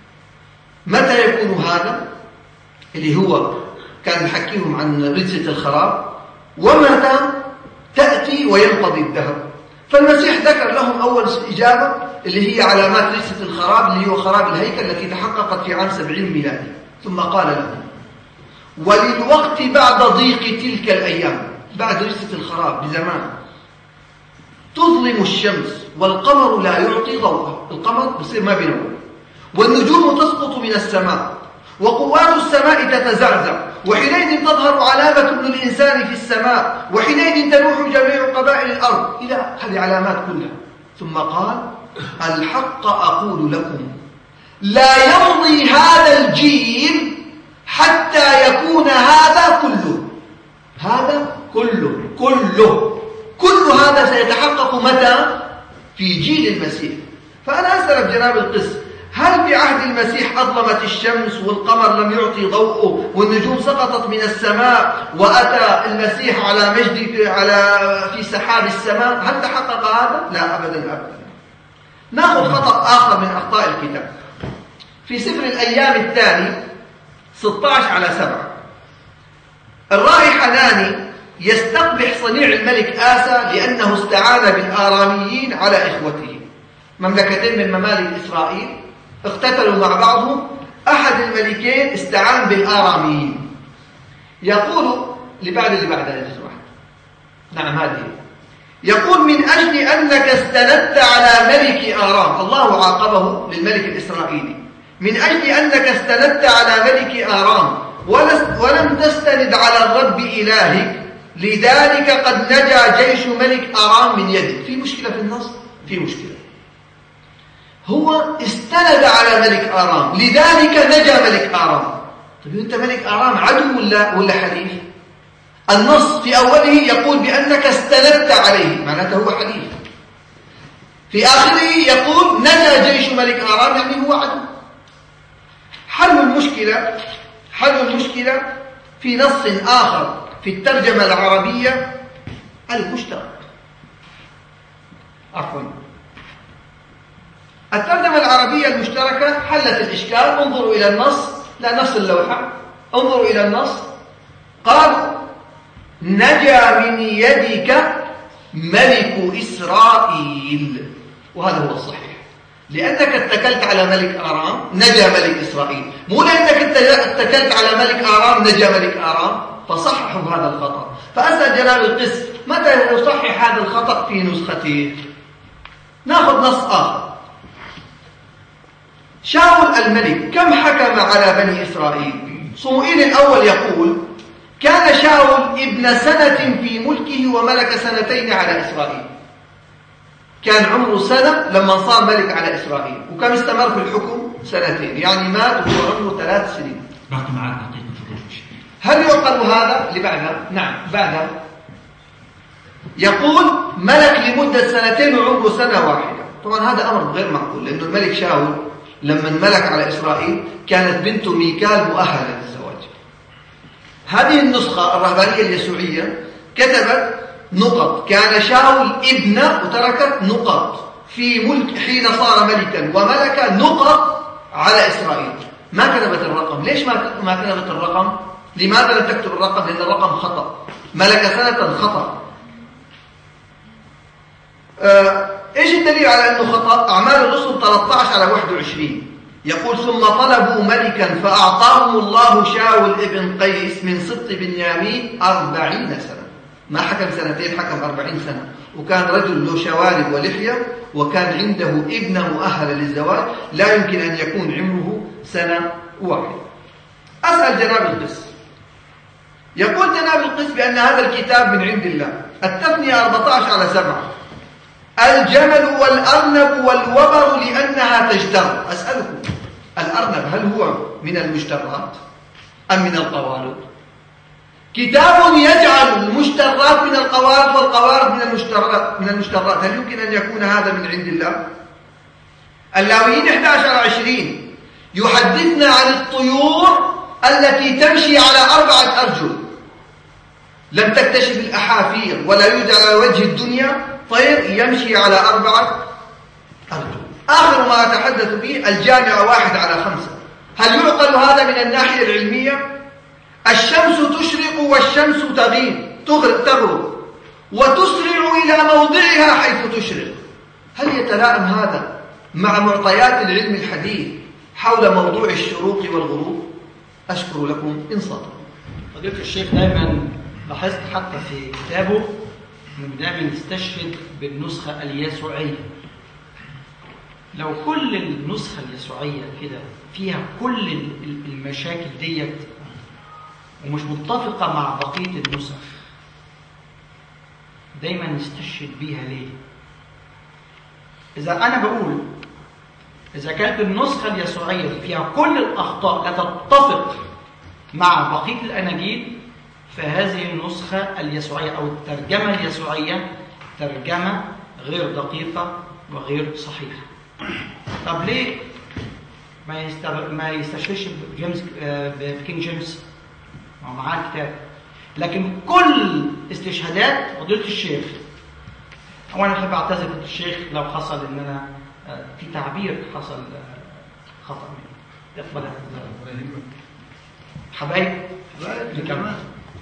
متى يكون هذا اللي هو كان يحكيهم عن رجسة الخراب، ومتى تأتي وينقضي الدهر؟ فالمسيح ذكر لهم أول إجابة اللي هي علامات رجسة الخراب، اللي هو خراب الهيكل التي تحققت في عام 70 ميلادي. ثم قال لهم: وللوقت بعد ضيق تلك الأيام، بعد رجسة الخراب بزمان، تظلم الشمس والقمر لا يعطي ضوءه. القمر بصير ما بينور، والنجوم تسقط من السماء، وقوات السماء تتزعزع، وحينئذ تظهر علامة ابن الإنسان في السماء، وحينئذ تنوح جميع قبائل الأرض، إلى هذه علامات كلها. ثم قال: الحق أقول لكم لا يمضي هذا الجيل حتى يكون هذا كله. هذا كل هذا سيتحقق متى؟ في جيل المسيح. فأنا أسأل جناب القس: هل في عهد المسيح أظلمت الشمس والقمر لم يعطي ضوءه والنجوم سقطت من السماء وأتى المسيح على مجد في سحاب السماء؟ هل تحقق هذا؟ لا، أبدا. نأخذ خطأ آخر من أخطاء الكتاب في سفر الأيام الثاني 16/7. الراعي حناني يستقبح صنيع الملك آسى لأنه استعان بالآراميين على إخوته. مملكتين من ممالك إسرائيل اقتتلوا مع بعضهم، أحد الملكين استعان بالآراميين. يقول اللي بعدها نعم هذه، يقول: من أجل أنك استندت على ملك آرام. الله عاقبه للملك الإسرائيلي: من أجل أنك استندت على ملك آرام ولم تستند على الرب إلهك، لذلك قد نجا جيش ملك آرام من يدك. في مشكلة في النص، في مشكلة. هو استند على ملك آرام لذلك نجا ملك آرام. طيب أنت ملك آرام عدو ولا حليف؟ النص في أوله يقول بأنك استندت عليه، معناته هو حليف. في آخره يقول نجا جيش ملك آرام، يعني هو عدو. حل المشكلة في نص آخر في الترجمة العربية المشترك. الترجمة العربية المشتركة حلت الإشكال. انظروا إلى النص، لا نفس اللوحة، انظروا إلى النص. قال: نجا من يدك ملك إسرائيل. وهذا هو الصحيح، لأنك اتكلت على ملك آرام نجا ملك إسرائيل، مو لأنك اتكلت على ملك آرام نجا ملك آرام. فصححوا هذا الخطأ. فأسأل جناب القس: متى يصحح هذا الخطأ في نسخته؟ نأخذ نص آخر. شاول الملك كم حكم على بني إسرائيل؟ صموئيل الأول يقول: كان شاول ابن سنة في ملكه وملك 2 على إسرائيل. كان عمره 1 سنة لما صار ملك على إسرائيل، وكم استمر في الحكم؟ 2، يعني مات وهو عمره 3 سنين. باقي معك دقيقة فضول. هل يعقل هذا اللي بعدها؟ نعم بعدها. يقول: ملك لمدة 2 وعمره 1 سنة. طبعا هذا أمر غير معقول، لأنه الملك شاول لما ملك على إسرائيل كانت بنته ميكال مؤهلة للزواج. هذه النسخة الرهبانية اليسوعية كتبت نقط: كان شاول ابن، وتركت نقط في ملك حين صار ملكا وملك نقط على إسرائيل. ما كتبت الرقم. ليش ما كتبت الرقم؟ لماذا لم تكتب الرقم؟ لأن الرقم خطأ. ملك سنة خطأ. إيش الدليل على أنه خطأ؟ أعمال الرسل 13-21 يقول ثم طلبوا ملكا فأعطاهم الله شاول ابن قيس من سبط بنيامين 40 سنة. ما حكم سنتين، حكم 40 سنة. وكان رجل له شوارب ولحية، وكان عنده ابن مؤهل للزواج، لا يمكن أن يكون عمره سنة واحدة. أسأل جناب القس، يقول جناب القس بأن هذا الكتاب من عند الله. التثنية 14/7 الجمل والأرنب والوبر لأنها تجتر. أسألكم، الأرنب هل هو من المشترات أم من القوارض؟ كتاب يجعل المشترات من القوارض والقوارض من المشترات، هل يمكن أن يكون هذا من عند الله؟ اللاويين 11/20 يحدثنا عن الطيور التي تمشي على 4 أرجل، لم تكتشف الأحافير ولا يوجد على وجه الدنيا طير يمشي على 4 أرجل. آخر ما أتحدث به الجامعة 1/5. هل يعقل هذا من الناحية العلمية؟ الشمس تشرق والشمس تغرب وتسرع إلى موضعها حيث تشرق. هل يتلائم هذا مع معطيات العلم الحديث حول موضوع الشروق والغروب؟ أشكر لكم إنصاتكم. فضيلة الشيخ دائما لاحظت حتى في كتابه انه دائما يستشهد بالنسخة اليسوعية. لو كل النسخة اليسوعية كده فيها كل المشاكل ديت ومش متفقة مع بقية النسخ، دايما نستشهد بيها ليه؟ إذا أنا بقول إذا كانت النسخة اليسوعية فيها كل الأخطاء لا تتفق مع بقية الأناجيل، فهذه النسخة اليسوعية أو الترجمة اليسوعية ترجمة غير دقيقة وغير صحيحة. طب ليه ما يستشهدش بكينج جيمس؟ هو معاه الكتاب. لكن كل استشهادات فضيلة الشيخ، وانا احب اعتذر فضيلة الشيخ لو حصل ان انا في تعبير حصل خطأ مني، يقبل حبايب كمان.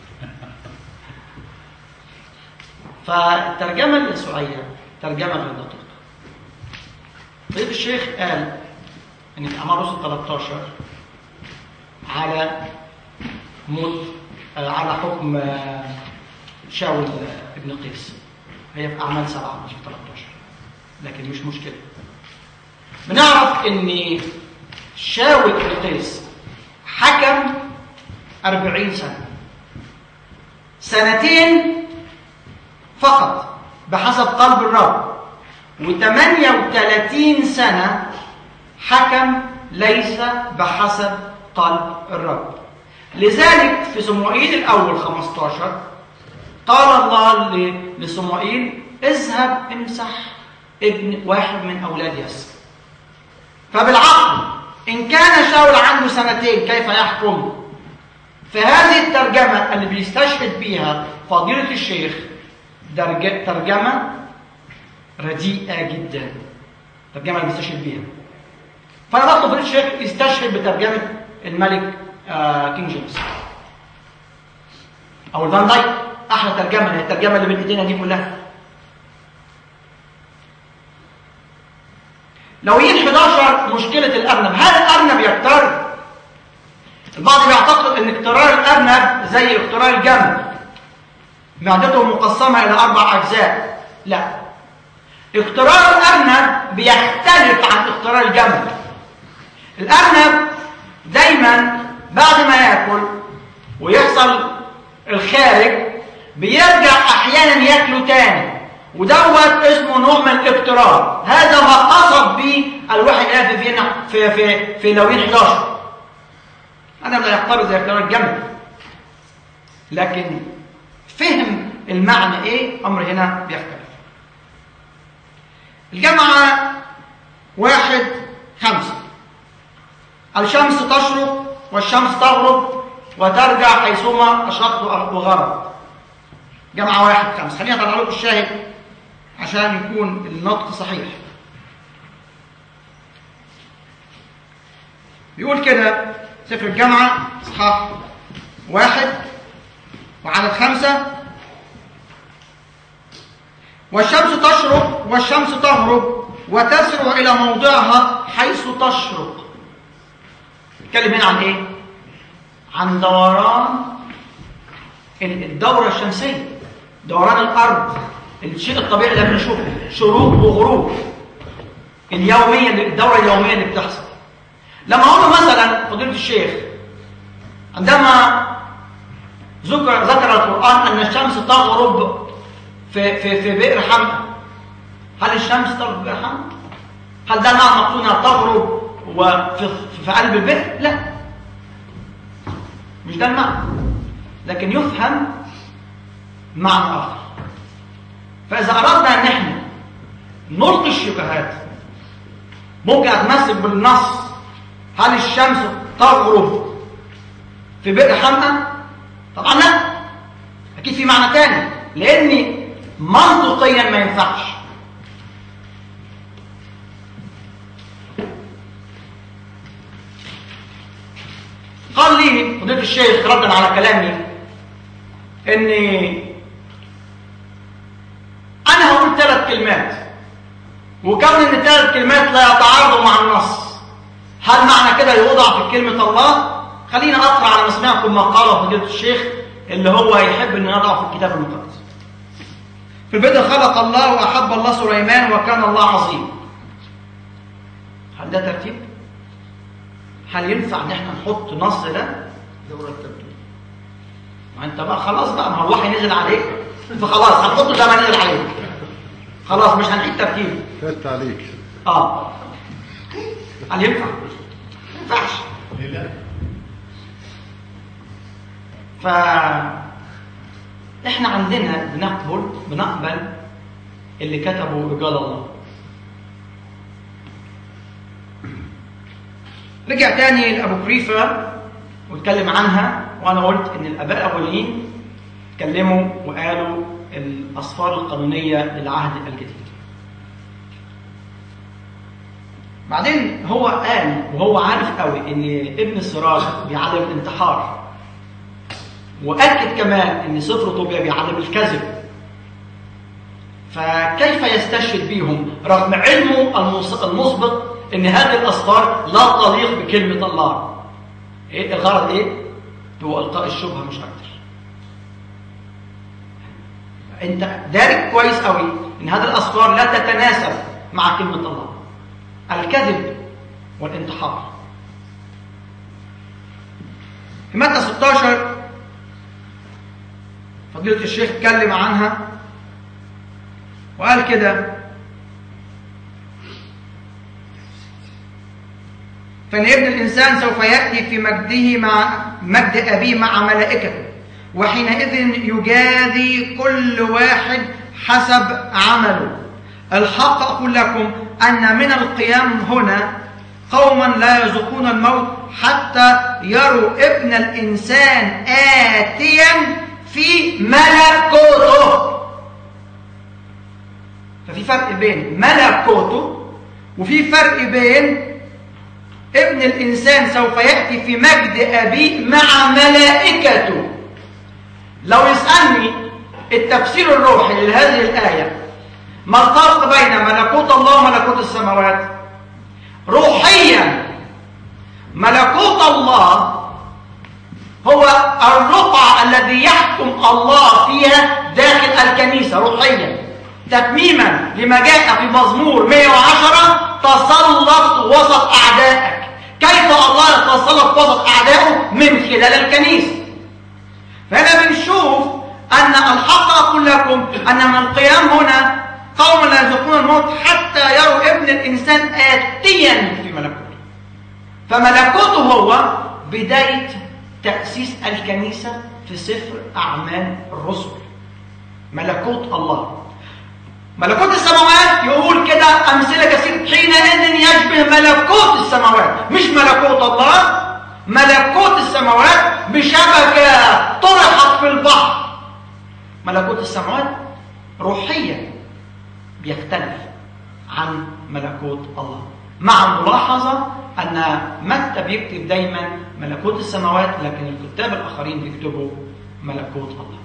فالترجمة اليسوعية ترجمة غير دقيقة. فضيلة الشيخ قال ان في اعمال الرسل 13 على موت على حكم شاول ابن قيس. هي في أعمال 7 مش في 13، لكن مش مشكلة. بنعرف ان شاول ابن قيس حكم 40 سنة، 2 فقط بحسب قلب الرب، و38 سنة حكم ليس بحسب قلب الرب. لذلك في صموئيل الأول 15 قال الله لصموئيل اذهب امسح ابن واحد من أولاد يسى. فبالعقل إن كان شاول عنده 2 كيف يحكم؟ فهذه الترجمة اللي بيستشهد بيها فضيلة الشيخ ترجمة رديئة جدا، ترجمة اللي بيستشهد بيها. فأنا بطلب فضيلة الشيخ يستشهد بترجمة الملك كينج جيمس او الفان دايك، احلى ترجمه، هي الترجمه اللي بين ايدينا دي كلها. لويين 11 مشكله الارنب. هل الارنب يقتر؟ البعض بيعتقد ان اقترار الارنب زي اقترار الجمل، معدته مقسمه الى 4 اجزاء. لا، اقترار الارنب بيختلف عن اقترار الجمل. الارنب دايما بعد ما ياكل ويحصل الخارج بيرجع احيانا ياكله تاني، ودوت اسمه نوع من الاقترار. هذا ما قصد به الوحي الالهي في فينا في لويين 11. انا لا يقترض زي اقترار الجمل، لكن فهم المعنى ايه امر هنا بيختلف. الجامعه 1:5 الشمس تشرق والشمس تغرب وترجع حيثما أشرقت وغرب. جامعة 1:5. خلينا أطلع لكم الشاهد عشان يكون النطق صحيح. بيقول كده سفر الجامعة اصحاح 1 وعدد 5: والشمس تشرق والشمس تغرب وتسرع إلى موضعها حيث تشرق. نتكلم هنا عن إيه؟ عن دوران الدورة الشمسية، دوران الأرض، الشيء الطبيعي اللي بنشوفه، شروق وغروب اليومية، الدورة اليومية اللي بتحصل. لما أقول مثلا فضيلة الشيخ عندما ذكر القرآن أن الشمس تغرب في بئر حمأة، هل الشمس تغرب في بئر حمأة؟ هل ده معنى مقصودها تغرب في قلب البئر؟ لا، مش ده المعنى، لكن يفهم معنى آخر. فإذا أردنا أن احنا نلقي الشبهات ممكن أتمسك بالنص، هل الشمس تغرب في بئر حمأة؟ طبعا لا، أكيد في معنى تاني، لأن منطقيا ما ينفعش. قال لي فضيلة الشيخ ردا على كلامي إني أنا هقول 3 كلمات، وكون إن 3 كلمات لا يتعارضوا مع النص، هل معنى كده يوضع في كلمة الله؟ خلينا أقرأ على مسمعكم ما قاله فضيلة الشيخ اللي هو يحب أن يضعه في الكتاب المقدس. في البدء خلق الله وأحب الله سليمان وكان الله عظيم. هل ده ترتيب؟ هل ينفع ان احنا نحط نص ده؟ دورة الترتيب. ما انت بقى خلاص بقى، ما هو الوحي نزل عليك، فخلاص هنحطه زي ما نزل عليك. خلاص مش هنعيد ترتيب. فات عليك. هل ينفع؟ ما ينفعش. احنا عندنا بنقبل اللي كتبه رجال الله. رجع تاني لأبوكريفة واتكلم عنها، وانا قلت ان الاباء الاولين اتكلموا وقالوا الاسفار القانونية للعهد الجديد. بعدين هو قال وهو عارف قوي ان ابن سراج بيعلم الانتحار، وأكد كمان أن سفر طوبيا بيعلم الكذب، فكيف يستشهد بيهم رغم علمه المسبق أن هذه الأسفار لا تليق بكلمة الله؟ إيه الغرض؟ إيه؟ هو إلقاء الشبهة مش أكتر. أنت دارك كويس قوي أن هذه الأسفار لا تتناسب مع كلمة الله، الكذب والانتحار. في متى 16 فضيلة الشيخ اتكلم عنها وقال كده: فإن ابن الإنسان سوف يأتي في مجده مع مجد أبيه مع ملائكته، وحينئذ يجازي كل واحد حسب عمله. الحق أقول لكم أن من القيام هنا قوما لا يذوقون الموت حتى يروا ابن الإنسان آتيا في ملكوته. ففي فرق بين ملكوته وفي فرق بين ابن الإنسان سوف يأتي في مجد أبيه مع ملائكته. لو يسألني التفسير الروحي لهذه الآية ما الفرق بين ملكوت الله وملكوت السماوات؟ روحيا ملكوت الله هو الرقعة الذي يحكم الله فيها داخل الكنيسة روحيا، تتميما لما جاء في مزمور 110: تسلط وسط أعدائك. كيف الله يتسلط وسط أعدائه؟ من خلال الكنيسة. فهنا بنشوف أن الحق أقول لكم أن من القيام هنا قوم لا يذوقون الموت حتى يروا ابن الإنسان آتيا في ملكوته. فملكوته هو بداية تأسيس الكنيسة في سفر أعمال الرسل. ملكوت الله. ملكوت السماوات يقول كده أمثلة كثيرة: حينئذ يشبه ملكوت السماوات. مش ملكوت الله، ملكوت السماوات بشبكة طرحت في البحر. ملكوت السماوات روحيا بيختلف عن ملكوت الله، مع ملاحظة أن متى بيكتب دايما ملكوت السماوات، لكن الكتاب الآخرين بيكتبوا ملكوت الله.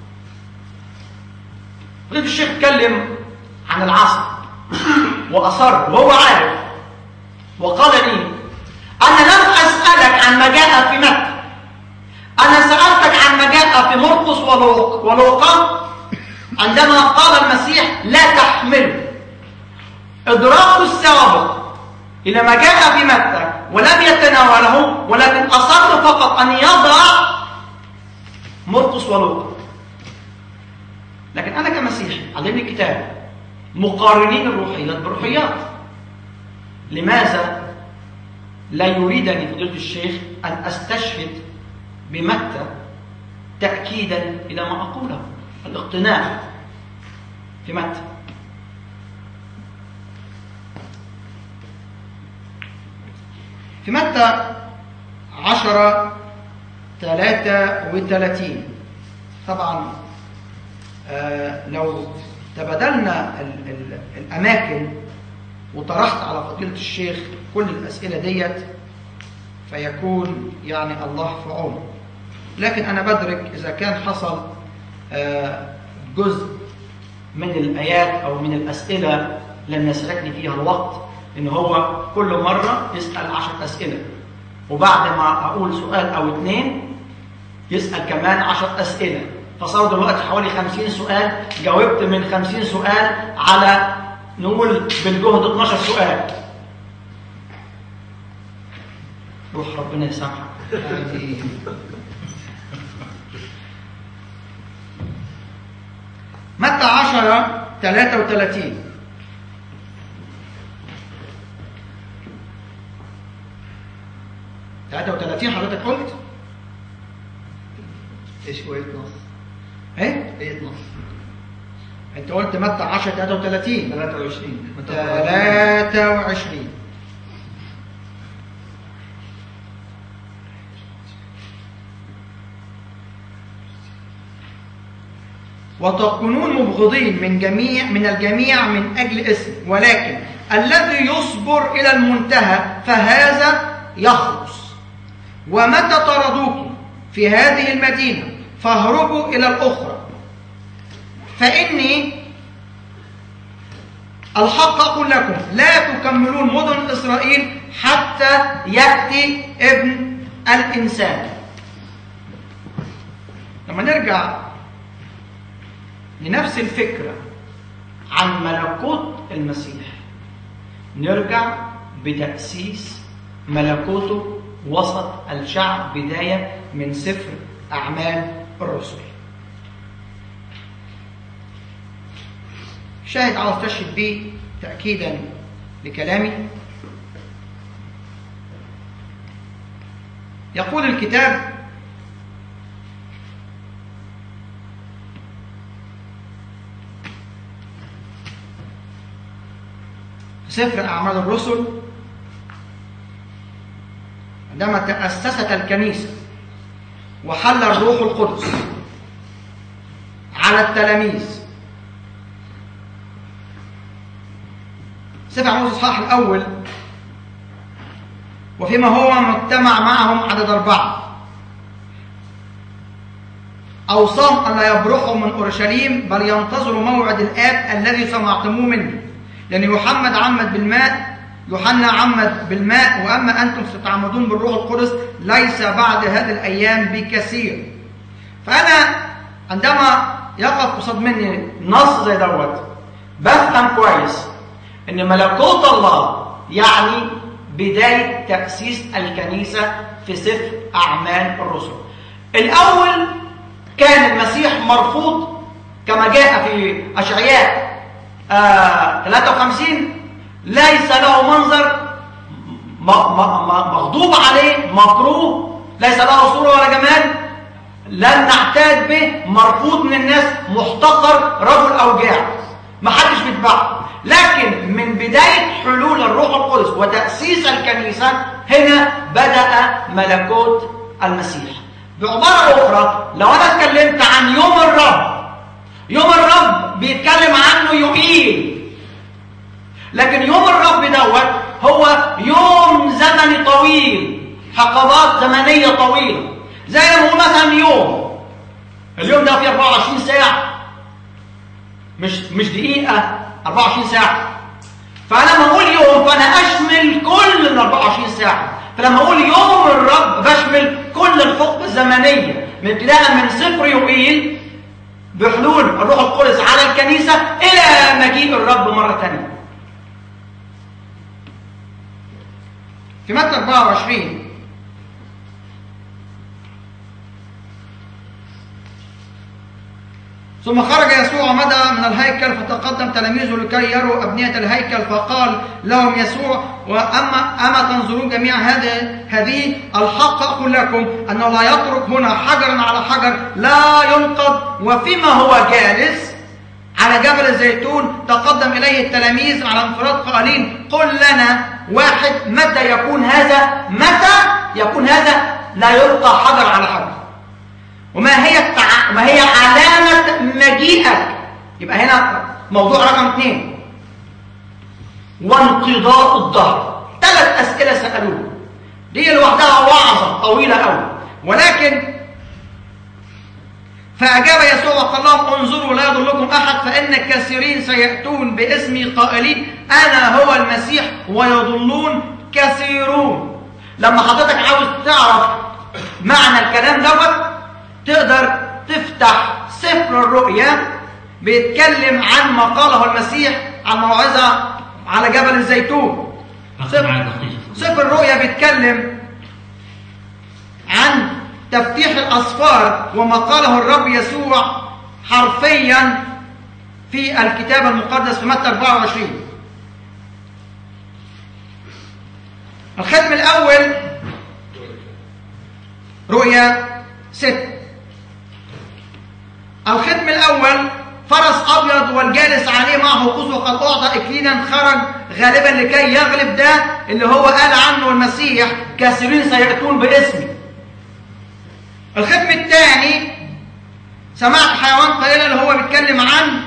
فضيلة الشيخ اتكلم عن العصر وأصر وهو عارف وقال لي: أنا لم أسألك عن ما جاء في متى، أنا سألتك عن ما جاء في مرقس ولوقا عندما قال المسيح لا تحمله. إدراكه السابق إلى ما جاء في متى ولم يتناوله، ولكن أصر فقط أن يضع مرقس ولوقا. لكن أنا كمسيحي علمني الكتاب مقارنين الروحيات بالروحيات. لماذا لا يريدني فضيلة الشيخ أن أستشهد بمتى تأكيدا إلى ما أقوله؟ الاقتناع في متى. في متى 10:33 طبعا لو تبادلنا الأماكن وطرحت على فضيلة الشيخ كل الأسئلة ديت فيكون يعني الله في عونه. لكن أنا بدرك إذا كان حصل جزء من الآيات أو من الأسئلة لم يسعفني فيها الوقت، إن هو كل مرة يسأل 10 أسئلة، وبعد ما أقول سؤال أو 2 يسأل كمان 10 أسئلة، فصار دلوقتي حوالي 50 سؤال. جاوبت من 50 سؤال على نقول بالجهد 12 سؤال. روح ربنا يسامحك. متى 10:33 33 حضرتك قلت؟ ايش هو 12؟ ايه؟ ايه 12؟ انت قلت متى 10:33 23 وتكونون مبغضين من الجميع من أجل اسم، ولكن الذي يصبر إلى المنتهى فهذا يخلص. ومتى طردوكم في هذه المدينة فاهربوا إلى الأخرى، فإني الحق أقول لكم لا تكملون مدن إسرائيل حتى يأتي ابن الإنسان. لما نرجع لنفس الفكرة عن ملكوت المسيح، نرجع بتأسيس ملكوته وسط الشعب بداية من سفر أعمال الرسل. شاهد عاوز تشهد به تأكيدا لكلامي. يقول الكتاب: سفر أعمال الرسل عندما تأسست الكنيسة وحل الروح القدس على التلاميذ. سفر أعمال الإصحاح الأول: وفيما هو مجتمع معهم عدد 4 أوصاهم أن لا يبرحوا من أورشليم بل ينتظروا موعد الآب الذي سمعتموه مني، لأن يوحنا عمد بالماء وأما أنتم ستعمدون بالروح القدس ليس بعد هذه الأيام بكثير. فأنا عندما يقف قصاد مني نص زي دوت بفهم كويس إن ملكوت الله يعني بداية تأسيس الكنيسة في سفر أعمال الرسل. الأول كان المسيح مرفوض كما جاء في أشعياء 53: ليس له منظر، مغضوب عليه، مكروه، ليس له صورة ولا جمال، لن نعتاد به، مرفوض من الناس، محتقر، رجل أوجاع، ما حدش بيتبعه. لكن من بداية حلول الروح القدس وتأسيس الكنيسة هنا بدأ ملكوت المسيح. بعبارة أخرى، لو أنا اتكلمت عن يوم الرب، يوم الرب بيتكلم عنه يوئيل، لكن يوم الرب دوت هو يوم زمني طويل، حقبات زمنية طويلة. زي لما نقول مثلا يوم، اليوم ده فيه 24 ساعة، مش دقيقة، 24 ساعة. فلما أقول يوم فأنا أشمل كل ال 24 ساعة. فلما أقول يوم الرب بشمل كل الحقبة الزمنية من ابتداء من سفر يوئيل بحلول الروح القدس على الكنيسة إلى مجيء الرب مرة ثانية. في متى 24 ثم خرج يسوع مدى من الهيكل فتقدم تلاميذه لكي يروا أبنية الهيكل، فقال لهم يسوع: أما تنظرون جميع هذه الحق أقول لكم أنه لا يترك هنا حجرا على حجر لا ينقض. وفيما هو جالس على جبل الزيتون تقدم إليه التلاميذ على انفراد قائلين: قل لنا واحد متى يكون هذا؟ متى يكون هذا؟ لا يلقى حجر على حجر. وما هي علامة مجيئك؟ يبقى هنا موضوع رقم 2 وانقضاء الدهر. 3 أسئلة سألوه، دي لوحدها وعظة طويلة أوي. ولكن فأجاب يسوع وقال لهم: انظروا لا يضلكم أحد، فإن كثيرين سيأتون باسمي قائلين أنا هو المسيح ويضلون كثيرون. لما حضرتك عاوز تعرف معنى الكلام دوت تقدر تفتح سفر الرؤيا، بيتكلم عن ما قاله المسيح عن موعظة على جبل الزيتون. سفر الرؤيا بيتكلم عن تفتيح الأسفار وما قاله الرب يسوع حرفيا في الكتاب المقدس في متى 24. الختم الأول رؤيا 6. الختم الأول: فرس أبيض والجالس عليه معه قوس وقد أعطى إكليلا خرج غالبا لكي يغلب. ده اللي هو قال عنه المسيح كثيرين سيأتون باسمي. الختم الثاني: سمعت حيوان قليلا اللي هو بيتكلم عن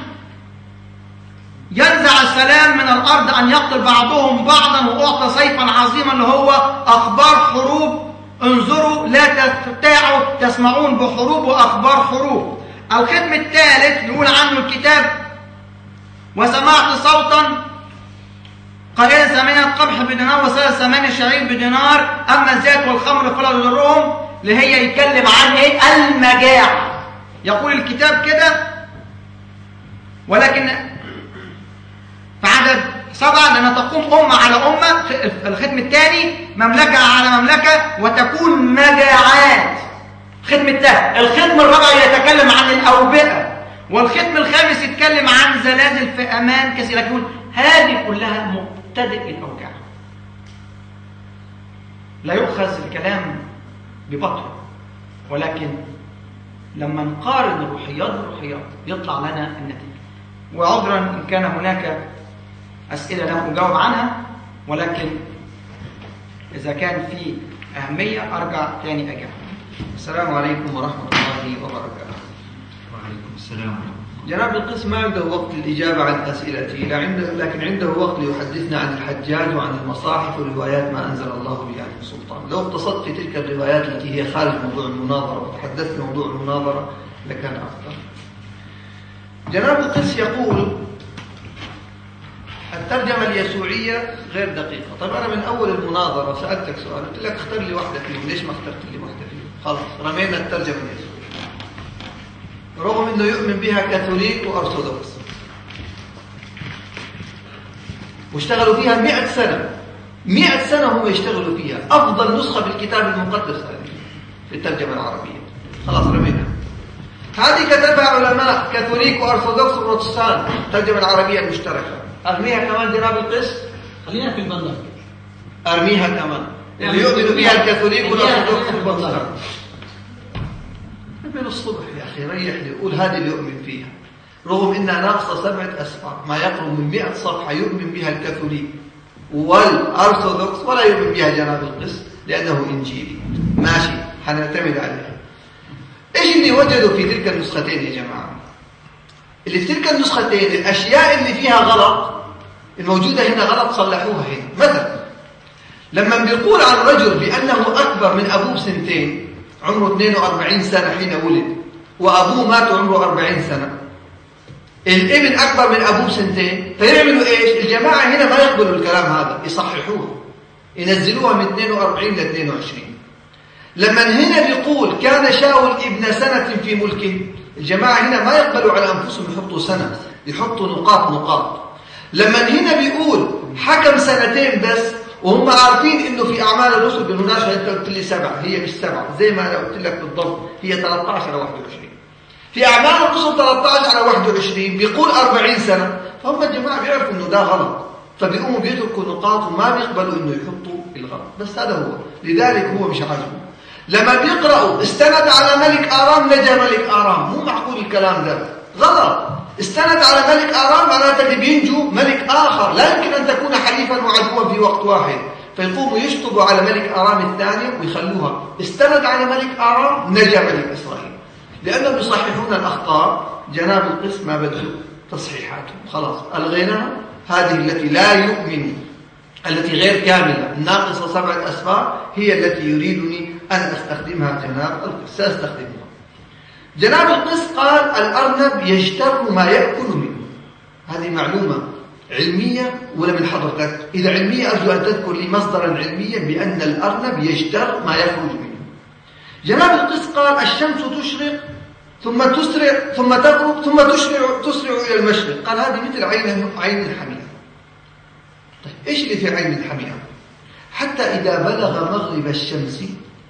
ينزع السلام من الأرض أن يقتل بعضهم بعضا، وأعطى سيفا عظيما اللي هو أخبار حروب. انظروا لا تفتعوا تسمعون بحروب وأخبار حروب. الختم الثالث يقول عنه الكتاب: وسمعت صوتا قائلا 8 قمح بدينار وثلاث 8 شعير بدينار، أما الزيت والخمر فلا يضرهم. اللي هي يتكلم عن ايه؟ المجاعة. يقول الكتاب كده. ولكن في عدد 7: لأن تقوم أمة على أمة. الختم الثاني: مملكة على مملكة وتكون مجاعات. الختم الثالث. الختم الرابع يتكلم عن الأوبئة. والختم الخامس يتكلم عن زلازل في أمان كثير. لكن هذه كلها مبتدئ الأوجاع. لا يؤخذ الكلام ببطء، ولكن لما نقارن الروحيات بالروحيات يطلع لنا النتيجة. وعذرا إن كان هناك أسئلة لم أجاوب عنها، ولكن إذا كان في أهمية أرجع تاني أجاوب. السلام عليكم ورحمة الله وبركاته. وعليكم السلام. جناب القس ما عنده وقت للإجابة عن أسئلتي، لكن عنده وقت ليحدثنا عن الحجاج وعن المصاحف وروايات ما أنزل الله بها من سلطان. لو اقتصدت في تلك الروايات التي هي خارج موضوع المناظرة وتحدثت في موضوع المناظرة لكان أفضل. جناب القس يقول الترجمة اليسوعية غير دقيقة. طيب أنا من أول المناظرة سألتك سؤال، قلت لك اختار لي واحدة فيهم، ليش ما اخترت لي واحدة فيهم؟ خلاص رمينا الترجمة اليسوعية، رغم أنه يؤمن بها كاثوليك وأرثوذكس واشتغلوا فيها 100 سنة. 100 سنة هم يشتغلوا فيها. أفضل نسخة بالكتاب المقدس هذه في الترجمة العربية. خلاص رمينا. هذه كتبها علماء كاثوليك وأرثوذكس وبروتستان، الترجمة العربية المشتركة. أرميها كمان جناب القس؟ خلينا في البندر. أرميها كمان. اللي يؤمنوا بها الكاثوليك والأرثوذكس والبروتستان. من الصبح يا أخي ريح لي، قول هذه اللي يؤمن فيها، رغم إنها ناقصة 7 أسفار، ما يقرب من 100 صفحة يؤمن بها الكاثوليك والأرثوذكس ولا يؤمن بها جناب القس لأنه إنجيلي. ماشي، حنعتمد عليها. إيش اللي وجدوا في تلك النسختين يا جماعة؟ اللي في تلك النسختين الأشياء اللي فيها غلط الموجودة هنا غلط صلحوها هنا. مثلا لما بيقول عن رجل بأنه أكبر من أبوه بسنتين، عمره 42 سنة حين ولد وأبوه مات عمره 40 سنة، الابن أكبر من أبوه بسنتين، فيعملوا إيش؟ الجماعة هنا ما يقبلوا الكلام هذا، يصححوه، ينزلوها من 42 ل 22. لما هنا بيقول كان شاول ابن سنة في ملكه، الجماعة هنا ما يقبلوا على أنفسهم يحطوا سنة، يحطوا نقاط. لما هنا بيقول حكم سنتين بس، وهم عارفين انه في اعمال الرسل بالمناسبه انت قلت لي 7، هي مش 7 زي ما انا قلت لك بالضبط، هي 13 على 21. في اعمال الرسل 13 على 21 بيقول 40 سنه، فهم الجماعه بيعرفوا انه ده غلط، فبيقوموا بيتركوا نقاط وما بيقبلوا انه يحطوا الغلط، بس هذا هو، لذلك هو مش عاجبه. لما بيقرأوا استند على ملك آرام نجا ملك آرام، مو معقول الكلام ده، غلط. استند على ملك آرام معناته اللي بينجو ملك آخر، لا يمكن أن تكون حليفا وعدوا في وقت واحد، فيقوموا يشطبوا على ملك آرام الثانية ويخلوها استند على ملك آرام نجا ملك إسرائيل، لأنهم يصححون الأخطاء. جناب القس ما بدأوا تصحيحاتهم، خلاص ألغيناها. هذه التي لا يؤمن، التي غير كاملة، ناقصة 7 أسفار، هي التي يريدني أن أستخدمها جناب القس، سأستخدمها. جناب القس قال الأرنب يجتر ما يأكل منه. هذه معلومة علمية ولا من حضرتك؟ إذا علمية أرجو أن تذكر لي مصدرا علميا بأن الأرنب يجتر ما يخرج منه. جناب القس قال الشمس تشرق ثم تسرع ثم تغرب ثم تسرع إلى المشرق، قال هذه مثل عين الحمية. طيب إيش اللي في عين الحمية؟ حتى إذا بلغ مغرب الشمس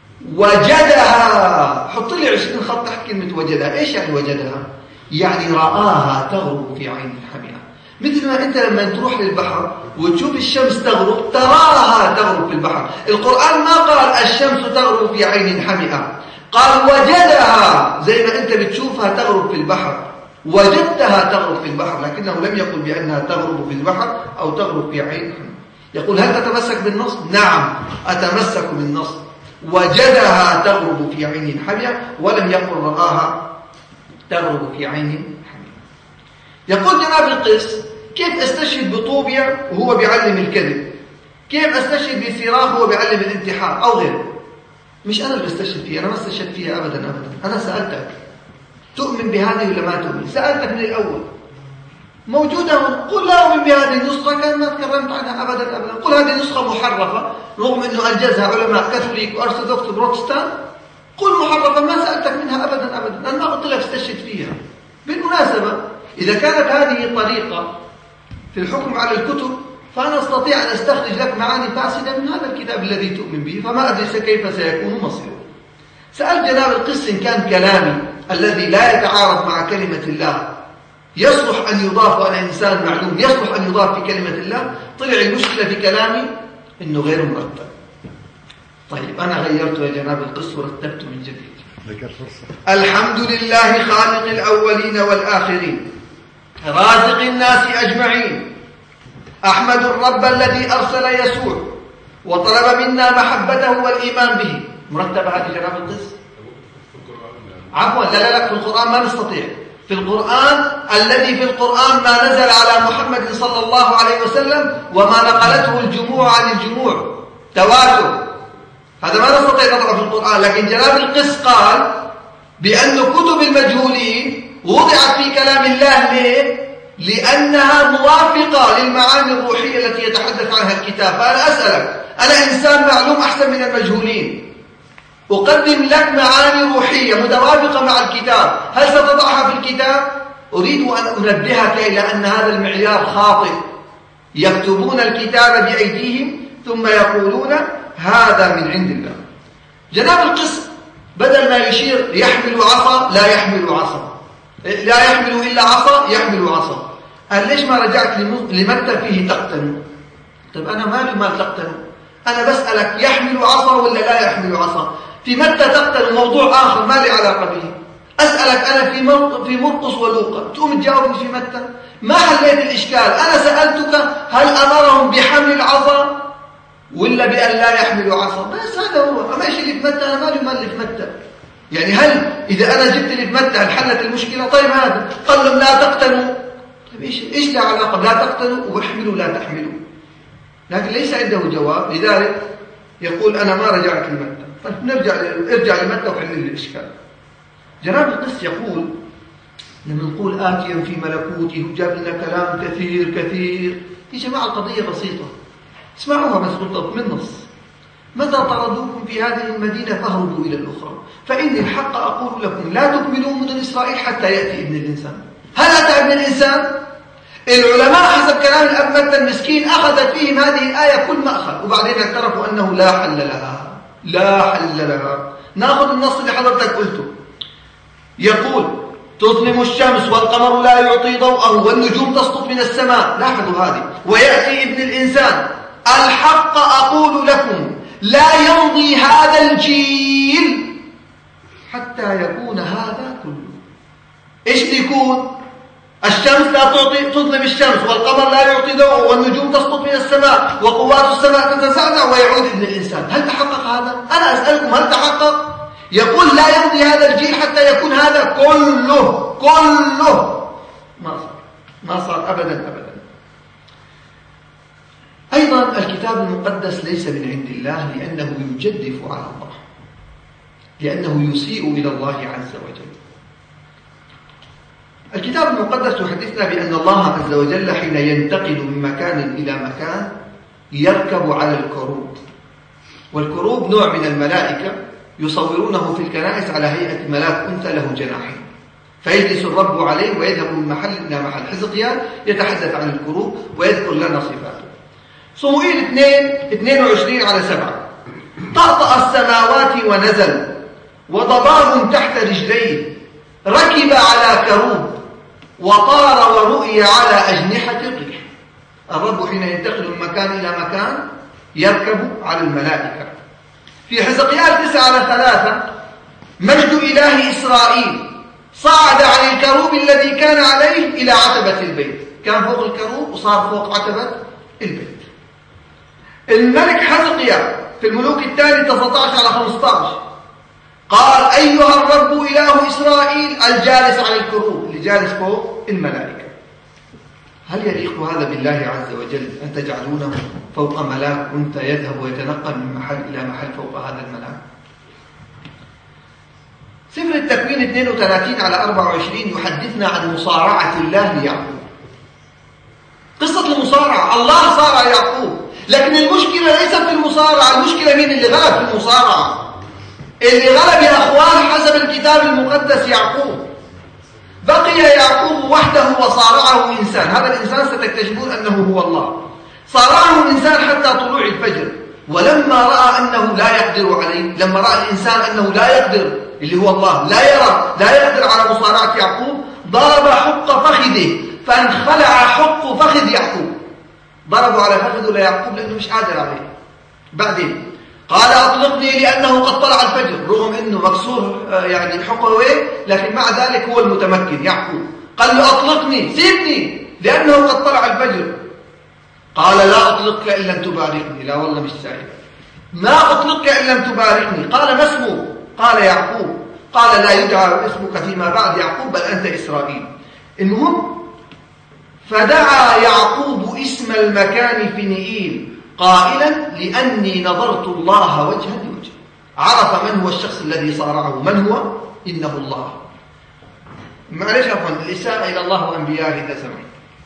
وجدها، حط لي 20 خط تحت كلمة وجدها. إيش يعني وجدها؟ يعني رآها تغرب في عين الحمية. مثل ما أنت لما تروح للبحر وتشوف الشمس تغرب تراها تغرب في البحر. القرآن ما قال الشمس تغرب في عين حمئة، قال وجدها، زي ما أنت بتشوفها تغرب في البحر، وجدتها تغرب في البحر، لكنه لم يقل بأنها تغرب في البحر أو تغرب في عين حمئة. يقول هل تتمسك بالنص؟ نعم أتمسك بالنص، وجدها تغرب في عين حمئة، ولم يقل رآها تغرب في عين حمئة. يقول جناب القس كيف استشهد بطوبيا وهو بيعلم الكذب؟ كيف استشهد بسراخ وهو بيعلم الانتحار أو غيره؟ مش أنا اللي بستشهد فيها، أنا ما استشهد فيها أبدا. أنا سألتك تؤمن بهذه ولا ما تؤمن؟ سألتك من الأول موجودة، قل لا أؤمن بهذه النسخة، كان ما تكلمت عنها أبدا. قل هذه نسخة محرفة رغم أنه أنجزها علماء كاثوليك وأرثوذكس وبروتستان، قل محرفة، ما سألتك منها أبدا. أنا ما قلت لك استشهد فيها. بالمناسبة إذا كانت هذه طريقة في الحكم على الكتب، فأنا أستطيع أن أستخرج لك معاني فاسدة من هذا الكتاب الذي تؤمن به، فما أدري كيف سيكون مصيره. سأل جناب القس إن كان كلامي الذي لا يتعارض مع كلمة الله يصلح أن يضاف، وأنا إنسان معلوم يصلح أن يضاف في كلمة الله. طلع المشكلة في كلامي إنه غير مرتب. طيب أنا غيرته يا جناب القس ورتبته من جديد. الحمد لله خالق الأولين والآخرين رازق الناس أجمعين، أحمد الرب الذي أرسل يسوع وطلب منا محبته والإيمان به. مرتبة هذه جناب القس؟ عفوا لا في القرآن ما نستطيع. في القرآن الذي في القرآن ما نزل على محمد صلى الله عليه وسلم وما نقلته الجموع عن الجموع تواتر، هذا ما نستطيع نضعه في القرآن. لكن جناب القس قال بأن كتب المجهولين وضعت في كلام الله. ليه؟ لأنها موافقة للمعاني الروحية التي يتحدث عنها الكتاب. فأنا أسألك، أنا إنسان معلوم أحسن من المجهولين، أقدم لك معاني روحية متوافقة مع الكتاب، هل ستضعها في الكتاب؟ أريد أن أنبهك إلى أن هذا المعيار خاطئ. يكتبون الكتاب بأيديهم ثم يقولون هذا من عند الله. جناب القس بدل ما يشير يحمل عصا لا يحمل عصا، لا يحمل إلا عصا يحمل عصا، قال ليش ما رجعت لمتى فيه تقتنوا؟ طيب أنا مالي ما تقتنوا، أنا بسألك يحمل عصا ولا لا يحمل عصا؟ في متى تقتل موضوع آخر ما لي علاقة به. أسألك أنا في مرقس ولوقا، تقوم تجاوبني في متى؟ ما حليت الإشكال. أنا سألتك هل أمرهم بحمل العصا ولا بأن لا يحملوا عصا؟ بس هذا هو. أما إيش اللي في متى؟ أنا مالي مال اللي في متى. يعني هل إذا أنا جبت اللي في متى هل حلت المشكلة؟ طيب هذا قال لهم لا تقتلوا، طيب إيش له علاقة لا تقتلوا واحملوا لا تحملوا؟ لكن ليس عنده جواب، لذلك يقول أنا ما رجعت لمتى. طيب ارجع لمتى وحل لي الإشكال. جناب القس يقول لما نقول آتيا في ملكوته وجاب لنا كلام كثير يا جماعة القضية بسيطة، اسمعوها بس من نص. متى طردوكم في هذه المدينة فاهربوا إلى الأخرى، فإني الحق أقول لكم لا تكملوا مدن إسرائيل حتى يأتي ابن الإنسان. هل أتى ابن الإنسان؟ العلماء حسب كلام الأب متى المسكين أخذت فيهم هذه الآية كل ما أخذ، وبعدين اعترفوا أنه لا حل لها. ناخذ النص اللي حضرتك قلته، يقول تظلم الشمس والقمر لا يعطي ضوءه والنجوم تسقط من السماء. لاحظوا هذه، ويأتي ابن الإنسان. الحق أقول لكم لا يمضي هذا الجيل حتى يكون هذا كله. إيش بيكون؟ الشمس لا تظلم الشمس، والقمر لا يعطي ضوءه، والنجوم تسقط من السماء، وقوات السماء تتسعدع، ويعود ابن الإنسان. هل تحقق هذا؟ أنا أسألكم هل تحقق؟ يقول لا يمضي هذا الجيل حتى يكون هذا كله. ما صار أبدا. أيضا الكتاب المقدس ليس من عند الله، لأنه يجدف على الله، لأنه يسيء إلى الله عز وجل. الكتاب المقدس يحدثنا بأن الله عز وجل حين ينتقل من مكان إلى مكان يركب على الكروب، والكروب نوع من الملائكة يصورونه في الكنائس على هيئة ملاك أنثى له جناحين، فيجلس الرب عليه ويذهب من محل إلى محل. حزقيال يتحدث عن الكروب ويذكر لنا صفاته. صموئيل 22:7 طأطأ السماوات ونزل وضباب تحت رجليه، ركب على كروب وطار ورؤي على أجنحة الريح. الرب حين ينتقل من مكان إلى مكان يركب على الملائكة. في حزقيال 9:3 مجد إله إسرائيل صعد عن الكروب الذي كان عليه إلى عتبة البيت. كان فوق الكروب وصار فوق عتبة البيت. الملك حزقيال في الملوك الثاني 19:15 قال أيها الرب إله إسرائيل الجالس على الكروب، اللي جالس فوق الملائكة. هل يليق هذا بالله عز وجل أن تجعلونه فوق ملاك أنثى يذهب ويتنقل من محل إلى محل فوق هذا الملاك؟ سفر التكوين 32:24 يحدثنا عن مصارعة الله ليعقوب. قصة المصارعة، الله صارع يعقوب، لكن المشكلة ليست في المصارعة. المشكلة مين اللي غلب في المصارعة؟ اللي غلب يا أخوان حسب الكتاب المقدس يعقوب. بقي يعقوب وحده وصارعه إنسان. هذا الإنسان ستكتشفون أنه هو الله. صارعه الإنسان حتى طلوع الفجر، ولما رأى أنه لا يقدر عليه، لما رأى الإنسان أنه لا يقدر، اللي هو الله لا يقدر على مصارعة يعقوب، ضرب حق فخذه فانخلع حق فخذ يعقوب. ضربوا على فخذه ليعقوب لأنه مش قادر عليه. بعدين قال أطلقني لأنه قد طلع الفجر، رغم أنه مكسور يعني حقه، لكن مع ذلك هو المتمكن يعقوب. قال له أطلقني، سيبني لأنه قد طلع الفجر. قال لا أطلقك إن لم تباركني. لا والله مش سعيد، ما أطلقك إن لم تباركني. قال ما اسمه؟ قال يعقوب. قال لا يدعى اسمك فيما بعد يعقوب بل أنت إسرائيل. المهم فدعا يعقوب اسم المكان فنيئيل قائلا لأني نظرت الله وجها لوجه. عرف من هو الشخص الذي صارعه، من هو؟ إنه الله. معلش أفهم الإساءة إلى الله وأنبيائه ده زمان.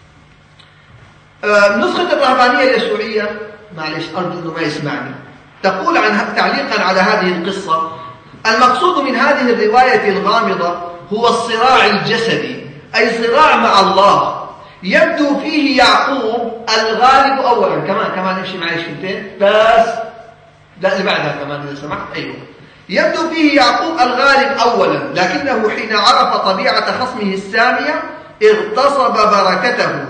نسخة الرهبانية اليسوعية، معلش أرجو أنه ما يسمعني، تقول تعليقا على هذه القصة: المقصود من هذه الرواية الغامضة هو الصراع الجسدي، أي صراع مع الله يبدو فيه يعقوب الغالب أولا. كمان نمشي معي شويتين بس، لا اللي بعدها كمان إذا سمحت. أيوه، يبدو فيه يعقوب الغالب أولا، لكنه حين عرف طبيعة خصمه السامية اغتصب بركته،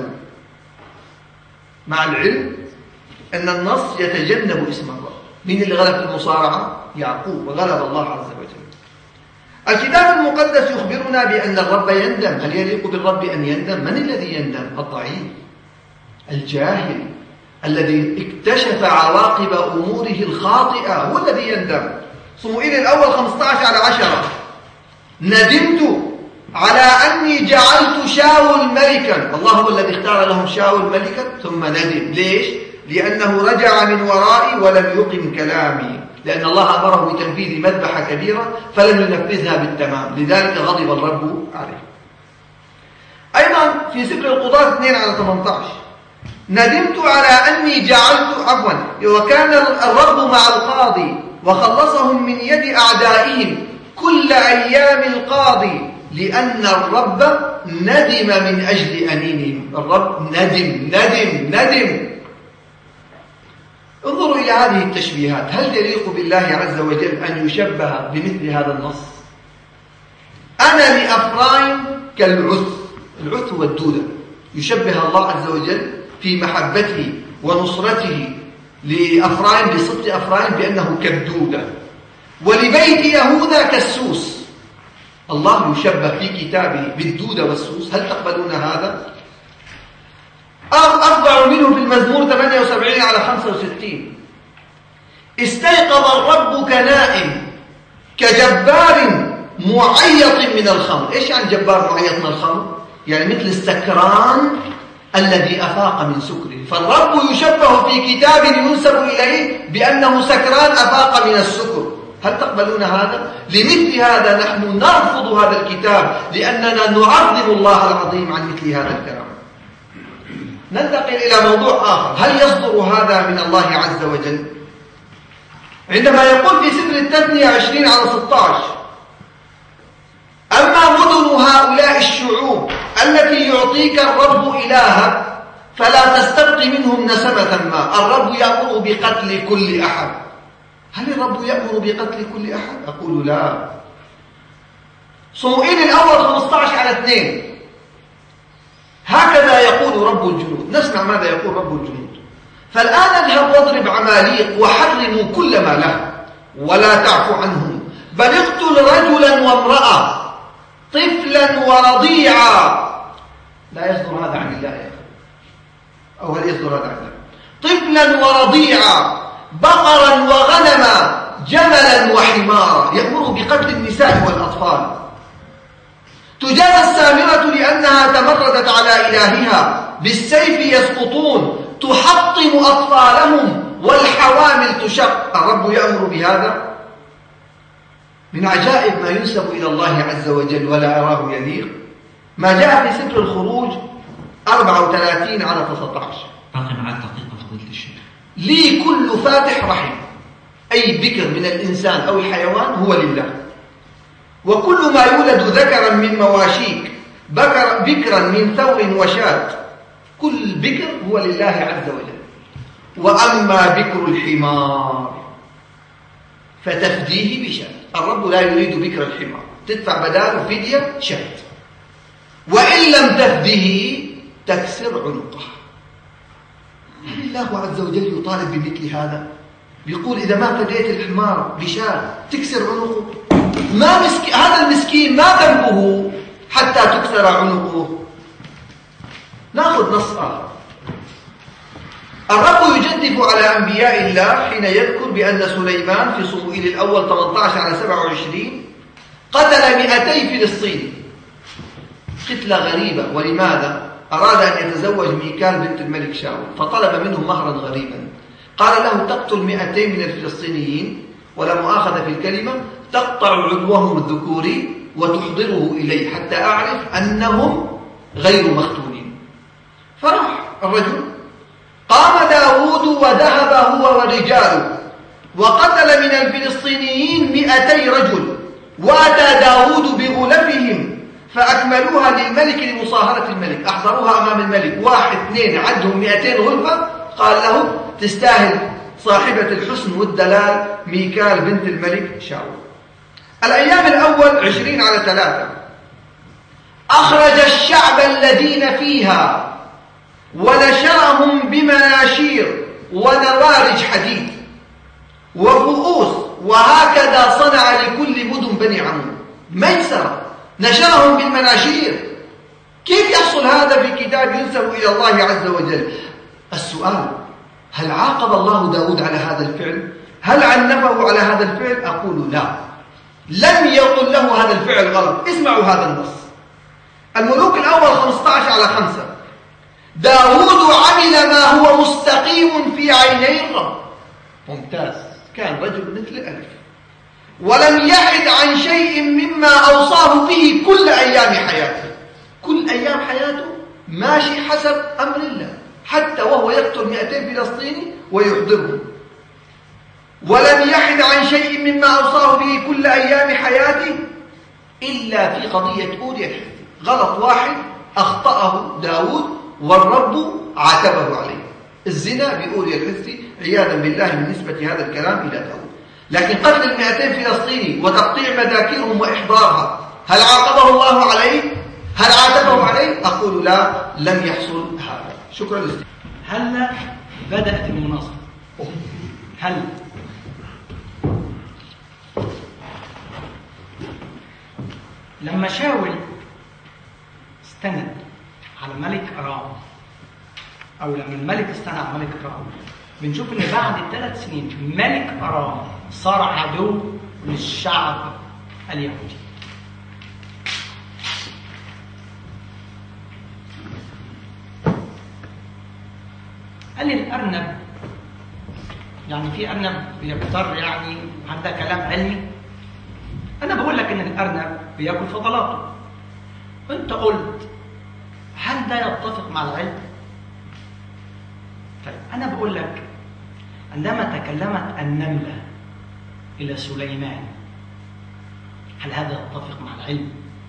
مع العلم أن النص يتجنب اسم الله. من اللي غلب في المصارعة؟ يعقوب، وغلب الله عز وجل. الكتاب المقدس يخبرنا بأن الرب يندم. هل يليق بالرب أن يندم؟ من الذي يندم؟ الضعيف، الجاهل، الذي اكتشف عواقب أموره الخاطئة، هو الذي يندم. صموئيل الأول 15:10 ندمت على أني جعلت شاول ملكا. الله هو الذي اختار لهم شاول ملكا ثم ندم. ليش؟ لأنه رجع من ورائي ولم يقم كلامي، لأن الله أمره بتنفيذ مذبحة كبيرة فلم ينفذها بالتمام، لذلك غضب الرب عليه. أيضا في سفر القضاة 2:18 ندمت على أني جعلت وكان الرب مع القاضي وخلصهم من يد أعدائهم كل أيام القاضي لأن الرب ندم من أجل أنينهم. الرب ندم. انظروا إلى هذه التشبيهات، هل يليق بالله عز وجل أن يشبه بمثل هذا النص؟ أنا لأفرايم كالعث، العث هو الدودة، يشبه الله عز وجل في محبته ونصرته لأفرايم بصدق أفرايم بأنه كالدودة، ولبيت يهوذا كالسوس. الله يشبه في كتابه بالدودة والسوس، هل تقبلون هذا؟ أربع منه في المزمور 78:65 استيقظ الرب كنائم كجبار معيط من الخمر. إيش يعني جبار معيط من الخمر؟ يعني مثل السكران الذي أفاق من سكره، فالرب يشبه في كتاب ينسب إليه بأنه سكران أفاق من السكر. هل تقبلون هذا؟ لمثل هذا نحن نرفض هذا الكتاب لأننا نعظم الله العظيم عن مثل هذا الكلام. ننتقل إلى موضوع آخر، هل يصدر هذا من الله عز وجل؟ عندما يقول في سفر التثنية 20:16 أما مدن هؤلاء الشعوب التي يعطيك الرب إلهك فلا تستبق منهم نسمة ما. الرب يأمر بقتل كل أحد. هل الرب يأمر بقتل كل أحد؟ أقول لا. صموئيل الأول 15:2 هكذا يقول رب الجنود. نسمع ماذا يقول رب الجنود: فالآن اذهب واضرب عماليق وحرموا كل ما له ولا تعفو عنهم، بل اقتل رجلا وامرأة طفلا ورضيعا. لا يصدر هذا عن الله يا أخي، أو هل يصدر هذا عن الله؟ طفلا ورضيعا بقرا وغنما جملا وحمارا. يأمر بقتل النساء والأطفال. تجازى السامرة لأنها تمردت على إلهها، بالسيف يسقطون، تحطم أطفالهم والحوامل تشق. الرب يأمر بهذا؟ من عجائب ما ينسب إلى الله عز وجل ولا أراه يليق ما جاء في سفر الخروج 34:19 باقي معك دقيقة فضيلة الشيخ. لي كل فاتح رحم، أي بكر من الإنسان أو الحيوان هو لله، وكل ما يولد ذكرا من مواشيك بكرا من ثور وشاة، كل بكر هو لله عز وجل. وأما بكر الحمار فتفديه بشاة. الرب لا يريد بكر الحمار، تدفع بداله فدية شاة، وإن لم تفده تكسر عنقه. هل الله عز وجل يطالب بمثل هذا؟ بيقول إذا ما فديت الحمار بشاة تكسر عنقه؟ هذا المسكين ما ذنبه حتى تكسر عنقه. نأخذ نص آخر. الرب يجدف على أنبياء الله حين يذكر بأن سليمان في صموئيل الأول 18:27 قتل 200 فلسطيني، قتلة غريبة. ولماذا؟ أراد أن يتزوج ميكال بنت الملك شاول، فطلب منه مهرا غريبا. قال له تقتل 200 من الفلسطينيين، ولا مؤاخذة في الكلمة، تقطع عضوهم الذكوري وتحضره إلي حتى أعرف أنهم غير مختونين. فراح الرجل. قام داود وذهب هو ورجاله وقتل من الفلسطينيين 200 رجل، وأتى داود بغلفهم فأكملوها للملك لمصاهرة الملك. أحضروها أمام الملك، 1 2 عدهم 200 غلفة. قال له تستاهل صاحبة الحسن والدلال ميكال بنت الملك شاول. الأيام الأول 20:3 أخرج الشعب الذين فيها ونشرهم بمناشير ونوارج حديد وفؤوس، وهكذا صنع لكل مدن بني عمون. ميسرة، نشرهم بالمناشير. كيف يحصل هذا في كتاب ينسب إلى الله عز وجل؟ السؤال: هل عاقب الله داود على هذا الفعل؟ هل عنفه على هذا الفعل؟ أقول لا، لم يقل له هذا الفعل غلط. اسمعوا هذا النص. الملوك الأول 15:5 داود عمل ما هو مستقيم في عيني الرب. ممتاز. كان رجل مثل ألف، ولم يحد عن شيء مما أوصاه به كل أيام حياته. كل أيام حياته ماشي حسب أمر الله، حتى وهو يقتل 200 فلسطيني ويحضرهم. ولم يحد عن شيء مما أوصاه به كل أيام حياته إلا في قضية أوريا الحثي. غلط واحد أخطأه داود والرب عاتبه عليه، الزنا بأوريا الحثي عياذا بالله من نسبة هذا الكلام إلى داود. لكن قتل 200 فلسطيني وتقطيع مذاكرهم وإحضارها، هل عاقبه الله عليه؟ هل عاتبه عليه؟ أقول لا، لم يحصل هذا. شكرا لك. هلا بدأت المناظرة. هلا لما شاول استند على ملك أرام، أو لما الملك استند على ملك أرام، بنشوف إن بعد 3 سنين ملك أرام صار عدو للشعب اليهودي. قال لي الأرنب، يعني في أرنب بيضطر، يعني هذا كلام علمي. أنا بقول لك إن الأرنب بياكل فضلاته. أنت قلت هل ده يتفق مع العلم؟ طيب أنا بقول لك عندما تكلمت النملة إلى سليمان، هل هذا يتفق مع العلم؟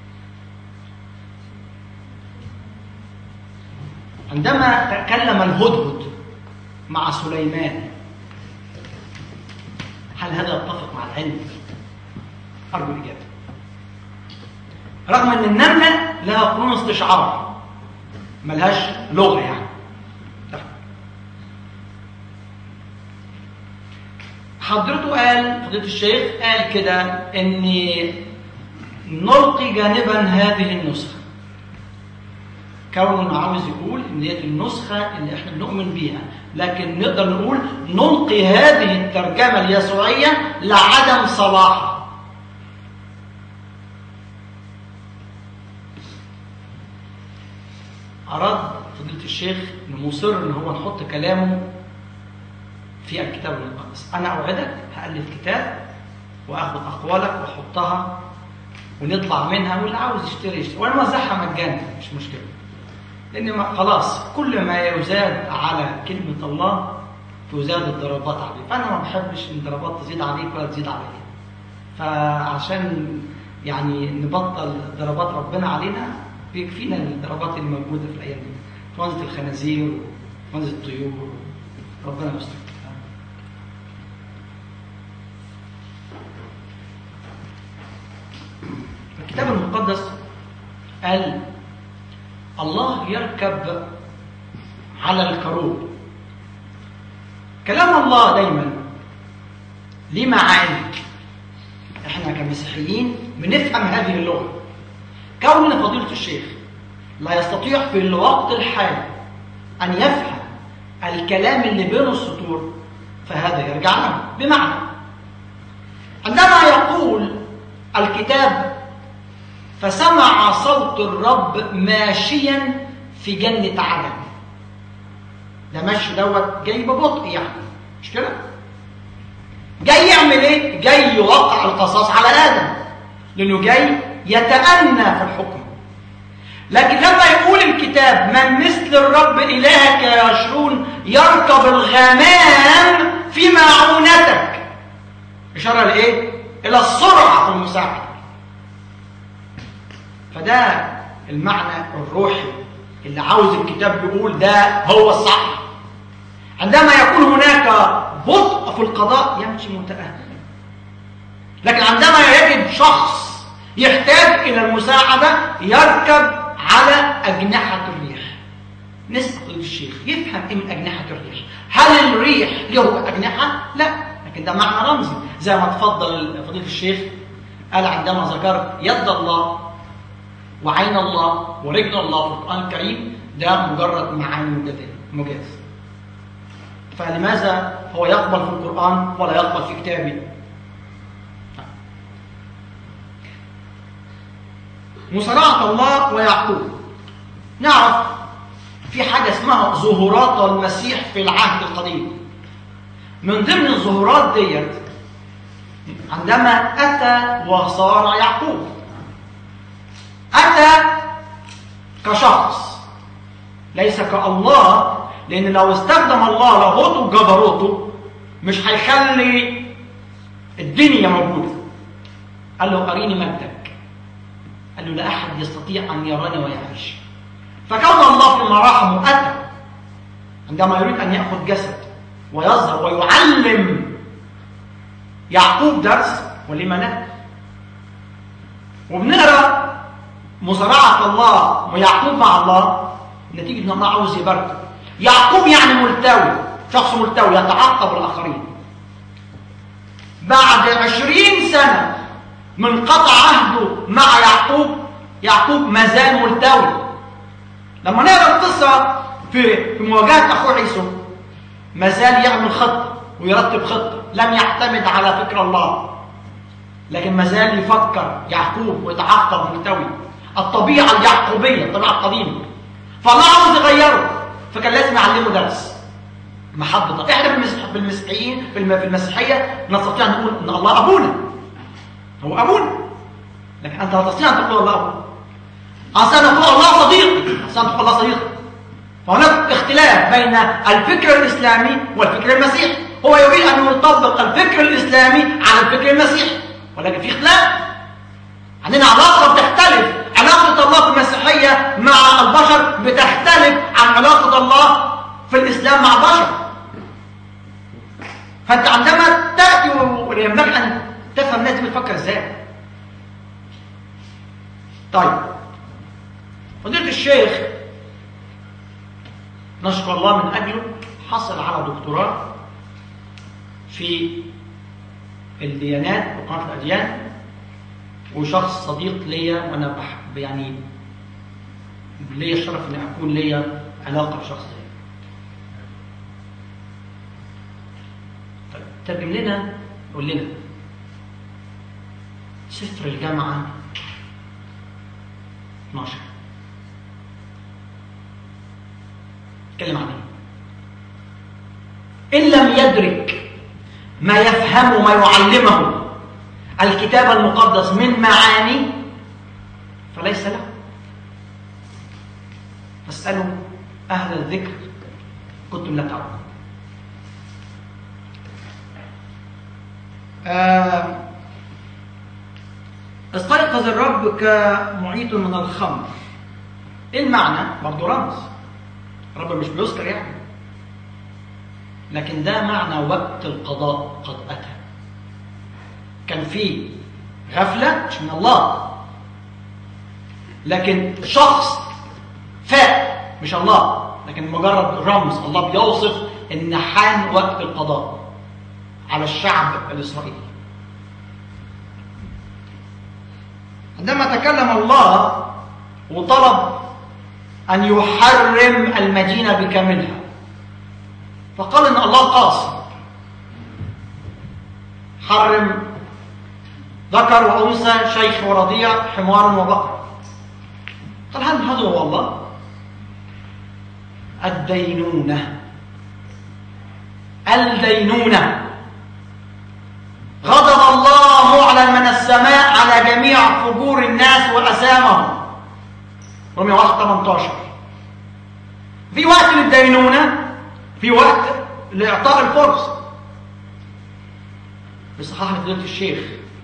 عندما تكلم الهدهد مع سليمان، هل هذا يتفق مع العلم؟ أرجو الإجابة. رغم أن النملة لها قانون استشعار، ملهاش لغة يعني. حضرته قال، فضيلة الشيخ قال كده إن نلقي جانبا هذه النسخة، كونه عاوز يقول إن دي النسخة اللي إحنا بنؤمن بيها، لكن نقدر نقول نلقي هذه الترجمة اليسوعية لعدم صلاحها. أراد فضيلة الشيخ إنه مصر إن هو نحط كلامه في الكتاب المقدس. أنا أوعدك هألف كتاب وأخذ أقوالك وأحطها ونطلع منها، واللي عاوز يشتري، وأنا موزعها مجانا مش مشكلة، لأن خلاص كل ما يزاد على كلمة الله تزاد الضربات عليه، فأنا ما بحبش إن الضربات تزيد عليك ولا تزيد عليا. فعشان يعني نبطل ضربات ربنا علينا، بيكفينا الضربات اللي موجودة في الأيام دي، فوانزة الخنازير وفوانزة الطيور، ربنا يستر. الكتاب المقدس قال الله يركب على الكروب. كلام الله دايما ليه معاني، احنا كمسيحيين بنفهم هذه اللغة. كون فضيلة الشيخ لا يستطيع في الوقت الحالي أن يفهم الكلام اللي بين السطور، فهذا يرجع له. بمعنى عندما يقول الكتاب فسمع صوت الرب ماشيا في جنة عدن، ده ماشي دوت جاي ببطء، يعني مش كده؟ جاي يعمل ايه؟ جاي يوقع القصاص على آدم، لأنه جاي يتأنى في الحكم. لكن لما يقول الكتاب من مثل الرب إلهك يا يشرون يركب الغمام في معونتك، إشارة لإيه؟ إلى السرعة في المساعدة. فده المعنى الروحي اللي عاوز الكتاب يقول ده هو الصح. عندما يكون هناك بطء في القضاء يمشي متأهل، لكن عندما يجد شخص يحتاج إلى المساعدة يركب على أجنحة الريح. نسأل الشيخ يفهم إيه من أجنحة الريح؟ هل الريح له أجنحة؟ لا، لكن ده معنى رمزي، زي ما تفضل فضيلة الشيخ قال عندما ذكر يد الله وعين الله ورجل الله في القرآن الكريم، ده مجرد معاني مجاز. فلماذا هو يقبل في القرآن ولا يقبل في كتابه؟ مصارعة الله ويعقوب. نعرف في حاجة اسمها ظهورات المسيح في العهد القديم. من ضمن الظهورات ديت عندما أتى وصار يعقوب، أتى كشخص ليس كالله، لأن لو استخدم الله لاهوته وجبروته مش هيخلي الدنيا موجودة. قال له أريني مجدك، قال له لا أحد يستطيع أن يراني ويعيش. فكون الله في مراحمه أتى عندما يريد أن يأخذ جسد ويظهر ويعلم يعقوب درس، ولما لا؟ وبنقرأ مصارعة الله ويعقوب مع الله نتيجة أن الله عاوز يباركه. يعقوب يعني ملتوي، شخص ملتوي يتعقب الآخرين. بعد 20 سنة من قطع عهده مع يعقوب ما زال ملتوي. لما نقرأ القصة في مواجهة أخوه عيسو ما زال يعمل خطة ويرتب خطة، لم يعتمد على فكر الله، لكن ما زال يفكر يعقوب ويتعقب ملتوي. الطبيعة اليعقوبية، الطبيعة القديمة، فالله عاوز يغيره، فكان لازم يعلمه درس محبة. احنا بالمسيحيين في المسيحية نستطيع أن نقول أن الله أبونا، هو أبونا، لكن أنت لا تستطيع أن تقول الله أبونا. أصلا نقول الله صديقي، أصلا تقول الله صديقي. فهناك اختلاف بين الفكر الإسلامي والفكر المسيحي. هو يريد أن يطبق الفكر الإسلامي على الفكر المسيحي، ولكن في اختلاف. عندنا علاقة بتختلف، علاقة الله في المسيحية مع البشر بتختلف عن علاقة الله في الإسلام مع البشر. فأنت عندما تأتي وينبغي أن تفهم الناس دي بتفكر إزاي. طيب، فضيلة الشيخ نشكر الله من أجله حصل على دكتوراه في الديانات وقناة الأديان، وشخص صديق ليا، وأنا بحب يعني ليا الشرف أن أكون ليا علاقة بشخص ده. طيب، ترجم لنا، قول لنا سفر الجامعة 12 اتكلم عن ايه؟ إن لم يدرك ما يفهم ما يعلمه الكتاب المقدس من معاني فليس له. فاسألوا أهل الذكر كنتم لا تعلمون. استيقظ الرب كمعيط من الخمر. ايه المعنى؟ برضه رمز، الرب مش بيذكر يعني، لكن ده معنى وقت القضاء قد أتى. كان في غفلة مش من الله، لكن شخص فاق مش الله، لكن مجرد رمز. الله بيوصف ان حان وقت القضاء على الشعب الإسرائيلي. عندما تكلم الله وطلب أن يحرم المدينة بكاملها، فقال إن الله قاسي، حرم ذكر وأنثى، شيخ ورضيع، حمار وبقر. قال هل هذا هو الله؟ الدينونة، غضب الله معلن من السماء على جميع فجور الناس وأثامهم. رمية 1:18. في وقت للدينونة، في وقت لإعطاء الفرصة. بصحاح فضيلة الشيخ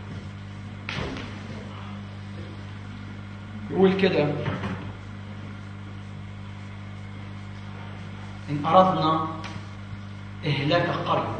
يقول كده: إن أردنا إهلاك قرية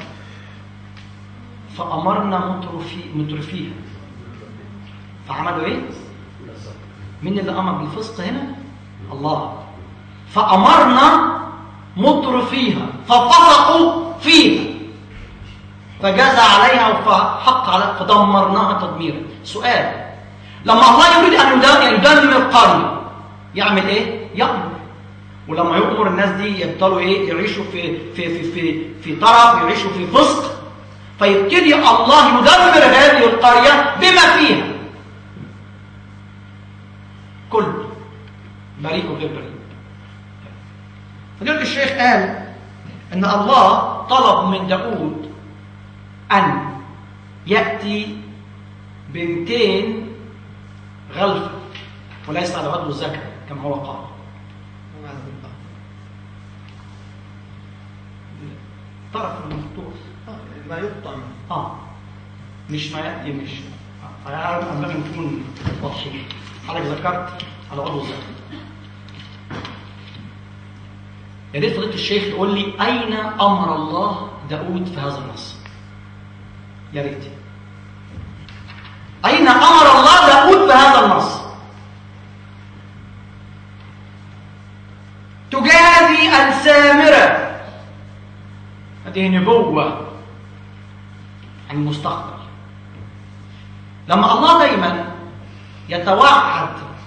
فأمرنا مترفيها، فعملوا إيه؟ مين اللي أمر بالفسق هنا؟ الله. فأمرنا مترفيها ففسقوا فيها فجاز عليها وحق عليها فدمرناها تدميرا. سؤال: لما الله يريد أن يدمر قرية يعمل إيه؟ يأمر. ولما يؤمر الناس دي يبطلوا إيه؟ يعيشوا في طرف، يعيشوا في فسق، فيبتدي الله يدمر هذه القرية بما فيها، كل بريء وغير بريء. فضيلة الشيخ قال إن الله طلب من داود أن يأتي ب200 غلفة وليس على عضو الزكاة كما هو قال. طرف المقطوع ما يقطع مش ما يأتي مش أنا نكون واضحين. حضرتك ذكرت على عضو الزكاة. يا ريت فضيلة الشيخ يقول لي أين أمر الله داود في هذا النص؟ يا ريت. أين أمر الله داود في هذا النص؟ تجادي السامرة، هذه نبوة عن المستقبل. لما الله دايما يتوعد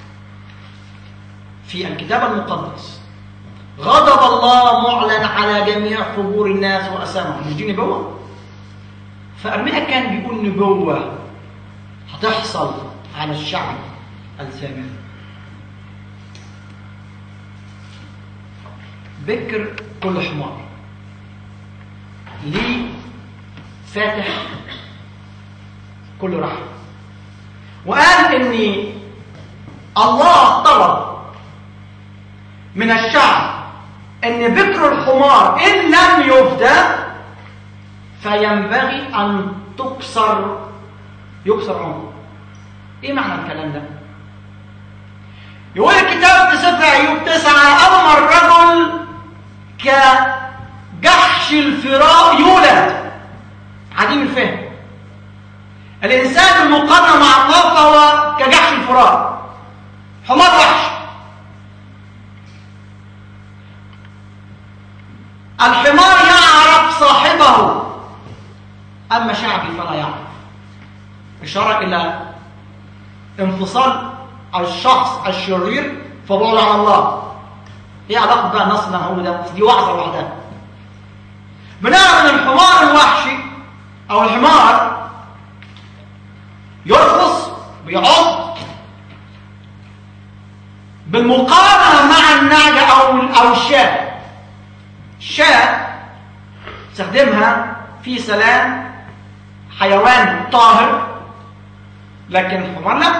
في الكتاب المقدس غضب الله معلن على جميع حضور الناس وأسامهم، مش دي نبوة؟ فأرميا كان بيقول نبوة هتحصل على الشعب السامري. بكر كل حمار ليه فاتح كل رحم، وقال ان الله طلب من الشعب ان بكر الحمار ان لم يفدى فينبغي ان يكسر عنقه. ايه معنى الكلام ده؟ يقول الكتاب في سفر ايوب 9 اما الرجل كجحش الفراء يولد، عديم الفهم. الانسان المقارن مع الله فهو كجحش الفراء، حمار وحش. الحمار يعرف صاحبه اما شعبي فلا يعرف. اشاره الى انفصال الشخص الشرير فبعد عن الله. ايه علاقه بقى النص اللي هو ده؟ دي وعظه لوحدها. بنعرف ان الحمار الوحشي او الحمار يرقص بيعض بالمقارنه مع النعجه او الشاة. الشاة استخدمها في سلام حيوان طاهر، لكن الحمار لا.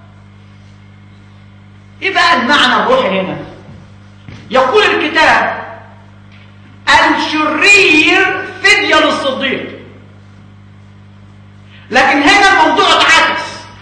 ايه بقى المعنى الروحي هنا؟ يقول الكتاب الشرير فدية للصديق، لكن هنا الموضوع اتعكس،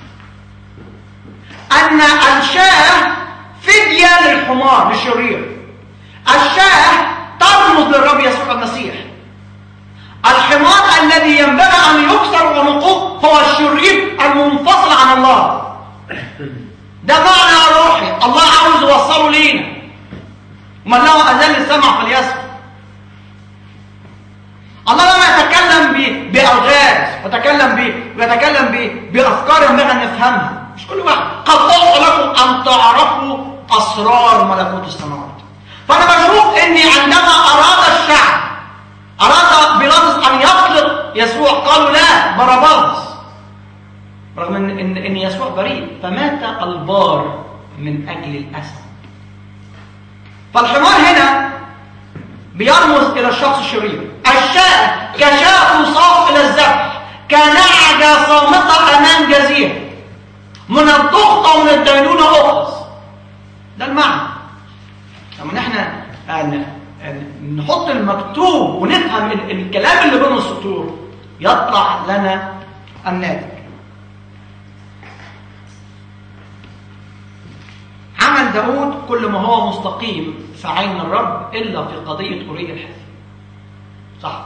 ان الشاة فدية للحمار للشرير. الشاة ترمز للرب يسوع المسيح. الحمار الذي ينبغي ان يكسر عنقه هو الشرير المنفصل عن الله. ده معنى روحي الله عاوز يوصله لينا. ومن له اذان السمع فليسمع. الله لما يتكلم بالغاز ويتكلم بافكار ينبغي ان نفهمها. مش كل واحد. قد اعطى لكم ان تعرفوا اسرار ملكوت السماوات. فانا بشوف اني عندما اراد الشعب، اراد بيلاطس ان يطلق يسوع، قالوا لا باراباس، رغم ان يسوع بريء، فمات البار من اجل الاسد. فالحمار هنا بيرمز الى الشخص الشرير. الشاة كشاة تصاف الى الذبح، كنعجة صامتة امام جزيرة، من الضغط ومن الدينونة اخذ. ده المعنى. لما احنا نحط المكتوب ونفهم الكلام اللي بين السطور يطلع لنا الناتج. عمل داود كل ما هو مستقيم في عين الرب إلا في قضية أوريا الحثي. صح.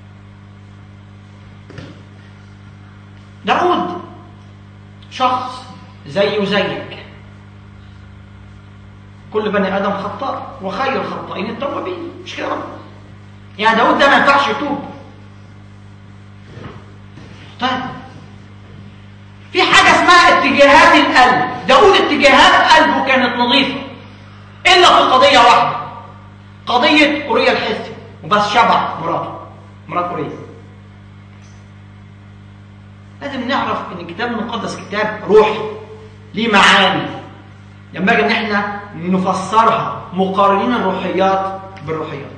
داود شخص زيه زيك. كل بني آدم خطاء وخير الخطائين التوابين. مش كده برضه؟ يعني داود ده ما ينفعش يتوب. طيب في حاجة اسمها اتجاهات القلب. داود اتجاهات قلبه كانت نظيفة إلا في قضية واحدة، قضية أوريا الحثي، وبس شبع مرات أوريا. لازم نعرف إن الكتاب المقدس كتاب روحي ليه معاني ينبغي إن احنا نفسرها مقارنين الروحيات بالروحيات.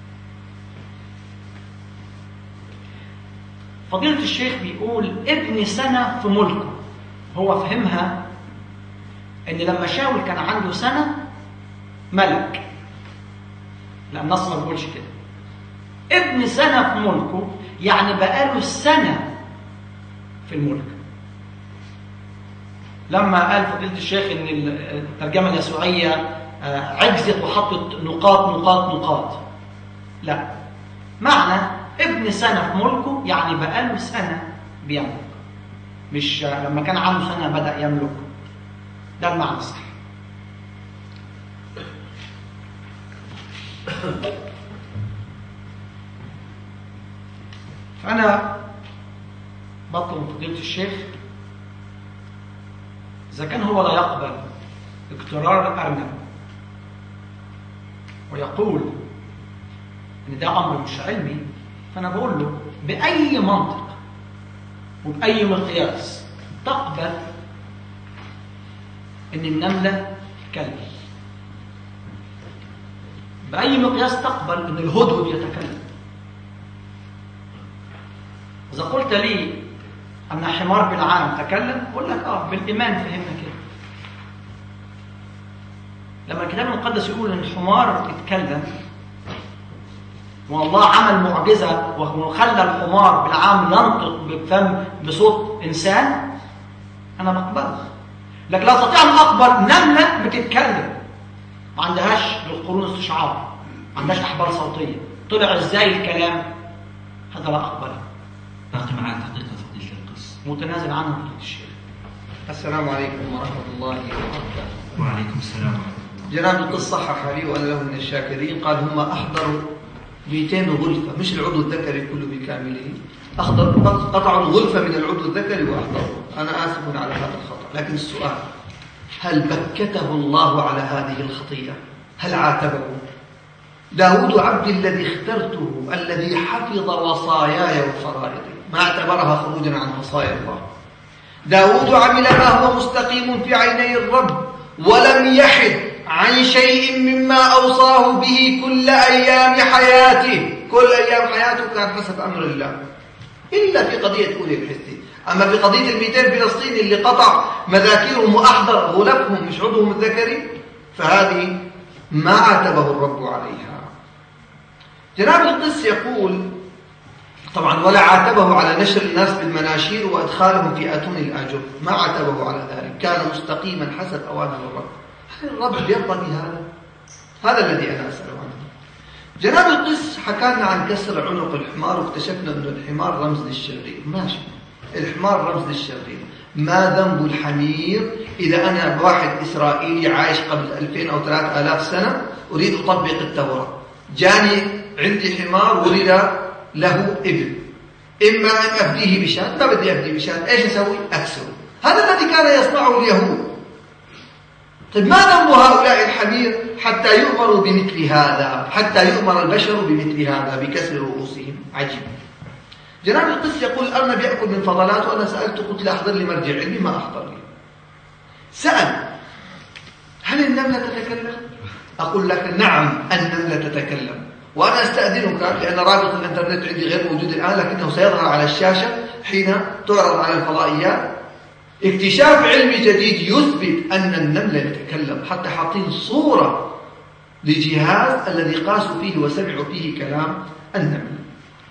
فضيلة الشيخ بيقول ابن سنة في ملكه. هو فهمها ان لما شاول كان عنده سنة ملك، لا النص ما بيقولش كده. ابن سنة في ملكه يعني بقاله سنة في الملك. لما قال فضيلة الشيخ ان الترجمة اليسوعية عجزت وحطت نقاط نقاط نقاط، لا، معنى ابن سنة في ملكه يعني بقاله سنة بيملك، مش لما كان عنده سنة بدأ يملك. ده المعنى الصح. فأنا بطلب من فضيلة الشيخ إذا كان هو لا يقبل اقترار أرنب ويقول إن ده أمر مش علمي، فأنا بقول له بأي منطق وبأي مقياس تقبل إن النملة كلب؟ بأي مقياس تقبل إن الهدهد يتكلم؟ إذا قلت لي أن حمار بالعام تكلم، أقول لك بالإيمان فهمنا كده. لما الكتاب المقدس يقول إن الحمار يتكلم والله عمل معجزة وخلى الحمار بالعام ينطق بفم بصوت إنسان، أنا بقبلها. لكن لا أستطيع أن أقبل نملة بتتكلم ما عندهاش للقرون استشعار، ما عندهاش أحبال صوتية، طلع إزاي الكلام؟ هذا لا أقبله. باقي معاك حقيقة فضيلة القس. متنازل عنه فضيلة الشيخ. السلام عليكم ورحمة الله وبركاته. وعليكم السلام ورحمة الله. جناب القس صحح لي وأنا له من الشاكرين، قال هم أحضروا 200 غلفة، مش العضو الذكري كله بكامله، قطعوا الغلفة من العضو الذكري وأحضروا. أنا آسف على هذا الخطأ، لكن السؤال هل بكته الله على هذه الخطيئة؟ هل عاتبه؟ داود عبدي الذي اخترته، الذي حفظ وصاياي وفرائضي، ما اعتبرها خروجا عن وصايا الله. داود عمل ما هو مستقيم في عيني الرب، ولم يحد عن شيء مما أوصاه به كل أيام حياته. كل أيام حياته كان حسب أمر الله، إلا في قضية أولي الحث. أما في قضية 200 فلسطيني اللي قطع مذاكيرهم وأحضر غلفهم مش عضوهم الذكري، فهذه ما عاتبه الرب عليها. جناب القس يقول طبعا ولا عاتبه على نشر الناس بالمناشير وإدخالهم في آتون الآجر، ما عاتبه على ذلك، كان مستقيما حسب أوامر الرب. هل الرب يرضى بهذا؟ هذا الذي أنا أسأل عنه. جناب القس حكى لنا عن كسر عنق الحمار، واكتشفنا أن الحمار رمز للشرير. ماشي، الحمار رمز للشرير. ما ذنب الحمير إذا أنا واحد إسرائيلي عايش قبل 2000 أو 3000 سنة أريد أطبق التوراة، جاني عندي حمار ولد له ابن، إما أن أفديه بشاة، ما بدي أفديه بشاة، إيش أسوي؟ أكسره. هذا الذي كان يصنعه اليهود. طيب ما ذنب هؤلاء الحمير حتى يؤمروا بمثل هذا، حتى يؤمر البشر بمثل هذا بكسر رؤوسهم؟ عجيب. جناب القس يقول الأرنب يأكل من فضلاته. أنا سألته قلت له أحضر لي مرجع علمي، ما أحضر لي. سأل هل النملة تتكلم؟ أقول لك نعم النملة تتكلم، وأنا أستأذنك لأن رابط الإنترنت عندي غير موجود الآن، لكنه سيظهر على الشاشة حين تعرض على الفضائيات. اكتشاف علمي جديد يثبت أن النملة تتكلم، حتى حاطين صورة لجهاز الذي قاسوا فيه وسمعوا فيه كلام النمل.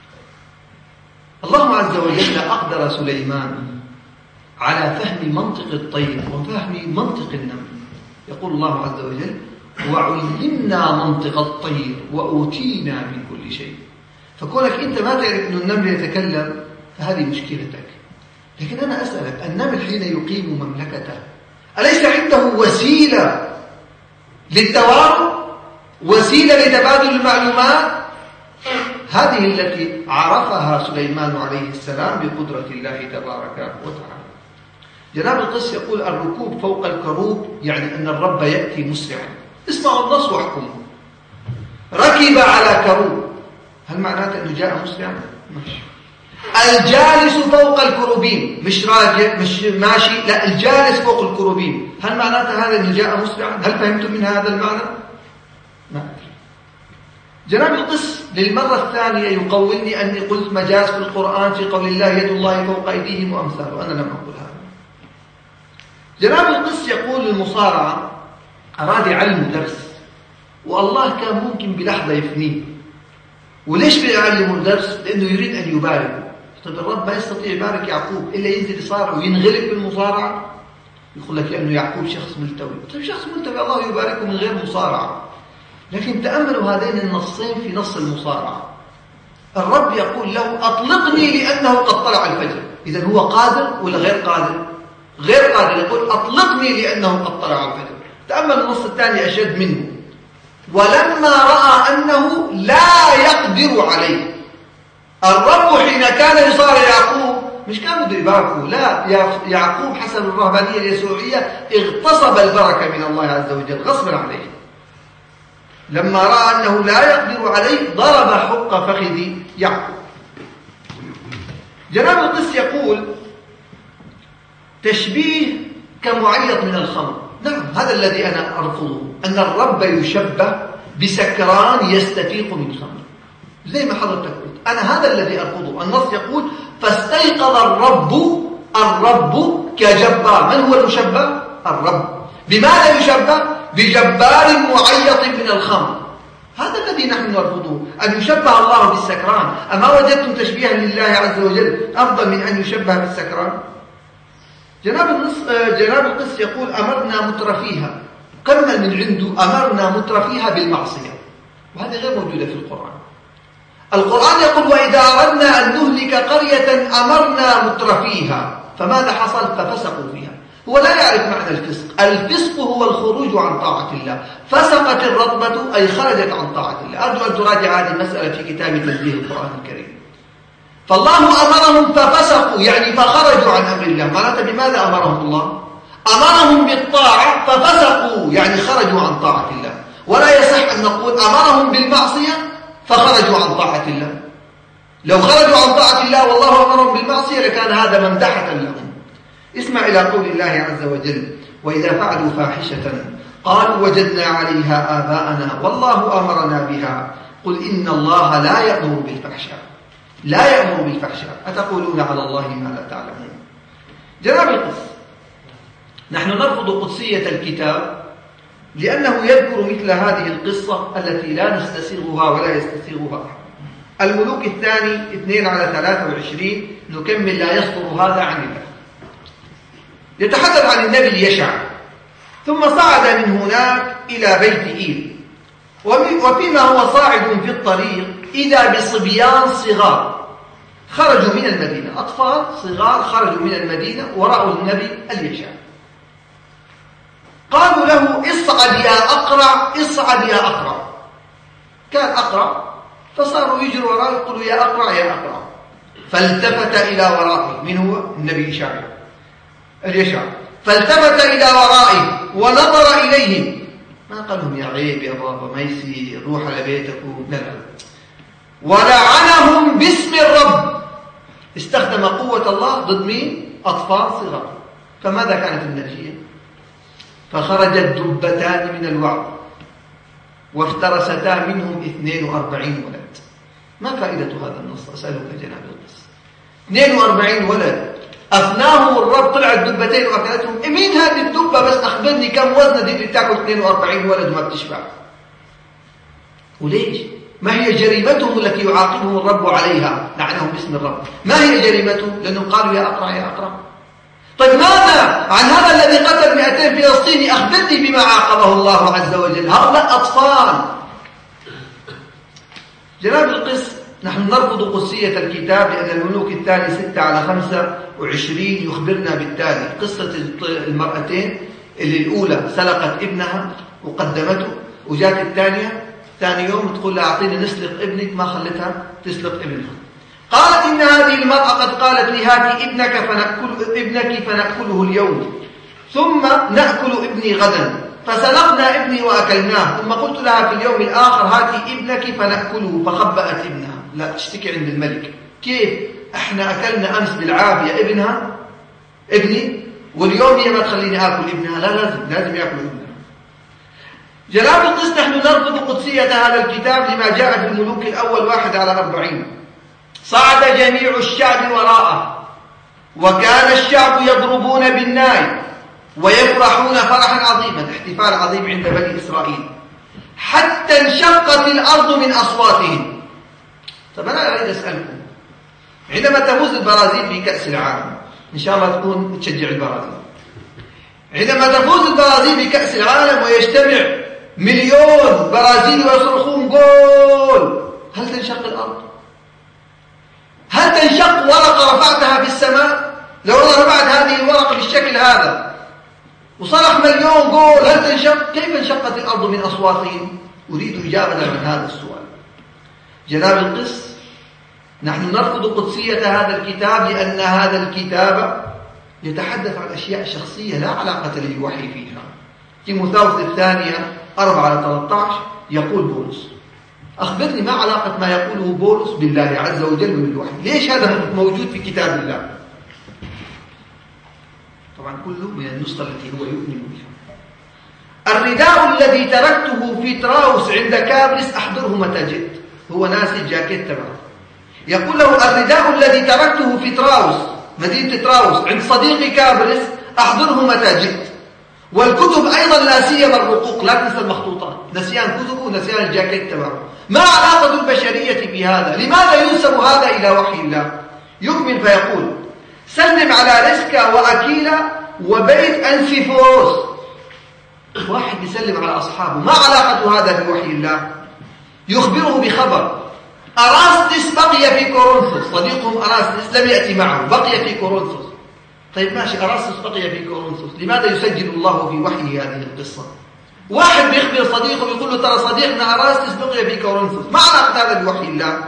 الله عز وجل أقدر سليمان على فهم منطق الطير وفهم منطق النمل. يقول الله عز وجل وعلمنا منطق الطير وأوتينا من كل شيء. فكونك أنت ما تعرف أن النمل يتكلم فهذه مشكلتك. لكن أنا أسألك، النمل حين يقيم مملكته أليس عنده وسيلة للتوارث، وسيلة لتبادل المعلومات؟ هذه التي عرفها سليمان عليه السلام بقدرة الله تبارك وتعالى. جناب القس يقول الركوب فوق الكروب يعني أن الرب يأتي مسرعا. اسمعوا النص واحكموا. ركب على كروب، هل معناته أنه جاء مسرعا؟ ماشي. الجالس فوق الكروبين، مش راجع مش ماشي، لا الجالس فوق الكروبين، هل معناته هذا أنه جاء مسرعا؟ هل فهمتم من هذا المعنى؟ ما أدري. جناب القس للمرة الثانية يقولني أني قلت مجاز في القرآن في قول الله يد الله فوق أيديهم وأمثاله، وأنا لم أقل هذا. جناب القس يقول المصارعة أراد يعلم درس والله كان ممكن بلحظة يفنيه. وليش بيعلموا الدرس؟ لأنه يريد أن يبارك. طيب الرب ما يستطيع يبارك يعقوب إلا ينزل يصارع وينغلب بالمصارعة؟ يقول لك لأنه يعقوب شخص ملتوي. طيب شخص ملتوي الله يباركه من غير مصارعة. لكن تأملوا هذين النصين في نص المصارعة. الرب يقول له أطلقني لأنه قد طلع الفجر. إذن هو قادر ولا غير قادر؟ غير قادر. يقول أطلقني لأنه قد طلع الفجر. تأمل النص الثاني أشد منه. ولما رأى أنه لا يقدر عليه. الرب حين كان يصارع يعقوب مش كان بده يباركه، لا، يعقوب حسب الرهبانية اليسوعية اغتصب البركة من الله عز وجل غصبا عليه. لما رأى أنه لا يقدر عليه ضرب حق فخذ يعقوب. جناب القس يقول تشبيه كمعيط من الخمر. نعم، هذا الذي أنا أرفضه، أن الرب يشبه بسكران يستفيق من خمر زي ما حضرتك قلت. أنا هذا الذي أرفضه. النص يقول فاستيقظ الرب كجبار. من هو المشبه؟ الرب. بماذا يشبه؟ بجبار معيط من الخمر. هذا الذي نحن نرفضه، أن يشبه الله بالسكران. أما وجدتم تشبيها لله عز وجل أفضل من أن يشبه بالسكران؟ جناب القس يقول أمرنا مترفيها. كمل من عنده أمرنا مترفيها بالمعصية، وهذه غير موجودة في القرآن. القرآن يقول وإذا أردنا أن نهلك قرية أمرنا مترفيها فماذا حصل؟ ففسقوا فيها. هو لا يعرف معنى الفسق. الفسق هو الخروج عن طاعة الله. فسقت الرطبة أي خرجت عن طاعة الله. أرجو أن تراجع هذه المسألة في كتاب تنزيه القرآن الكريم. فالله أمرهم ففسقوا يعني فخرجوا عن أمر الله. معناته بماذا أمرهم الله؟ أمرهم بالطاعة ففسقوا يعني خرجوا عن طاعة الله. ولا يصح أن نقول أمرهم بالمعصية فخرجوا عن طاعة الله. لو خرجوا عن طاعة الله والله أمرهم بالمعصية لكان هذا ممدحة لهم. اسمع إلى قول الله عز وجل وإذا فعلوا فاحشة قالوا وجدنا عليها آباءنا والله أمرنا بها قل إن الله لا يأمر بالفحشاء. لا يأمر بالفحشاء أتقولون على الله ما لا تعلمون. جناب القس، نحن نرفض قدسية الكتاب لأنه يذكر مثل هذه القصة التي لا نستسيغها ولا يستسيغها. الملوك الثاني 2:23 نكمل لا يصدر هذا عن الله. يتحدث عن النبي اليشع ثم صعد من هناك إلى بيت إيل وفيما هو صاعد في الطريق إذا بصبيان صغار خرجوا من المدينة. أطفال صغار خرجوا من المدينة ورأوا النبي اليشع. قالوا له اصعد يا أقرع اصعد يا أقرع. كان أقرع فصاروا يجروا وراه يقولوا يا أقرع يا أقرع. فالتفت إلى ورائه. من هو؟ النبي اليشع. فالتفت إلى ورائه ونظر إليهم. ما قال لهم يا عيب يا بابا ما يصير روح على بيتكم. لا. ولعنهم باسم الرب. استخدم قوة الله ضد مين؟ أطفال صغار. فماذا كانت النتيجة؟ فخرجت دبتان من الوعظ وافترستا منهم 42 ولد. ما فائدة هذا النص؟ أسألك جناب القس. 42 ولد أفناهم الرب. طلعت دبتين وأكلتهم. مين هذه الدبة بس أخبرني كم وزنها دي اللي تأكل 42 ولد وما بتشبع؟ وليش؟ ما هي جريمتهم التي يعاقبهم الرب عليها؟ لعنهم باسم الرب. ما هي جريمتهم؟ لأنهم قالوا يا أقرع يا أقرع. طيب ماذا عن هذا الذي قتل 200 فلسطيني؟ أخبرني بما عاقبه الله عز وجل. هؤلاء أطفال. جناب القس، نحن نرفض قدسية الكتاب لأن الملوك الثاني 6:25 يخبرنا بالتالي قصة المرأتين اللي الأولى سلقت ابنها وقدمته وجات الثانية ثاني يوم تقول لها أعطيني نسلق ابنك، ما خلتها تسلق ابنها. قالت إن هذه المرأة قد قالت لي هاتي ابنك فنأكله اليوم ثم نأكل ابني غدا. فسلقنا ابني وأكلناه ثم قلت لها في اليوم الآخر هاتي ابنك فنأكله فخبأت ابنها. لا تشتكي عند الملك. كيف؟ احنا أكلنا أمس بالعافية ابني واليوم هي ما تخليني آكل ابنها. لا، لازم يأكل ابنها. جناب القس نحن نرفض قدسية هذا الكتاب لما جاء في الملوك الأول 1/40. صعد جميع الشعب وراءه، وكان الشعب يضربون بالناي ويفرحون فرحا عظيما، احتفال عظيم عند بني إسرائيل، حتى انشقت الأرض من أصواتهم. طب أنا أريد أسألكم، عندما تفوز البرازيل في كأس العالم، إن شاء الله تكون تشجع البرازيل، عندما تفوز البرازيل بكأس العالم ويجتمع مليون برازيلي ويصرخون جول، هل تنشق الأرض؟ هل تنشق ورقة رفعتها في السماء؟ لو رفعت هذه الورقة بالشكل هذا وصرخ مليون جول، هل تنشق؟ كيف انشقت الأرض من أصواتهم؟ أريد إجابة عن هذا السؤال. جناب القس، نحن نرفض قدسية هذا الكتاب لأن هذا الكتاب يتحدث عن أشياء شخصية لا علاقة للوحي فيها. تيموثاوس الثانية 4/13 يقول بولس، أخبرني ما علاقة ما يقوله بولس بالله عز وجل وبالوحي؟ ليش هذا موجود في كتاب الله؟ طبعا كله من النسخة التي هو يؤمن بها. الرداء الذي تركته في تراوس عند كابرس أحضره متى جئت. هو ناسي الجاكيت تبعه. يقول له الرداء الذي تركته في تراوس، مدينة تراوس، عند صديقي كابرس أحضره متى جئت. والكتب أيضا لا سيما الرقوق، لا تنسى المخطوطات، نسيان كتبه ونسيان الجاكيت تبعه. ما علاقة البشرية بهذا؟ لماذا ينسب هذا إلى وحي الله؟ يكمل فيقول سلم على ريسكا وأكيلا وبيت أنسيفوروس. واحد يسلم على أصحابه، ما علاقة هذا بوحي الله؟ يخبره بخبر أراستس بقي في كورنثوس، صديقهم أراستس لم يأتي معه، بقي في كورنثوس. طيب ماشي، أراستس بقي في كورنثوس، لماذا يسجل الله في وحيه هذه القصة؟ واحد بيخبر صديقه يقول له ترى صديقنا أراستس بقي في كورنثوس، ما علاقة هذا بوحي الله؟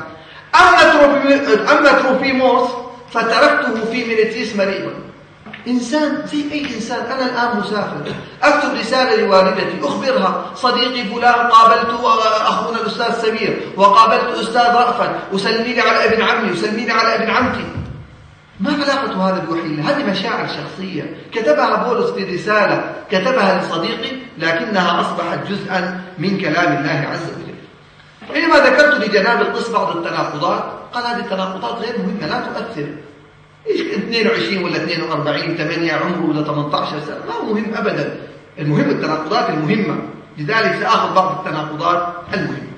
أما تروفيموس فتركته في ميليتيس مريبا. إنسان زي أي إنسان، أنا الآن مسافر، أكتب رسالة لوالدتي أخبرها صديقي فلان قابلت أخونا الأستاذ سمير وقابلت أستاذ رأفت، وسلميني على ابن عمي وسلميني على ابن عمتي. ما علاقة هذا بوحي الله؟ هذه مشاعر شخصية كتبها بولس في رسالة كتبها لصديقي، لكنها أصبحت جزءا من كلام الله عز وجل. حينما ذكرت لجناب القس بعض التناقضات، قال هذه التناقضات غير مهمة لا تؤثر. إيش 22 ولا 42 8 عمره ولا 18 سنة، ما هو مهم أبدا. المهم التناقضات المهمة، لذلك سأخذ بعض التناقضات المهمة.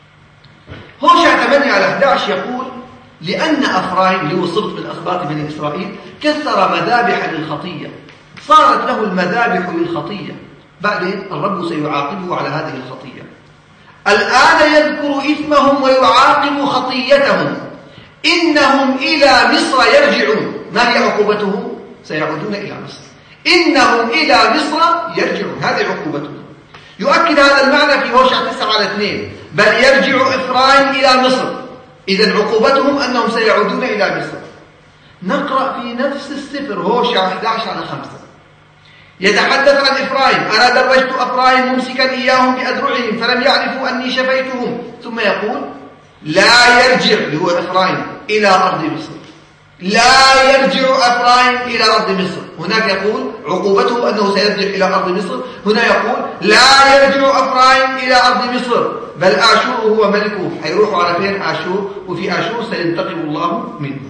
هوشع 8/11 يقول لأن أفرايم اللي هو صبت من أسباط بني إسرائيل كثر مذابح للخطية، صارت له المذابح للخطية، بعدين الرب سيعاقبه على هذه الخطية. الآن يذكر إثمهم ويعاقب خطيتهم، إنهم إلى مصر يرجعون. ما هي عقوبتهم؟ سيعودون إلى مصر. إنهم إلى مصر يرجعون، هذه عقوبتهم. يؤكد هذا المعنى في هوشع 9:2 بل يرجع إفرايم إلى مصر، إذن عقوبتهم أنهم سيعودون إلى مصر. نقرأ في نفس السفر هوشع 11:5 يتحدث عن إفرايم، أنا درجت أفرايم ممسكا إياهم بأذرعهم فلم يعرفوا أني شفيتهم. ثم يقول لا يرجع اللي هو إفرايم إلى أرض مصر، لا يرجع إفرايم إلى أرض مصر. هناك يقول عقوبته أنه سيرجع إلى أرض مصر، هنا يقول لا يرجع إفرايم إلى أرض مصر بل آشور هو ملكه. حيروحوا على فين؟ آشور، وفي آشور سينتقم الله منه.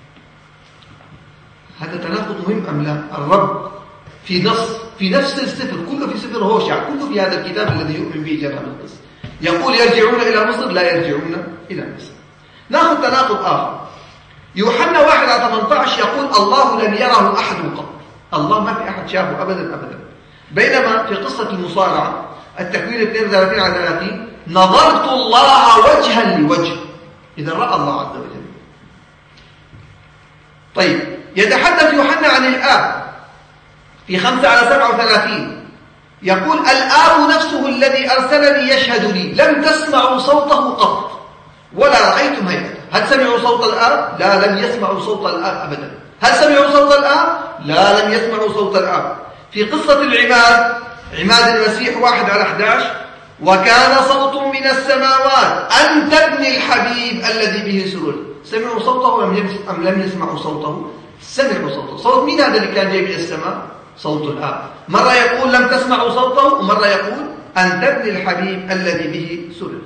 هذا تناقض مهم أم لا؟ الرب في نفس السفر، كله في سفر هوشع، كله في هذا الكتاب الذي يؤمن به جناب القس، يقول يرجعون إلى مصر لا يرجعون إلى مصر. نأخذ تناقض آخر. يوحنا 1:18 يقول الله لم يره أحد قط. الله ما في أحد شافه أبدا أبدا. بينما في قصة المصارعة التكوين 32:30 نظرت الله وجها لوجه، إذا رأى الله عز وجل. طيب يتحدث يوحنا عن الآب في 5:37 يقول الآب نفسه الذي أرسلني يشهد لي لم تسمعوا صوته قط ولا رأيتم هيئته. هل سمعوا صوت الآب؟ لا، لم يسمعوا صوت الآب أبدا. هل سمعوا صوت الآب؟ لا، لم يسمعوا صوت الآب. في قصة العماد، عماد المسيح 1:11 وكان صوت من السماوات أنت ابن الحبيب الذي به سرور. سمعوا صوته أم لم يسمعوا صوته؟ سمعوا صوته. صوت مين هذا اللي كان جاي من السماء؟ صوت الآب. مرة يقول لم تسمعوا صوته، ومرة يقول أنت ابن الحبيب الذي به سررت.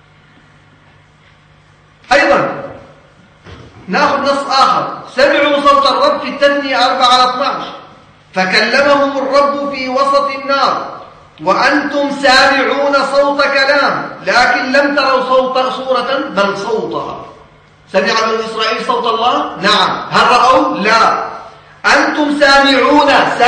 أيضا نأخذ نص آخر: سمعوا صوت الرب في التثنية 4:12 فكلمهم الرب في وسط النار وأنتم سامعون صوت كلام لكن لم تروا صورة بل صوتها. سمع بنو إسرائيل صوت الله؟ نعم. هل رأوا؟ لا. أنتم سامعون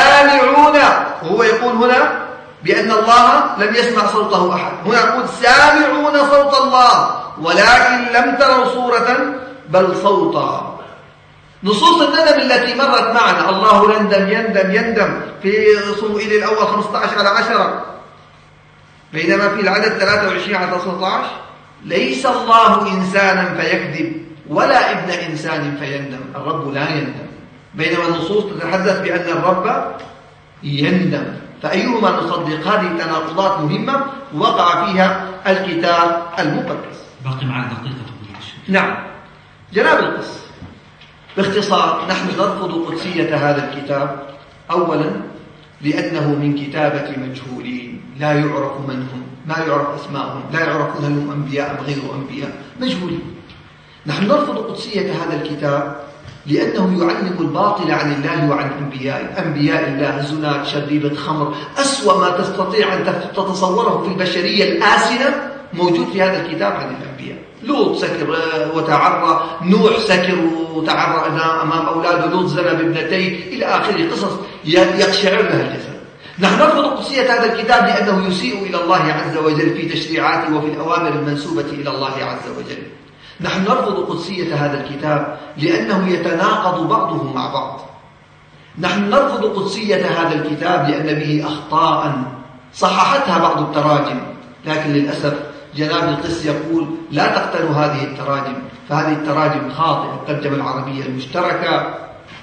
وهو يقول هنا بأن الله لم يسمع صوته أحد. هنا يقول سامعون صوت الله ولكن لم تروا صورة بل صوتها. نصوص الندم التي مرت معنا: الله يندم في صموئيل الأول 15:10، بينما في العدد 23:19 ليس الله إنسانا فيكذب ولا ابن إنسان فيندم. الرب لا يندم، بينما النصوص تتحدث بأن الرب يندم. فأيهما نصدق؟ هذه التناقضات مهمة وقع فيها الكتاب المقدس. باقي معنا دقيقة فضيلة الشيخ. نعم. جناب القس، باختصار نحن نرفض قدسية هذا الكتاب أولا لأنه من كتابة مجهولين لا يعرف من هم، ما يعرف أسماءهم، لا يعرف هل هم أنبياء أم غير أنبياء، مجهولين. نحن نرفض قدسية هذا الكتاب لأنه يعلم الباطل عن الله وعن أنبياء الله: زنات، شريبة خمر، أسوأ ما تستطيع أن تتصوره في البشرية الآسنة موجود في هذا الكتاب عن الأنبياء. لوط سكر وتعرى، نوح سكر وتعرى أمام أولاده، لوط زنى بابنتيه، إلى آخره، قصص يقشعر لها الجسد. نحن نرفض قدسية هذا الكتاب لأنه يسيء إلى الله عز وجل في تشريعاته وفي الأوامر المنسوبة إلى الله عز وجل. نحن نرفض قدسية هذا الكتاب لأنه يتناقض بعضه مع بعض. نحن نرفض قدسية هذا الكتاب لأن به أخطاء صححتها بعض التراجم، لكن للأسف جناب القس يقول لا تقتلوا هذه التراجم، فهذه التراجم خاطئة. الترجمة العربية المشتركة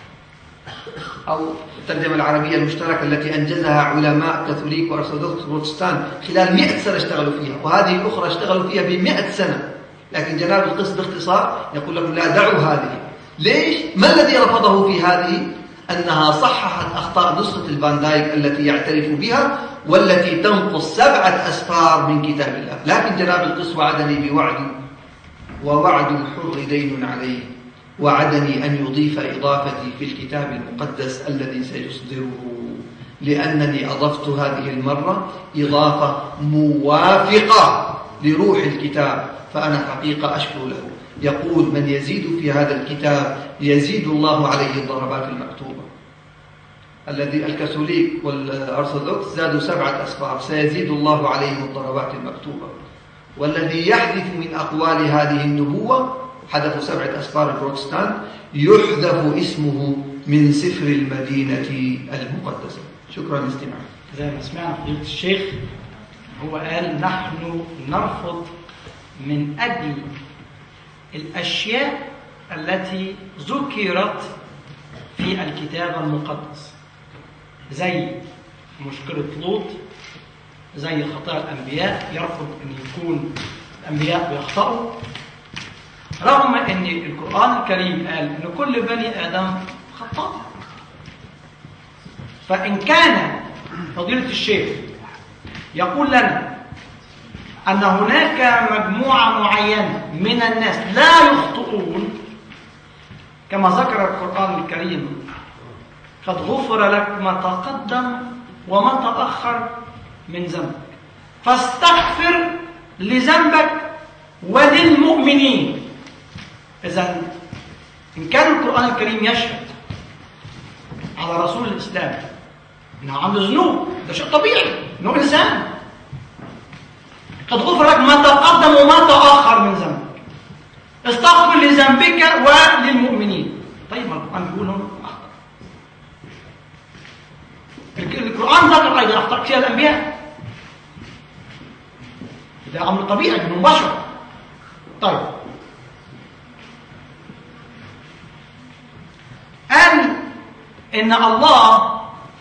أو الترجمة العربية المشتركة التي أنجزها علماء كاثوليك وأرثوذكس بروتستان خلال 100 سنة اشتغلوا فيها، وهذه الأخرى اشتغلوا فيها ب100 سنة. لكن جناب القس باختصار يقول لكم لا، دعوا هذه. ليش؟ ما الذي رفضه في هذه؟ أنها صححت أخطاء نسخة الفان دايك التي يعترف بها والتي تنقص 7 أسفار من كتاب الله. لكن جناب القس وعدني بوعد، ووعد الحر دين عليه، وعدني أن يضيف إضافتي في الكتاب المقدس الذي سيصدره، لأنني أضفت هذه المرة إضافة موافقة لروح الكتاب، فأنا حقيقة أشكر له. يقول: من يزيد في هذا الكتاب يزيد الله عليه الضربات المكتوبة. الذي الكاثوليك والأرثوذكس زادوا 7 أسفار، سيزيد الله عليهم الضربات المكتوبة. والذي يحذف من أقوال هذه النبوة، حذفوا 7 أسفار البروتستان، يحذف اسمه من سفر المدينة المقدسة. شكرا لاستماعكم. زي ما سمعنا فضيلة الشيخ، هو قال نحن نرفض من أجل الأشياء التي ذكرت في الكتاب المقدس، زي مشكلة لوط، زي خطايا الأنبياء. يرفض أن يكون الأنبياء بيخطئوا، رغم أن القرآن الكريم قال أن كل بني آدم خطاء. فإن كان فضيلة الشيخ يقول لنا أن هناك مجموعة معينة من الناس لا يخطئون كما ذكر القرآن الكريم: قد غفر لك ما تقدم وما تأخر من ذنبك فاستغفر لذنبك وللمؤمنين. إذن إن كان القرآن الكريم يشهد على رسول الإسلام إنه عنده ذنوب، ده شيء طبيعي، إنه إنسان. قد غفر لك ما تقدم وما تأخر من ذنبك، استغفر لذنبك وللمؤمنين. طيب ما القرآن بيقول لهم أخطأ. القرآن ذكر أيضا أخطاء كثيرة الأنبياء، ده أمر طبيعي من بشر. طيب قال إن الله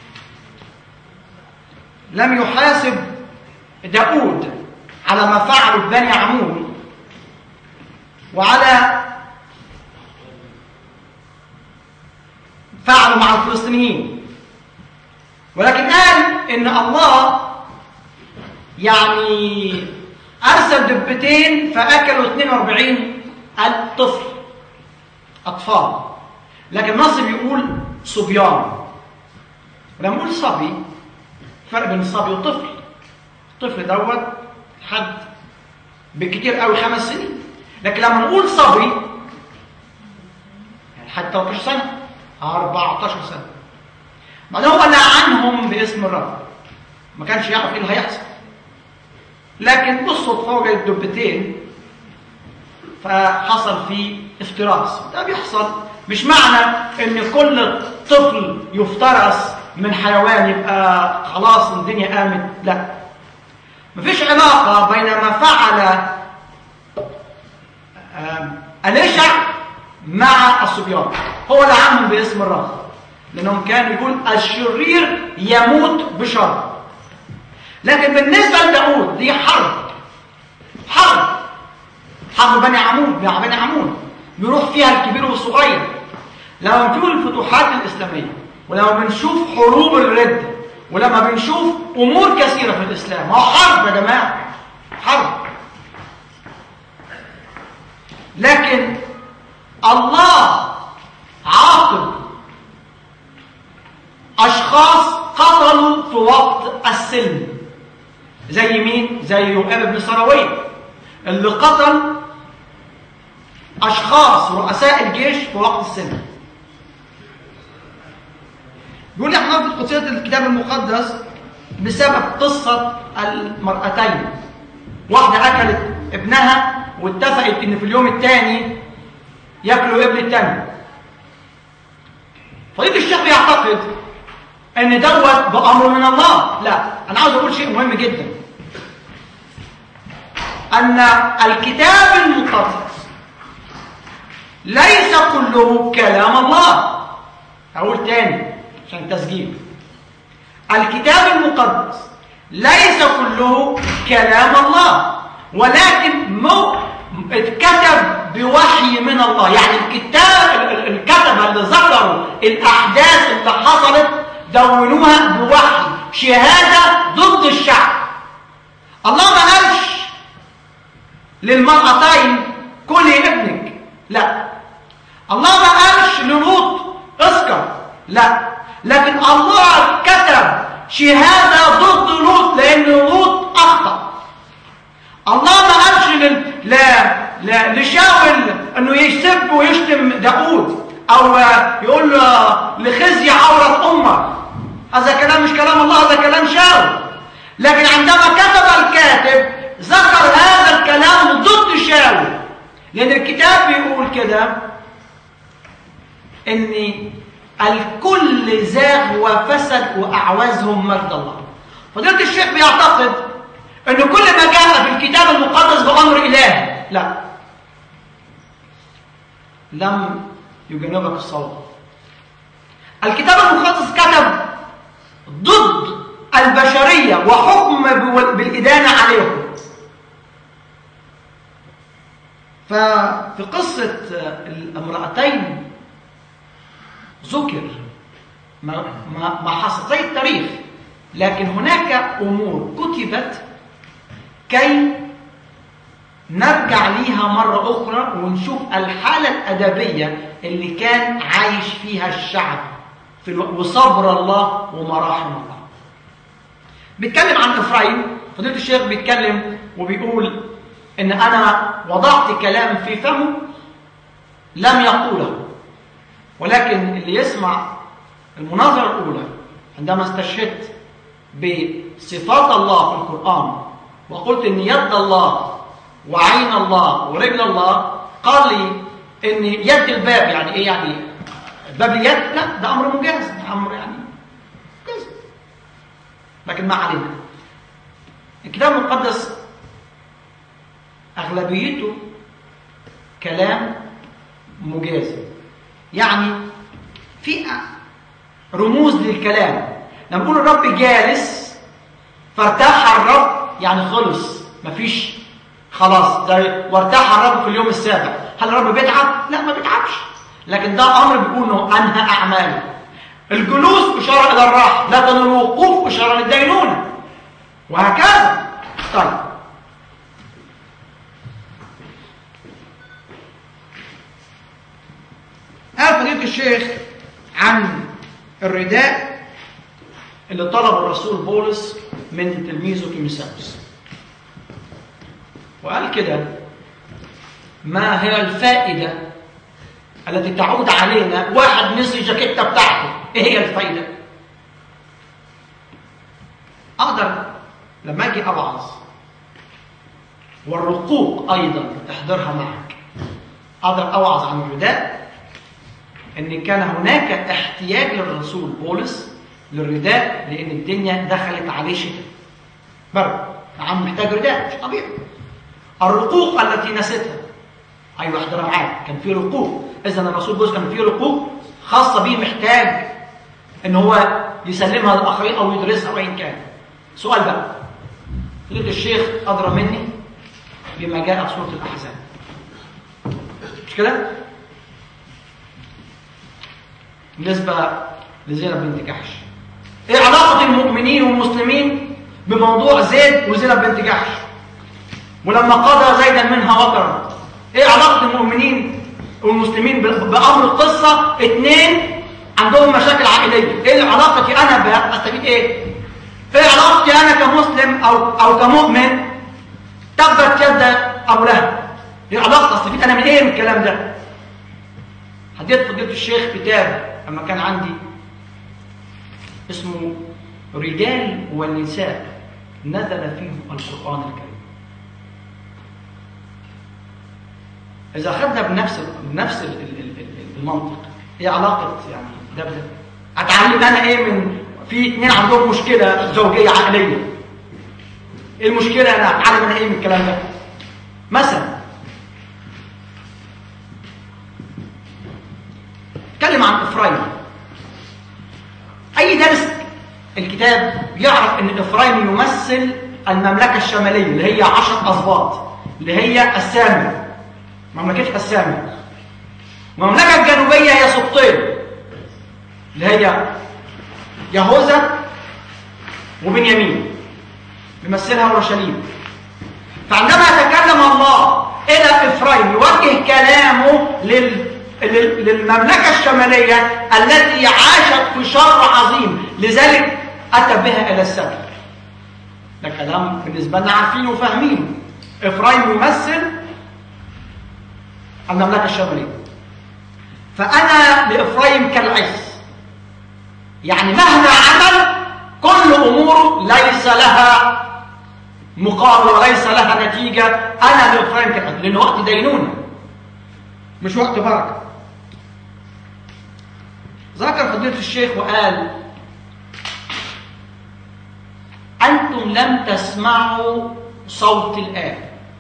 لم يحاسب داود على ما فعلوا بني عمون وعلى فعلوا مع الفلسطينيين، ولكن قال إن الله يعني أرسل دبتين فأكلوا 42 طفل أطفال، لكن النص بيقول صبيان. ولما نقول صبي فرق بين الصبي والطفل. الطفل دوت حد بالكتير قوي 5 سنين، لكن لما نقول صبي يعني حد 13 سنة 14 سنة. بعدين هو لعنهم باسم الرب، ما كانش يعرف ايه اللي هيحصل، لكن بالصدفة وجد الدبتين فحصل فيه افتراس. ده بيحصل، مش معنى ان كل طفل يفترس من حيوان يبقى خلاص الدنيا قامت، لا. مفيش علاقة بين ما فعل أليشع مع الصبيان. هو لعنهم باسم الرب، لأنهم كان يقول الشرير يموت بشر. لكن بالنسبة لداود دي حرب بني عمون بيروح فيها الكبير والصغير. لما بنشوف الفتوحات الإسلامية، ولما بنشوف حروب الردة، ولما بنشوف أمور كثيرة في الإسلام، هو حرب يا جماعة، حرب. لكن الله عاقب أشخاص قتلوا في وقت السلم. زي مين؟ زي يؤاب بن سراويل اللي قتل أشخاص رؤساء الجيش في وقت السلم. بيقول لي احنا في قصيدة الكتاب المقدس بسبب قصة المرأتين. واحدة أكلت ابنها واتفقت إن في اليوم الثاني يأكلوا ابن الثاني. فضيلة الشيخ يعتقد إن دوت بأمر من الله. لا، أنا عاوز أقول شيء مهم جدا، أن الكتاب المقدس ليس كله كلام الله. أقول تاني عشان تسجيل، الكتاب المقدس ليس كله كلام الله، ولكن اتكتب بوحي من الله. يعني الكتبة اللي ذكروا الأحداث اللي حصلت دونوها بوحي، شهادة ضد الشعب. الله ما قالش للمرأتين كلي ابنك، لا. الله ما قالش للوط اسكر، لا. لكن الله كتب شهادة ضد لوط لأن لوط أخطأ. الله ما قالش لشاول أنه يسب ويشتم داود، أو يقول لخزي عورة أمك. هذا كلام مش كلام الله، هذا كلام شاول. لكن عندما كتب الكاتب ذكر هذا الكلام ضد شاول، لأن الكتاب بيقول كده إن الكل زاغ وفسد وأعوزهم مجد الله. فضيلة الشيخ بيعتقد أن كل ما جاء في الكتاب المقدس بأمر إلهي، لا، لم يجنبك الصواب. الكتاب المقدس كتب ضد البشرية وحكم بالإدانة عليهم. ففي قصة الامرأتين ذكر ما حصل زي التاريخ، لكن هناك أمور كتبت كي نرجع ليها مرة أخرى ونشوف الحالة الأدبية اللي كان عايش فيها الشعب وصبر الله ومراحم الله. بيتكلم عن إفرايم. فضيلة الشيخ بيتكلم وبيقول إن أنا وضعت كلام في فمه لم يقوله، ولكن اللي يسمع المناظرة الأولى عندما استشهدت بصفات الله في القرآن وقلت إن يد الله وعين الله ورجل الله، قال لي إن يد الباب يعني إيه؟ يعني باب اليد؟ لا، ده أمر مجاز، أمر يعني مجاز. لكن ما علينا. الكتاب المقدس أغلبيته كلام مجازي، يعني في رموز للكلام. لما نقول الرب جالس فارتاح الرب يعني خلص، مفيش خلاص ده وارتاح الرب في اليوم السابع. هل الرب بيتعب؟ لا، ما بيتعبش، لكن ده امر بيقول انه انهى اعماله. الجلوس اشاره الى الراحه، لكن الوقوف اشاره للدينونه، وهكذا. طيب قال فضيلة الشيخ عن الرداء اللي طلب الرسول بولس من تلميذه تيموثاوس، وقال كده: ما هي الفائدة التي تعود علينا واحد نسي الجاكيتة بتاعته؟ ايه هي الفائدة؟ اقدر لما اجي اوعظ والرقوق ايضا تحضرها معك، اقدر اوعظ عن الرداء ان كان هناك احتياج للرسول بولس للرداء، لان الدنيا دخلت عليه شتاء برد، عم محتاج رداء، مش طبيعي. الرقوق التي نسيتها، ايوه احضرها معاك، كان في رقوق. اذا الرسول بولس كان في رقوق خاصه به، محتاج ان هو يسلمها للاخرين او يدرسها وان كان. سؤال بقى، فضيلة الشيخ ادرى مني بما جاء في سوره الاحزاب، مش كده؟ بالنسبه لزينب بنت جحش، ايه علاقه المؤمنين والمسلمين بموضوع زيد وزينب بنت جحش؟ ولما قضى زيدا منها وطرا، ايه علاقه المؤمنين والمسلمين بامر القصه؟ اثنين عندهم مشاكل عائليه، ايه علاقتي انا بستفيد ايه؟ ايه علاقتي انا كمسلم او كمؤمن تبت يد ابو لهب؟ ايه علاقتي؟ استفيد انا من ايه من الكلام ده؟ حديت فضيلة الشيخ كتاب لما كان عندي اسمه رجال ونساء نزل فيهم القرآن الكريم. إذا أخذنا بنفس المنطق، إيه علاقة يعني ده بده؟ أتعلم أنا إيه من في اثنين عندهم مشكلة زوجية عقلية؟ إيه المشكلة؟ أنا أتعلم أنا إيه من الكلام ده؟ مثلا اتكلم عن إفرايم. أي درس الكتاب يعرف أن إفرايم يمثل المملكة الشمالية اللي هي 10 أسباط، اللي هي السامر، مملكة السامر. والمملكة الجنوبية هي سبطين، اللي هي يهوذا وبنيامين، بيمثلها اورشليم. فعندما تكلم الله إلى إفرايم يوجه كلامه للمملكة الشمالية التي عاشت في شر عظيم، لذلك أتى بها إلى السبي. ده كلام بالنسبة لنا عارفينه وفاهمينه. إفرايم يمثل المملكة الشمالية. فأنا لإفرايم كالعز، يعني مهما عمل كل أموره ليس لها مقابل وليس لها نتيجة. أنا لإفرايم كالعز، لأنه وقت دينونة مش وقت بركة. ذكر فضيلة الشيخ وقال: أنتم لم تسمعوا صوت الآب.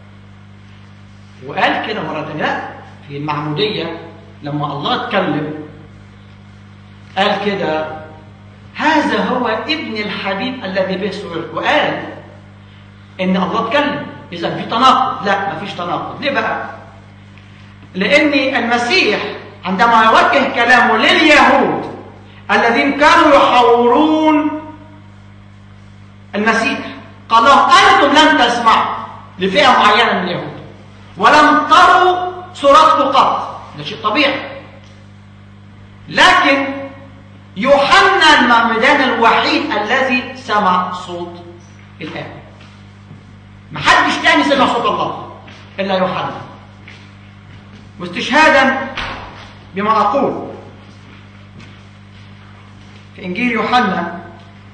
وقال كده مرة ثانية، لا، في المعمودية لما الله اتكلم قال كده: هذا هو ابن الحبيب الذي به سررت. وقال إن الله اتكلم، إذا في تناقض؟ لا، ما فيش تناقض. ليه بقى؟ لأن المسيح عندما يوجه كلامه لليهود الذين كانوا يحاورون المسيح قال لهم: أنتم لم تسمعوا لفئة معينة من اليهود ولم تروا صورته قط. ده شيء طبيعي. لكن يوحنا المعمدان الوحيد الذي سمع صوت الآب. محدش تاني سمع صوت الله إلا يوحنا. واستشهادا بما أقول، في إنجيل يوحنا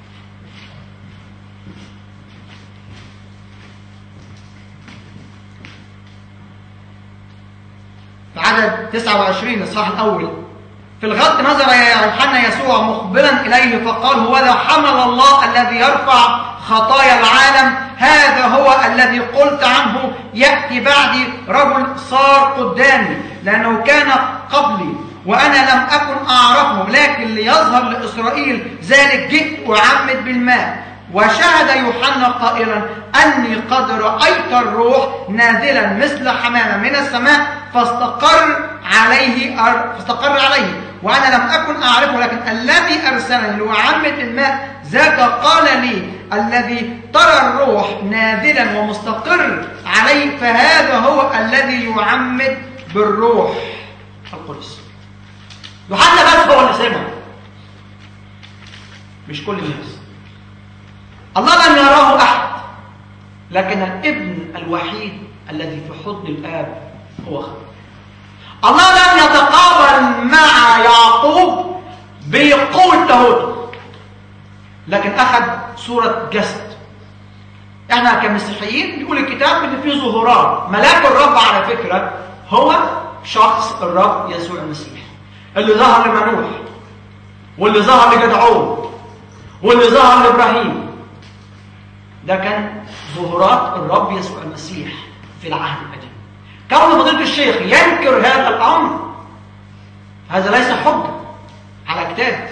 في عدد 29 الإصحاح الأول: في الغد نظر يوحنا يسوع مقبلا إليه فقال: هوذا حمل الله الذي يرفع خطايا العالم، هذا هو الذي قلت عنه يأتي بعدي رجل صار قدامي لأنه كان قبلي وأنا لم أكن أعرفه، لكن ليظهر لإسرائيل ذلك جئت أعمد بالماء. وشهد يوحنا قائلا: أني قد رأيت الروح نازلا مثل حمامة من السماء فاستقر عليه وأنا لم أكن أعرفه، لكن الذي أرسلني لأعمد الماء ذاك قال لي الذي ترى الروح نازلا ومستقر عليه فهذا هو الذي يعمد بالروح القدس. يوحنا بس هو اللي سمع، مش كل الناس. الله لم يراه أحد، لكن الابن الوحيد الذي في حضن الآب هو خبر. الله لم يتقابل مع يعقوب بقوة لاهوته، لكن أخذ صورة جسد. احنا كمسيحيين بيقول الكتاب ان فيه ظهورات. ملاك الرب على فكرة هو شخص الرب يسوع المسيح، اللي ظهر لمنوح، واللي ظهر لجدعون، واللي ظهر لإبراهيم. ده كان ظهورات الرب يسوع المسيح في العهد القديم. كون فضيلة الشيخ ينكر هذا الأمر، هذا ليس حجة على كتاب.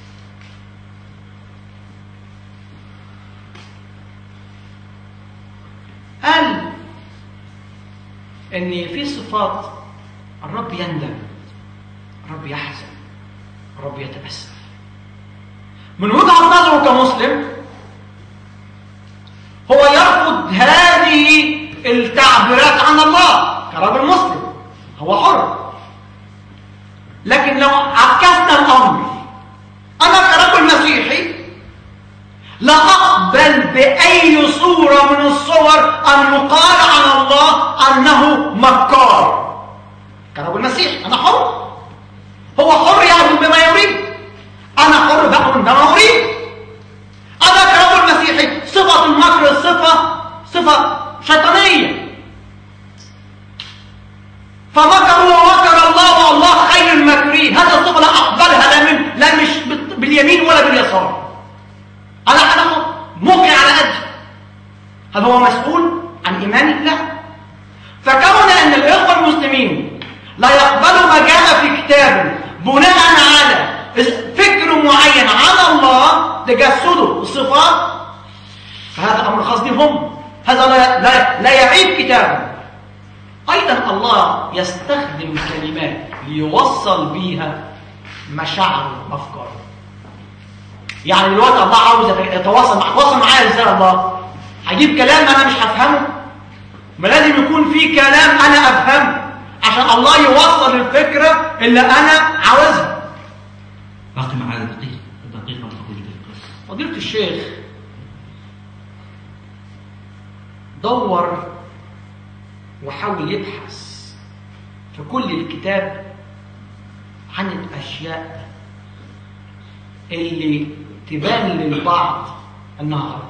قال ان في صفات الرب يندم، الرب يحزن، الرب يتأسف. من وجهة نظره كمسلم هو يرفض هذه التعبيرات عن الله كرجل مسلم، هو حر. لكن لو عكسنا الأمر، أنا كرجل مسيحي لا أقبل بأي صورة من الصور أن يقال عن الله أنه مكار. كرجل مسيحي أنا حر، هو حر يعمل بما يريد، أنا حر بأمر بما أريد. أنا كرجل مسيحي صفة المكر صفة شيطانية، فمكروا ومكر الله والله خير الماكرين. هذا الصفة لا أقبلها لا مش باليمين ولا باليسار. أنا حر موقع على قدي. هل هو مسؤول عن إيماني؟ لا. فكون أن الإخوة المسلمين لا يقبلوا ما جاء في كتاب بناء على فكر معين عن الله تجسده الصفات، فهذا أمر خاص بهم، هذا لا يعيب كتابه. أيضا الله يستخدم كلمات ليوصل بيها مشاعره وأفكاره. يعني دلوقتي الله عاوز يتواصل معايا ازاي؟ الله هجيب كلام انا مش هفهمه؟ ما لازم يكون في كلام انا افهمه عشان الله يوصل الفكره اللي انا عاوزها. باقي معايا دقيقه فضيلة الشيخ دور وحاول يبحث في كل الكتاب عن الاشياء اللي تبان للبعض انها غلط.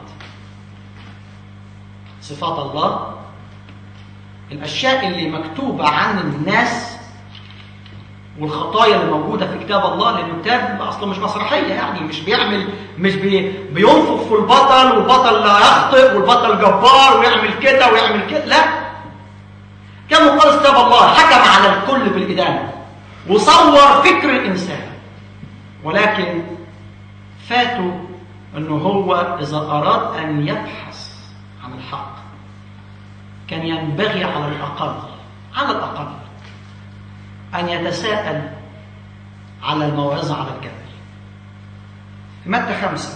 صفات الله، الاشياء اللي مكتوبه عن الناس، والخطايا اللي موجوده في كتاب الله. لان الكتاب اصلا مش مسرحيه، يعني مش بينفخ في البطل والبطل لا يخطئ والبطل جبار ويعمل كده ويعمل كده، لا. كان مقدس كتاب الله حكم على الكل بالادانه وصور فكر الانسان، ولكن فاتوا انه هو اذا اراد ان يبحث عن الحق كان ينبغي على الاقل ان يتساءل على الموعظه على الجبل. في متى 5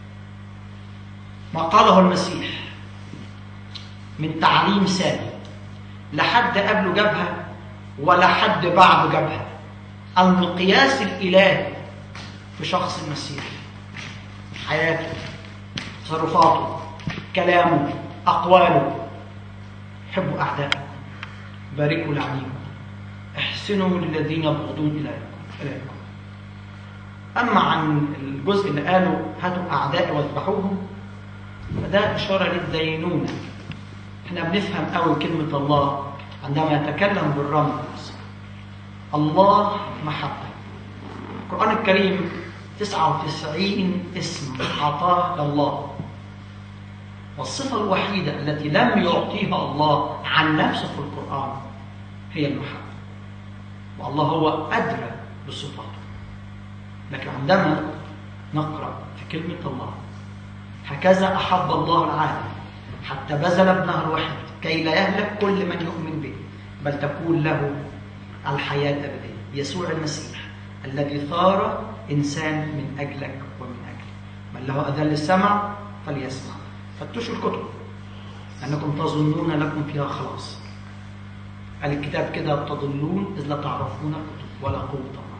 ما قاله المسيح من تعليم ثابت، لا حد قبله جابها ولا حد بعده جابها. المقياس الالهي في شخص المسيح، حياته، تصرفاته، كلامه، أقواله. حبوا أعداءكم، باركوا لعنيكم، احسنوا للذين يبغضون إليكم. أما عن الجزء اللي قالوا هاتوا أعدائي واذبحوهم، فده إشارة للدينونة. احنا بنفهم قوي كلمة الله عندما يتكلم بالرمز. الله محبة. القرآن الكريم 99 اسم أعطاه لله، والصفة الوحيدة التي لم يعطيها الله عن نفسه في القرآن هي المحبة، والله هو أدرى بصفاته. لكن عندما نقرأ في كلمة الله هكذا أحب الله العالم حتى بذل ابنه الوحيد كي لا يهلك كل من يؤمن به بل تكون له الحياة الأبدية، يسوع المسيح الذي ثار إنسان من أجلك ومن أجلي. من له أذان للسمع فليسمع. فتشوا الكتب أنكم تظنون لكم فيها خلاص. قال الكتاب كده: تضلون إذ لا تعرفون الكتب ولا قوة الله.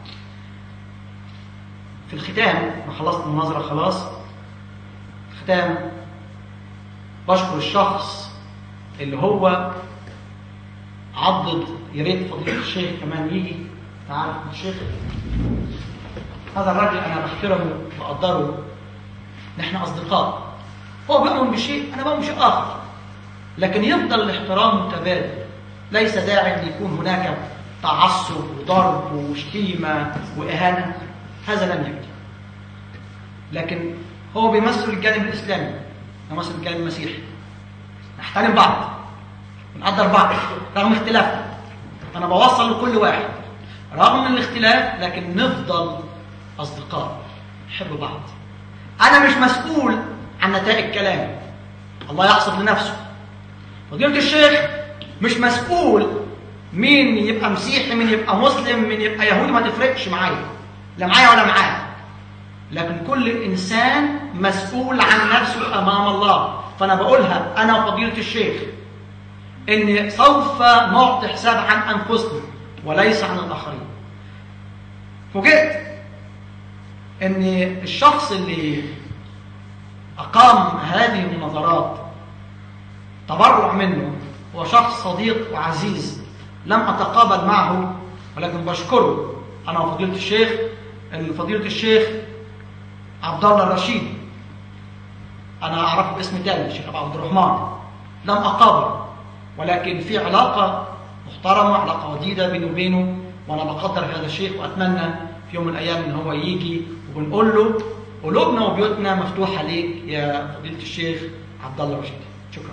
في الختام، ما خلصت المناظرة خلاص، الختام بشكر الشخص اللي هو عضد. يا ريت فضيلة الشيخ كمان يجي. تعرف الشيخ هذا الراجل أنا بحترمه وأقدره، نحن أصدقاء. هو بيؤمن بشيء، أنا بؤمن بشيء آخر، لكن يفضل الاحترام متبادل. ليس داعي أن يكون هناك تعصب وضرب وشتيمة وإهانة، هذا لم يكن. لكن هو بيمثل الجانب الإسلامي، بيمثل الجانب المسيحي. نحترم بعض ونقدر بعض رغم اختلافنا. أنا بوصل لكل واحد رغم الاختلاف، لكن نفضل أصدقاء نحب بعض. أنا مش مسؤول عن نتائج كلامي، الله يحصد لنفسه. فضيلة الشيخ مش مسؤول مين يبقى مسيحي، مين يبقى مسلم، مين يبقى يهودي، ما تفرقش معايا، لا معايا ولا معاه. لكن كل إنسان مسؤول عن نفسه أمام الله. فأنا بقولها أنا وفضيلة الشيخ إن سوف نعطي حساب عن أنفسنا وليس عن الآخرين. فوجئت إن الشخص اللي أقام هذه المناظرات تبرع منه هو شخص صديق وعزيز لم أتقابل معه، ولكن بشكره أنا وفضيلة الشيخ. فضيلة الشيخ عبد الله الرشيد أنا أعرفه باسم تاني، الشيخ عبد الرحمن، لم أقابله، ولكن في علاقة محترمة، علاقة وديدة بيني وبينه، وأنا بقدر هذا الشيخ وأتمنى في يوم من الأيام إن هو يجي وبنقول له قلوبنا وبيوتنا مفتوحة ليك يا فضيلة الشيخ عبد الله الرشيد. شكرا.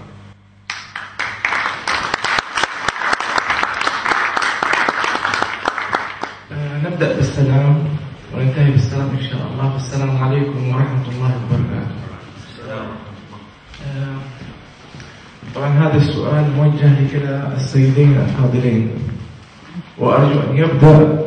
نبدأ بالسلام وننتهي بالسلام إن شاء الله. السلام عليكم ورحمة الله وبركاته. طبعا هذا السؤال موجه لكلا السيدين الفاضلين، وأرجو أن يبدأ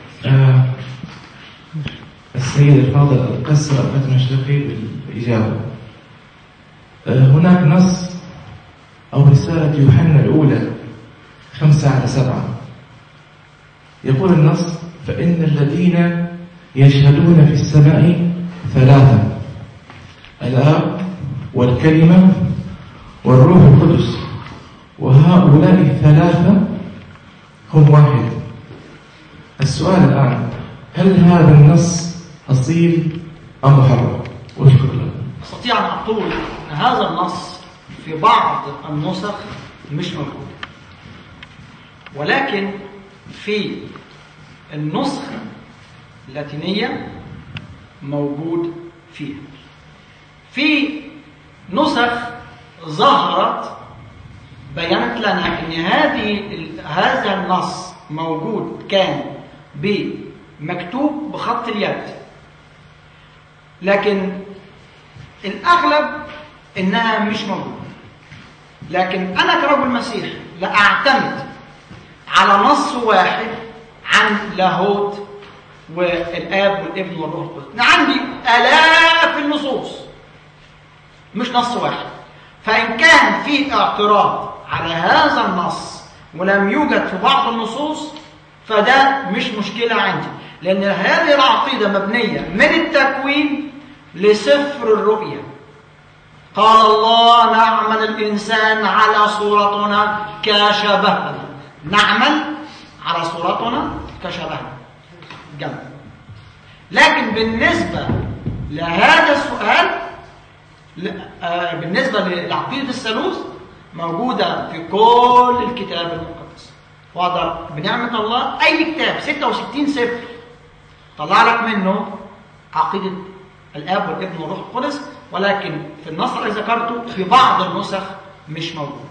السيد الفاضل القس رأفت المشرقي بالإجابة. هناك نص أو رسالة يوحنا الأولى 5:7 يقول النص: فإن الذين يشهدون في السماء 3: الآب والكلمة والروح القدس، وهؤلاء 3 هم واحد. السؤال الآن: هل هذا النص أصيل أم محرف؟ وشكرا لكم. أستطيع أن أقول أن هذا النص في بعض النسخ مش موجود، ولكن في النسخة اللاتينية موجود فيها. في نسخ ظهرت بيانت لنا أن هذا النص موجود كان مكتوب بخط اليد، لكن الأغلب إنها مش موجودة. لكن أنا كرجل مسيحي لا أعتمد على نص واحد عن لاهوت والآب والابن والروح القدس. أنا عندي آلاف النصوص مش نص واحد. فإن كان في اعتراض على هذا النص ولم يوجد في بعض النصوص فده مش مشكلة عندي، لأن هذه العقيدة مبنية من التكوين لسفر الرؤيا. قال الله: نعمل الإنسان على صورتنا كشبهنا. نعمل على صورتنا كشبهنا جمع. لكن بالنسبة لهذا السؤال، بالنسبة لعقيدة الثالوث موجودة في كل الكتاب المقدس. وأقدر بنعمة الله أي كتاب 66 سفر طلع لك منه عقيدة الآب والابن والروح القدس، ولكن في النص اللي ذكرته في بعض النسخ مش موجود.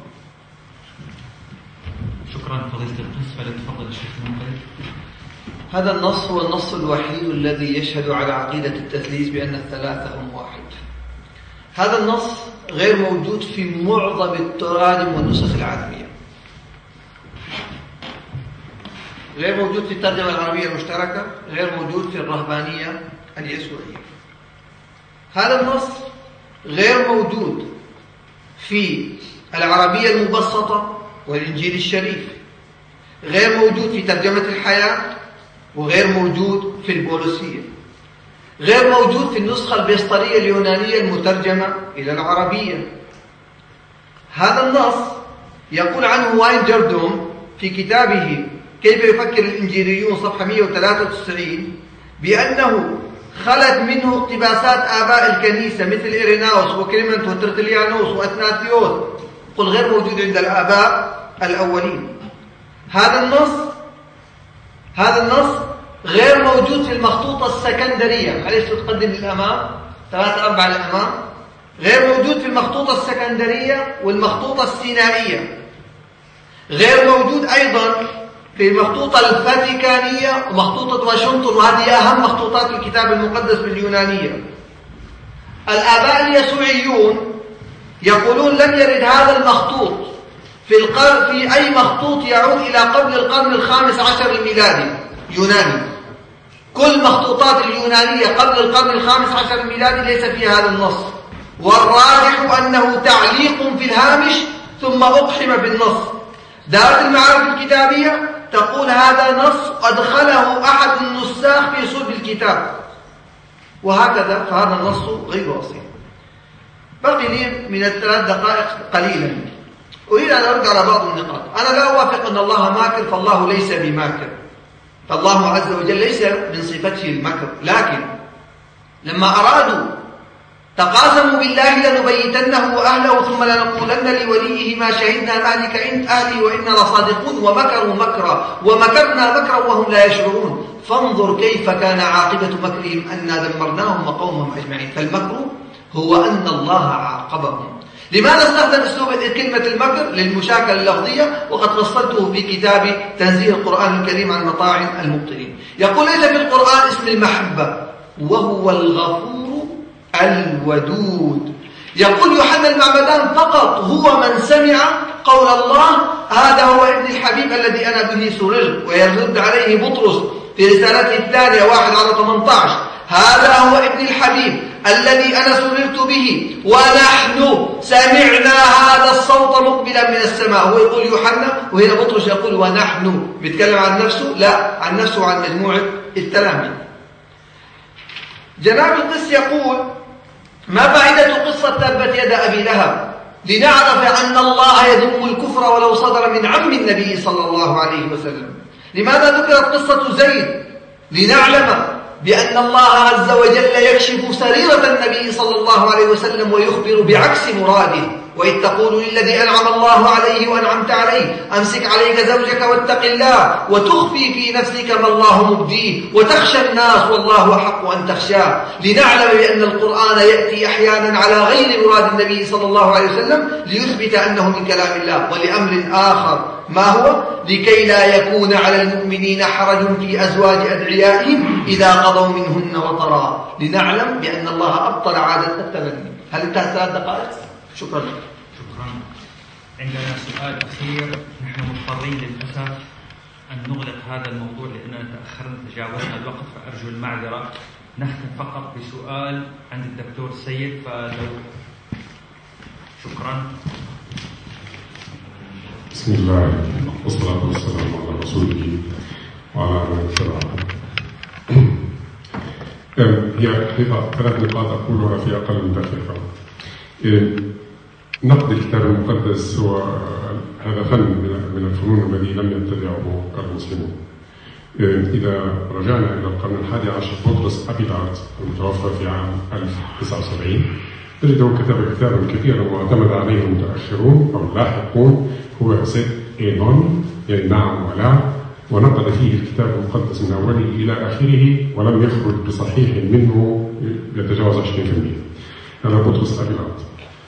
شكرا فضيلة القس. فليتفضل الشيخ منقذ. هذا النص هو النص الوحيد الذي يشهد على عقيدة التثليث بأن الثلاثة هم واحد. هذا النص غير موجود في معظم التراجم والنسخ العالمية. غير موجود في الترجمة العربية المشتركة، غير موجود في الرهبانية اليسوعية. هذا النص غير موجود في العربية المبسطة والإنجيل الشريف، غير موجود في ترجمة الحياة، وغير موجود في البوليسية، غير موجود في النسخة البيسطرية اليونانية المترجمة إلى العربية. هذا النص يقول عنه واين جردوم في كتابه كيف يفكر الإنجيليون صفحة 193 بأنه خلت منه اقتباسات آباء الكنيسة مثل إيريناوس وكليمنت وترتليانوس وأثناسيوس، قل غير موجود عند الآباء الأولين. هذا النص غير موجود في المخطوطة السكندرية، معلش تقدم للأمام 3-4 للأمام، غير موجود في المخطوطة السكندرية والمخطوطة السينائية، غير موجود أيضا في المخطوطة الفاتيكانية ومخطوطة واشنطن، وهذه أهم مخطوطات الكتاب المقدس باليونانية. الآباء اليسوعيون يقولون لم يرد هذا المخطوط في أي مخطوط يعود إلى قبل القرن ال15 الميلادي يوناني. كل مخطوطات اليونانية قبل القرن ال15 الميلادي ليس فيها هذا النص، والراجح أنه تعليق في الهامش ثم أقحم في النص. دارة المعارف الكتابية تقول هذا نص أدخله أحد النساخ في صلب الكتاب، وهكذا، فهذا النص غير أصيل. بقي لي من 3 دقائق قليلا، أريد أن أرد على بعض النقاط. أنا لا أوافق أن الله ماكر، فالله ليس بماكر، فالله عز وجل ليس من صفته المكر، لكن لما أرادوا تقاسموا بالله لنبيتنه وأهله ثم لنقولن لوليه ما شهدنا مهلك أهلي وإنا لصادقون، ومكروا مكرا ومكرنا مكرا وهم لا يشعرون، فانظر كيف كان عاقبة مكرهم أنا دمرناهم وقومهم أجمعين. فالمكر هو أن الله عاقبهم. لماذا استخدم أسلوب كلمة المكر؟ للمشاكلة اللفظية، وقد فصلته في كتاب تنزيل القرآن الكريم عن مطاعن المبطلين. يقول ليس في القرآن اسم المحبة، وهو الغفور الودود. يقول يوحنا المعمدان فقط هو من سمع قول الله هذا هو ابن الحبيب الذي أنا به سررت. ويرد عليه بطرس في رسالته الثانية 1:18 هذا هو ابن الحبيب الذي أنا سررت به ونحن سمعنا هذا الصوت مقبلا من السماء. هو يقول يوحنا، وهنا بطرس يقول ونحن، بيتكلم عن نفسه؟ لا، عن نفسه وعن مجموعة التلاميذ. جناب القس يقول ما فائدة قصة تبت يد أبي لهب؟ لنعرف أن الله يذم الكفر ولو صدر من عم النبي صلى الله عليه وسلم. لماذا ذكرت قصة زيد؟ لنعلم بأن الله عز وجل يكشف سريرة النبي صلى الله عليه وسلم ويخبر بعكس مراده. وإذ تقول للذي أنعم الله عليه وأنعمت عليه أمسك عليك زوجك واتق الله وتخفي في نفسك ما الله مبديه وتخشى الناس والله أحق أن تخشاه. لنعلم بأن القرآن يأتي أحيانا على غير مراد النبي صلى الله عليه وسلم ليثبت أنه من كلام الله، ولأمر آخر ما هو؟ لكي لا يكون على المؤمنين حرج في أزواج أدعيائهم إذا قضوا منهن وطرا. لنعلم بأن الله أبطل عادة التبني. هل انتهت 3 دقائق؟ شكرا لك. شكرا. عندنا سؤال أخير، نحن مضطرين للأسف أن نغلق هذا الموضوع لأننا تأخرنا تجاوزنا الوقت، فأرجو المعذرة. نختم فقط بسؤال عند الدكتور سيد، فلو شكرا. بسم الله والصلاة والسلام على رسوله وعلى من تبعه. هي حقيقة 3 نقاط أقولها في أقل من دقيقة. نقد الكتاب المقدس هو هذا فن من الفنون الذي لم يبتدعه المسلمون. إذا رجعنا إلى القرن ال11 بطرس أبيلاد المتوفى في عام 1079 تجده كتب كتابا كثيرا واعتمد عليه المتأخرون أو اللاحقون، هو سيد إينون، يعني نعم ولا، ونقد فيه الكتاب المقدس من أوله إلى آخره ولم يخرج بصحيح منه يتجاوز 20%. هذا بطرس أبيلاد.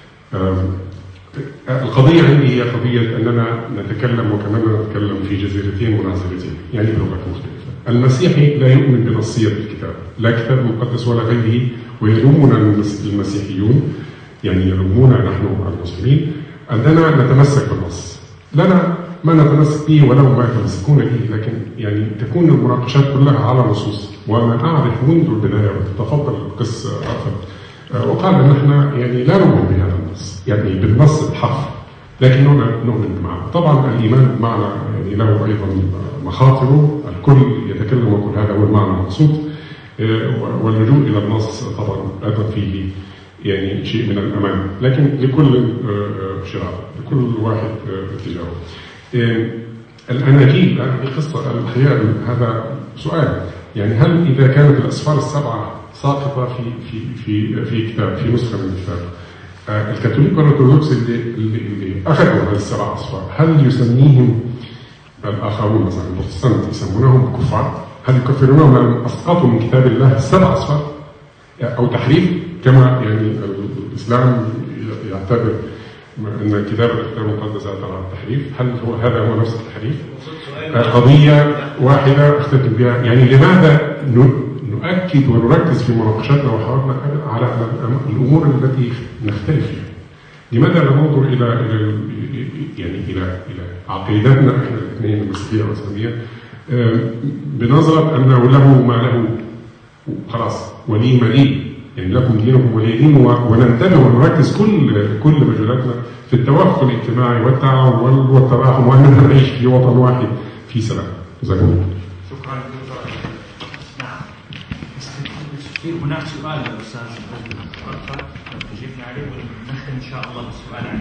القضية عندي هي قضية أننا نتكلم وكمان نتكلم في جزيرتين منعزلتين، يعني بلغات مختلفة. المسيحي لا يؤمن بنصية الكتاب، لا كتاب مقدس ولا غيره، ويلومنا المسيحيون، يعني يلومونا نحن المسلمين أننا نتمسك بالنص. لنا ما نتمسك به ولو ما يتمسكون به، لكن يعني تكون المناقشات كلها على نصوص. وأنا أعرف منذ البداية وتتفضل القس رأفت وقال أن احنا يعني لا نؤمن بهذا النص، يعني بالنص الحرف، لكننا نؤمن بمعنى. طبعا الإيمان بمعنى يعني له أيضا مخاطره، الكل يتكلم ويقول هذا هو المعنى المقصود، واللجوء إلى النص طبعا أيضا فيه يعني شيء من الأمان، لكن لكل شرارة، لكل واحد اتجاهه. الأناجيل هذه قصة الحقيقة، هذا سؤال، يعني هل إذا كانت الأسفار السبعة ساقطة في كتاب، في نسخة من الكتاب، الكاثوليك والأرثوذكس اللي أخذوا هذه السبع أسفار، هل يسميهم الآخرون مثلا البروتستانت يسمونهم كفار؟ هل يكفرونهم لأن أسقطوا من كتاب الله السبع أسفار أو تحريف، كما يعني الإسلام يعتبر أن كتاب المقدس يعتبر على التحريف؟ هل هذا هو نفس التحريف؟ قضية واحدة أختتم بها، يعني لماذا نؤكد ونركز في مناقشاتنا وحوارنا على الأمور التي نختلف فيها؟ لماذا لا ننظر إلى عقيدتنا احنا الاثنين المسيحية والإسلامية بنظرة أنه له ما له خلاص ولي مليء، يعني لكم دينكم ولي دين، وننتبه ونركز كل مجالاتنا في التوافق الاجتماعي والتعاون والتراحم، وأننا نعيش في وطن واحد في سلام. جزاكم الله. شكرا. نعم. هناك سؤال للأستاذ رأفت تجيبنا عليه ونختم إن شاء الله بالسؤال عنه.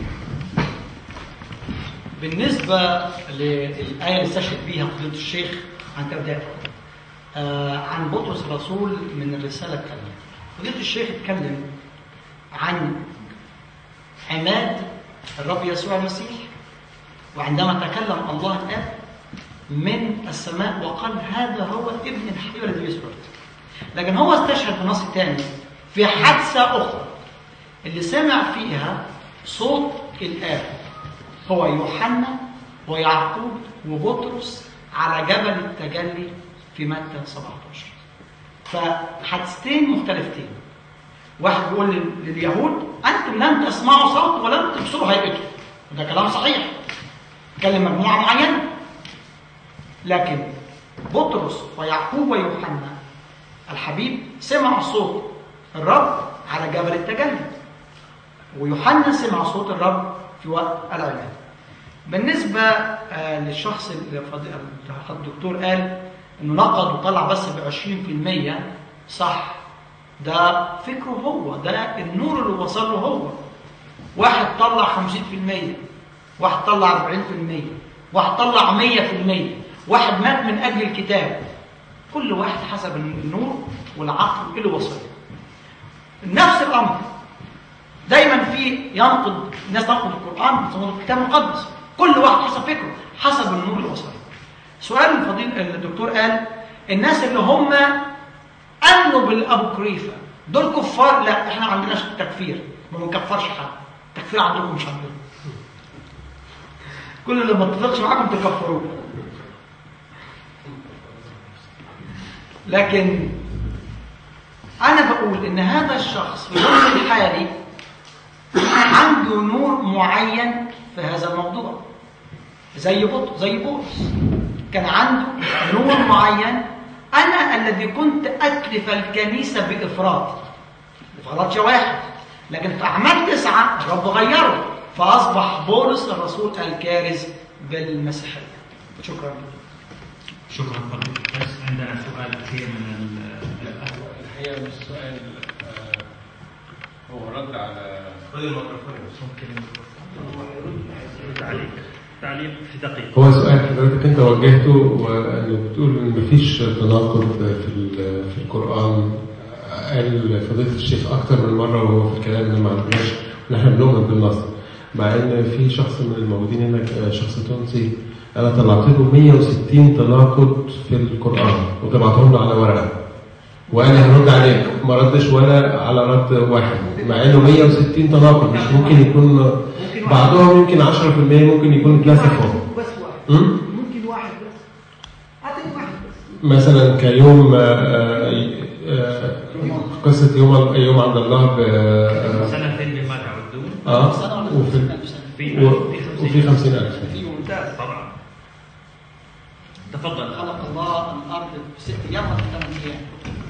بالنسبة للآية اللي استشهد بها فضيلة الشيخ عن تبدأ عن بطرس الرسول من الرسالة الثانية، فضيلة الشيخ اتكلم عن عماد الرب يسوع المسيح، وعندما تكلم الله الآب من السماء وقال هذا هو ابن الحبيب الذي يسرد. لكن هو استشهد بنص ثاني في حادثة أخرى اللي سمع فيها صوت الآب هو يوحنا ويعقوب وبطرس على جبل التجلي في متى 17. فحادثتين مختلفتين، واحد بيقول لليهود أنتم لم تسمعوا صوته ولم تبصروا هيئته، وده كلام صحيح، كلم مجموعة معينة. لكن بطرس ويعقوب ويوحنا الحبيب سمعوا صوت الرب على جبل التجلي، ويوحنا سمع صوت الرب في وقت العماد. بالنسبة للشخص اللي الدكتور قال انه نقد وطلع بس ب20%، صح، ده فكره هو، ده النور اللي وصل له هو. واحد طلع 50%، واحد طلع 40%، واحد طلع 100%، واحد مات من اجل الكتاب. كل واحد حسب النور والعقل اللي وصل. نفس الامر دايما في ينقد الناس، تنقد القرآن بيسموه الكتاب المقدس، كل واحد حسب فكره، حسب النور اللي وصل. سؤال الفضيل الدكتور قال الناس اللي هم امنوا بالابوكريفه دول كفار؟ لا، احنا ما عندناش تكفير، ما بنكفرش حد، التكفير عندكم مش عندنا. كل اللي ما اتفقش معاكم تكفروه. لكن انا بقول ان هذا الشخص في الوقت الحالي عنده نور معين في هذا الموضوع، زي بولس كان عنده نور معين. انا الذي كنت اتلف الكنيسه بافراط، ما غلطش واحد، لكن في اعمال 9 الرب غيره فاصبح بولس الرسول الكارز بالمسيحيه. شكرا. شكرا فضيلة. بس عندنا سؤال كثير من الحقيقه مش سؤال، هو رد على خذ الميكروفون. ممكن تعليق في دقيقة. هو سؤال حضرتك انت وجهته، وانه بتقول ان مفيش تناقض في القرآن. قال فضيلة الشيخ اكتر من مرة وهو في الكلام ان ما عندناش نحن بنؤمن بالنص، مع ان في شخص من الموجودين هنا شخص تونسي انا طلعت له 160 تناقض في القرآن وطبعتهم له على ورقة، وانا هرد عليك ما ردش ولا على رد واحد، مع انه 160 تناقض. مش ممكن يكون بعضهم يمكن 10%، ممكن يكون كلاسيفو بس واحد، ممكن واحد بس، هاتين واحد بس. مثلا كيوم قصة يوم عند الله سنتين بما تعدون. وفي 50,000. ممتاز. تفضل. خلق الله الأرض في 6 أيام ولا 8 أيام؟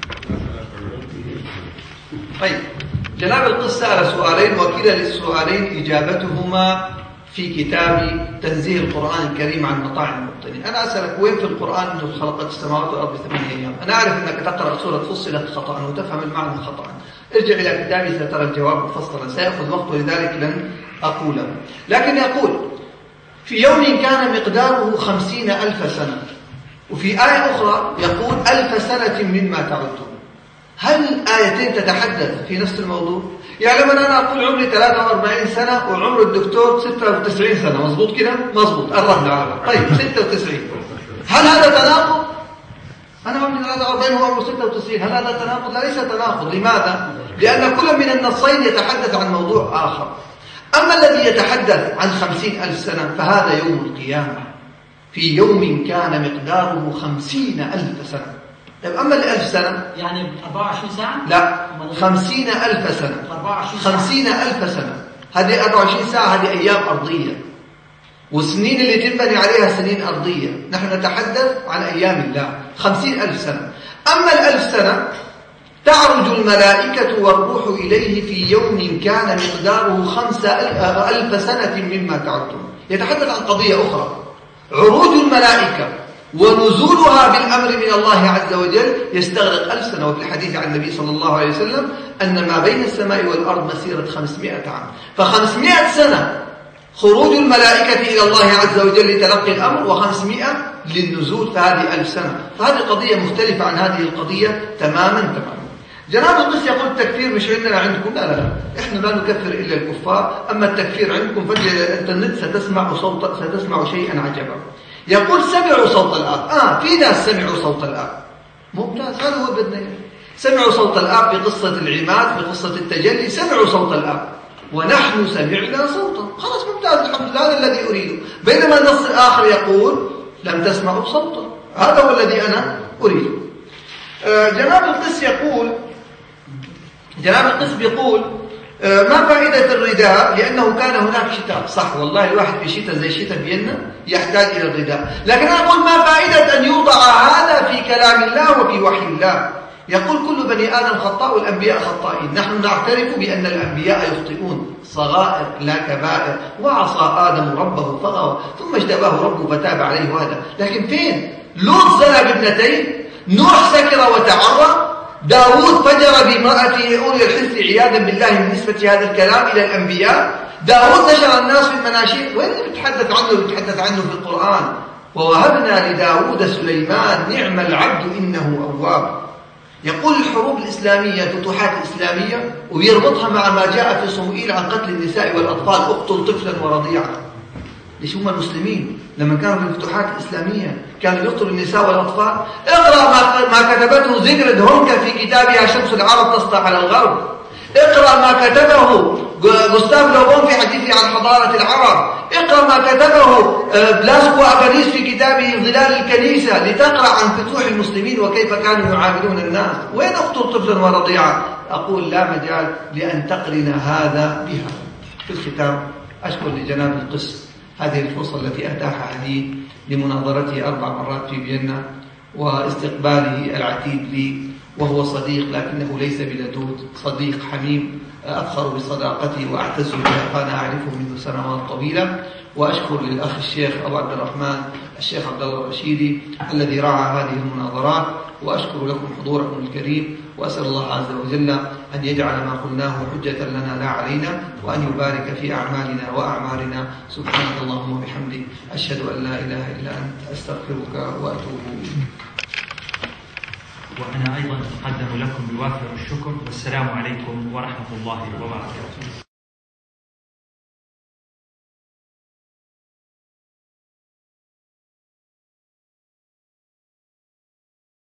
طيب، جناب القس سأل سؤالين وكلا للسؤالين إجابتهما في كتاب تنزيه القرآن الكريم عن مطاعم المبطلين. أنا أسألك وين في القرآن أنه خلقت السماوات والأرض في 8 أيام؟ أنا أعرف أنك تقرأ سورة فصلت خطأ وتفهم المعنى خطأ. ارجع إلى كتابي سترى الجواب مفصلا، سيأخذ وقت ولذلك لن أقوله. لكن يقول في يوم كان مقداره 50,000 سنة، وفي آية أخرى يقول 1000 سنة مما تعدون. هل الآيتين تتحدث في نفس الموضوع؟ يعني لما أنا أقول عمري 43 سنة وعمر الدكتور 96 سنة، مظبوط كده؟ مظبوط، قربنا على بعض. طيب 96، هل هذا تناقض؟ أنا عمري 43 وهو عمره 96، هل هذا تناقض؟ لا، ليس تناقض. لماذا؟ لأن كل من النصين يتحدث عن موضوع آخر. أما الذي يتحدث عن 50,000 سنة فهذا يوم القيامة، في يوم كان مقداره 50,000 سنة. طيب أما 1000 سنة يعني 24 ساعة؟ لا، 50,000 سنة. 50,000 سنة، هذه 24 ساعة، هذه أيام أرضية، والسنين اللي تنبني عليها سنين أرضية. نحن نتحدث عن أيام الله. 50,000 سنة. أما 1000 سنة تعرج الملائكة والروح إليه في يوم كان مقداره 5,000 سنة مما تعدون. يتحدث عن قضية أخرى، عروج الملائكة ونزولها بالأمر من الله عز وجل يستغرق 1000 سنة. وفي الحديث عن النبي صلى الله عليه وسلم أن ما بين السماء والأرض مسيرة 500 عام. ف500 سنة خروج الملائكة إلى الله عز وجل لتلقي الأمر، و500 للنزول، فهذه 1000 سنة. فهذه قضية مختلفة عن هذه القضية تماما. جناب القس يقول التكفير مش عندنا عندكم. لا لا لا، احنا لا نكفر إلا الكفار، أما التكفير عندكم فجأة الانترنت ستسمع شيئا عجبا. يقول سمعوا صوت الآب. في ناس سمعوا صوت الآب، ممتاز، هذا هو بدنا. سمعوا صوت الآب في قصة العماد، في قصة التجلي، سمعوا صوت الآب ونحن سمعنا صوتا. خلاص ممتاز، الحمد لله، هذا الذي أريده. بينما النص الآخر يقول لم تسمعوا صوتا، هذا هو الذي أنا أريده. جناب القس بيقول ما فائدة الرداء؟ لأنه كان هناك شتاء. صح والله، الواحد في شتاء زي شتاء فيينا يحتاج إلى الرداء. لكن أنا أقول ما فائدة أن يوضع هذا في كلام الله وفي وحي الله؟ يقول كل بني آدم خطاء والأنبياء خطائين. نحن نعترف بأن الأنبياء يخطئون، صغائر لا كبائر. وعصى آدم ربه فغوى ثم اجتباه ربه فتاب عليه وهدى. لكن فين؟ لوط زنى بابنتين، نوح سكر وتعرى، داود فجر بامرأته أولي الحس عياذا بالله من نسبة هذا الكلام إلى الأنبياء. داود نشر الناس في المناشير. وين بتحدث عنه في القرآن؟ ووهبنا لداود سليمان نعم العبد إنه أواب. يقول الحروب الإسلامية، الفتوحات الإسلامية، ويربطها مع ما جاء في صموئيل عن قتل النساء والأطفال، اقتل طفلا ورضيعا. ليش هم المسلمين لما كانوا في الفتوحات الإسلامية كانوا يقتلوا النساء والأطفال؟ اقرأ ما كتبته زيغرد هونكا في كتابها شمس العرب تسطع على الغرب. اقرأ ما كتبه غوستاف لوبون في حديثه عن حضارة العرب. اقرأ ما كتبه بلاسكو أبانيس في كتابه ظلال الكنيسة لتقرأ عن فتوح المسلمين وكيف كانوا يعاملون الناس. وين اقتل طفلا ورضيعا؟ أقول لا مجال لأن تقرن هذا بها. في الختام أشكر لجناب القس هذه الفرصة التي أتاحها لي لمناظرته 4 مرات في فيينا، واستقباله العتيد لي، وهو صديق لكنه ليس بلدود، صديق حميم أفخر بصداقتي وأعتز بها، فأنا أعرفه منذ سنوات طويلة. وأشكر للأخ الشيخ أبو عبد الرحمن الشيخ عبد الله الرشيدي الذي رعى هذه المناظرات، وأشكر لكم حضوركم الكريم، وأسأل الله عز وجل أن يجعل ما قلناه حجة لنا لا علينا، وأن يبارك في أعمالنا وأعمارنا. سبحانك اللهم وبحمدك، أشهد أن لا إله إلا أنت، أستغفرك وأتوب إليك. وأنا أيضا أقدم لكم بوافر الشكر، والسلام عليكم ورحمة الله وبركاته.